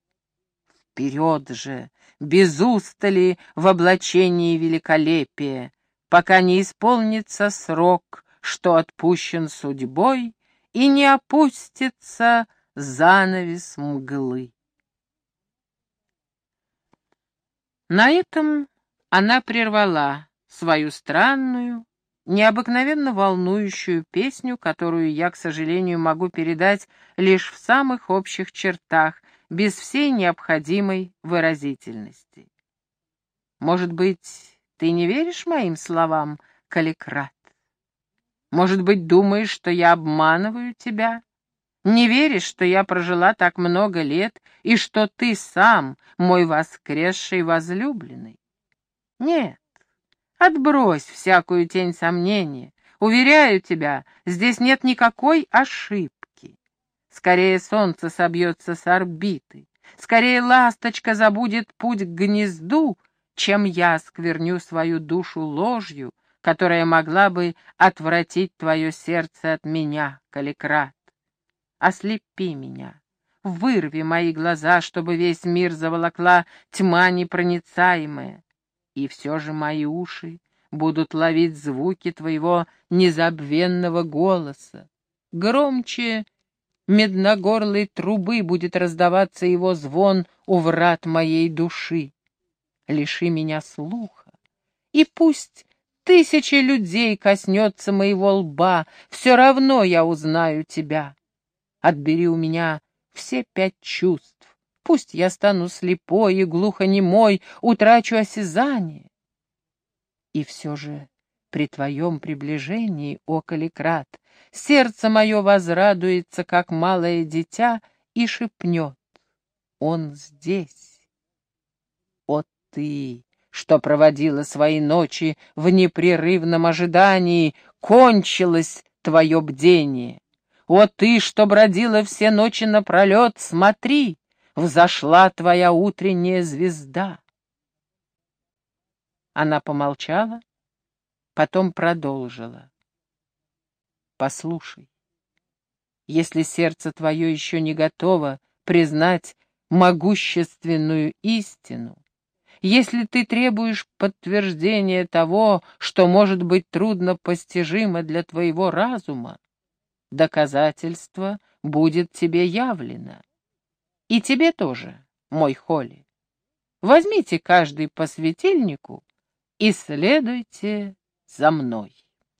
Вперед же, без устали в облачении великолепия, пока не исполнится срок, что отпущен судьбой, и не опустится занавес мглы. На этом она прервала свою странную, необыкновенно волнующую песню, которую я, к сожалению, могу передать лишь в самых общих чертах, без всей необходимой выразительности. Может быть, ты не веришь моим словам, Каликрат? Может быть, думаешь, что я обманываю тебя? Не веришь, что я прожила так много лет, и что ты сам мой воскресший возлюбленный? Нет, отбрось всякую тень сомнения. Уверяю тебя, здесь нет никакой ошибки. Скорее солнце собьется с орбиты. Скорее ласточка забудет путь к гнезду, чем я скверню свою душу ложью, которая могла бы отвратить твое сердце от меня, Каликрат. Ослепи меня, вырви мои глаза, чтобы весь мир заволокла тьма непроницаемая, и все же мои уши будут ловить звуки твоего незабвенного голоса. Громче медногорлой трубы будет раздаваться его звон у врат моей души. Лиши меня слуха, и пусть тысячи людей коснется моего лба, все равно я узнаю тебя. Отбери у меня все пять чувств, пусть я стану слепой и глухонемой, утрачу осязание. И все же при твоем приближении, о Каликрат, сердце мое возрадуется, как малое дитя, и шепнет: он здесь. О ты, что проводила свои ночи в непрерывном ожидании, кончилось твое бдение. О ты, что бродила все ночи напролет, смотри, взошла твоя утренняя звезда. Она помолчала, потом продолжила. Послушай, если сердце твое еще не готово признать могущественную истину, если ты требуешь подтверждения того, что может быть трудно постижимо для твоего разума, доказательство будет тебе явлено. И тебе тоже, мой Холли. Возьмите каждый по светильнику и следуйте за мной.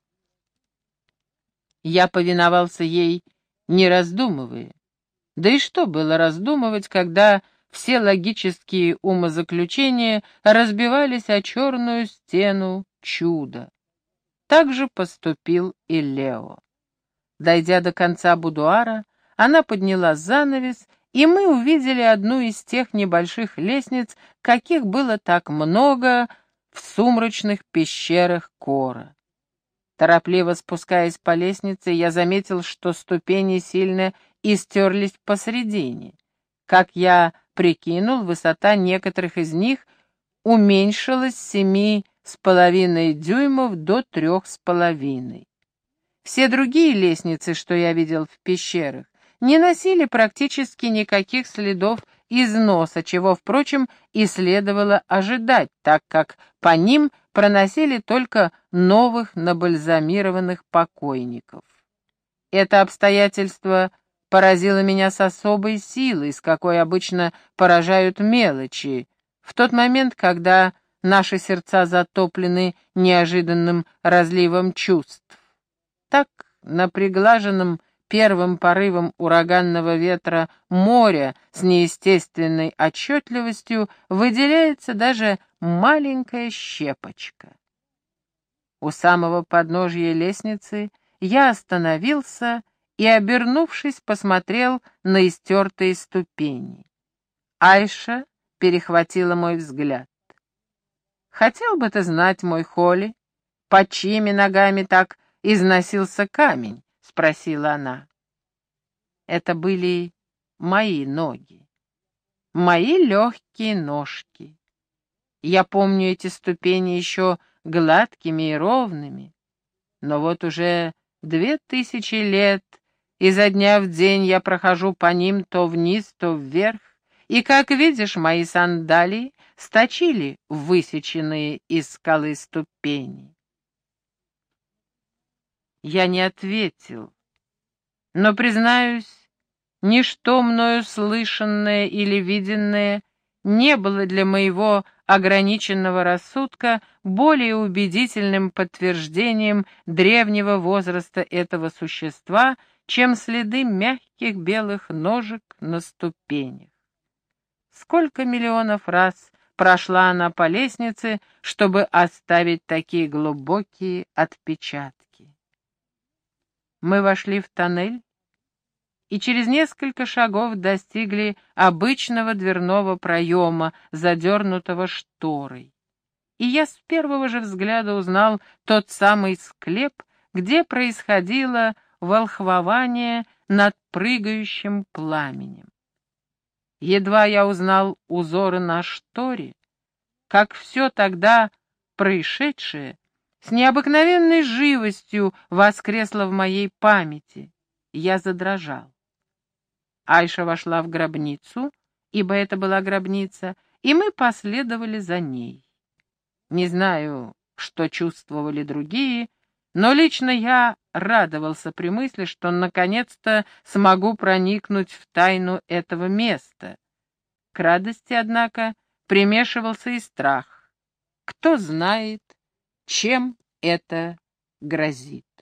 Я повиновался ей, не раздумывая. Да и что было раздумывать, когда все логические умозаключения разбивались о черную стену чуда? Так же поступил и Лео. Дойдя до конца будуара, она подняла занавес, и мы увидели одну из тех небольших лестниц, каких было так много в сумрачных пещерах Кора. Торопливо спускаясь по лестнице, я заметил, что ступени сильно истерлись посредине. Как я прикинул, высота некоторых из них уменьшилась с семи с половиной дюймов до трех с половиной. Все другие лестницы, что я видел в пещерах, не носили практически никаких следов износа, чего, впрочем, и следовало ожидать, так как по ним проносили только новых набальзамированных покойников. Это обстоятельство поразило меня с особой силой, с какой обычно поражают мелочи, в тот момент, когда наши сердца затоплены неожиданным разливом чувств. Так, на приглаженном первым порывом ураганного ветра моря с неестественной отчетливостью выделяется даже маленькая щепочка. У самого подножья лестницы я остановился и, обернувшись, посмотрел на истертые ступени. Айша перехватила мой взгляд. «Хотел бы ты знать, мой Холли, под чьими ногами так износился камень?» — спросила она. Это были мои ноги, мои легкие ножки. Я помню эти ступени еще гладкими и ровными, но вот уже две тысячи лет изо дня в день я прохожу по ним то вниз, то вверх, и, как видишь, мои сандалии сточили высеченные из скалы ступени. Я не ответил, но, признаюсь, ничто мною слышанное или виденное не было для моего ограниченного рассудка более убедительным подтверждением древнего возраста этого существа, чем следы мягких белых ножек на ступенях. Сколько миллионов раз прошла она по лестнице, чтобы оставить такие глубокие отпечатки. Мы вошли в тоннель и через несколько шагов достигли обычного дверного проема, задернутого шторой. И я с первого же взгляда узнал тот самый склеп, где происходило волхвование над прыгающим пламенем. Едва я узнал узоры на шторе, как все тогда происшедшее с необыкновенной живостью воскресло в моей памяти. Я задрожал. Айша вошла в гробницу, ибо это была гробница, и мы последовали за ней. Не знаю, что чувствовали другие, но лично я радовался при мысли, что наконец-то смогу проникнуть в тайну этого места. К радости, однако, примешивался и страх. Кто знает, чем это грозит.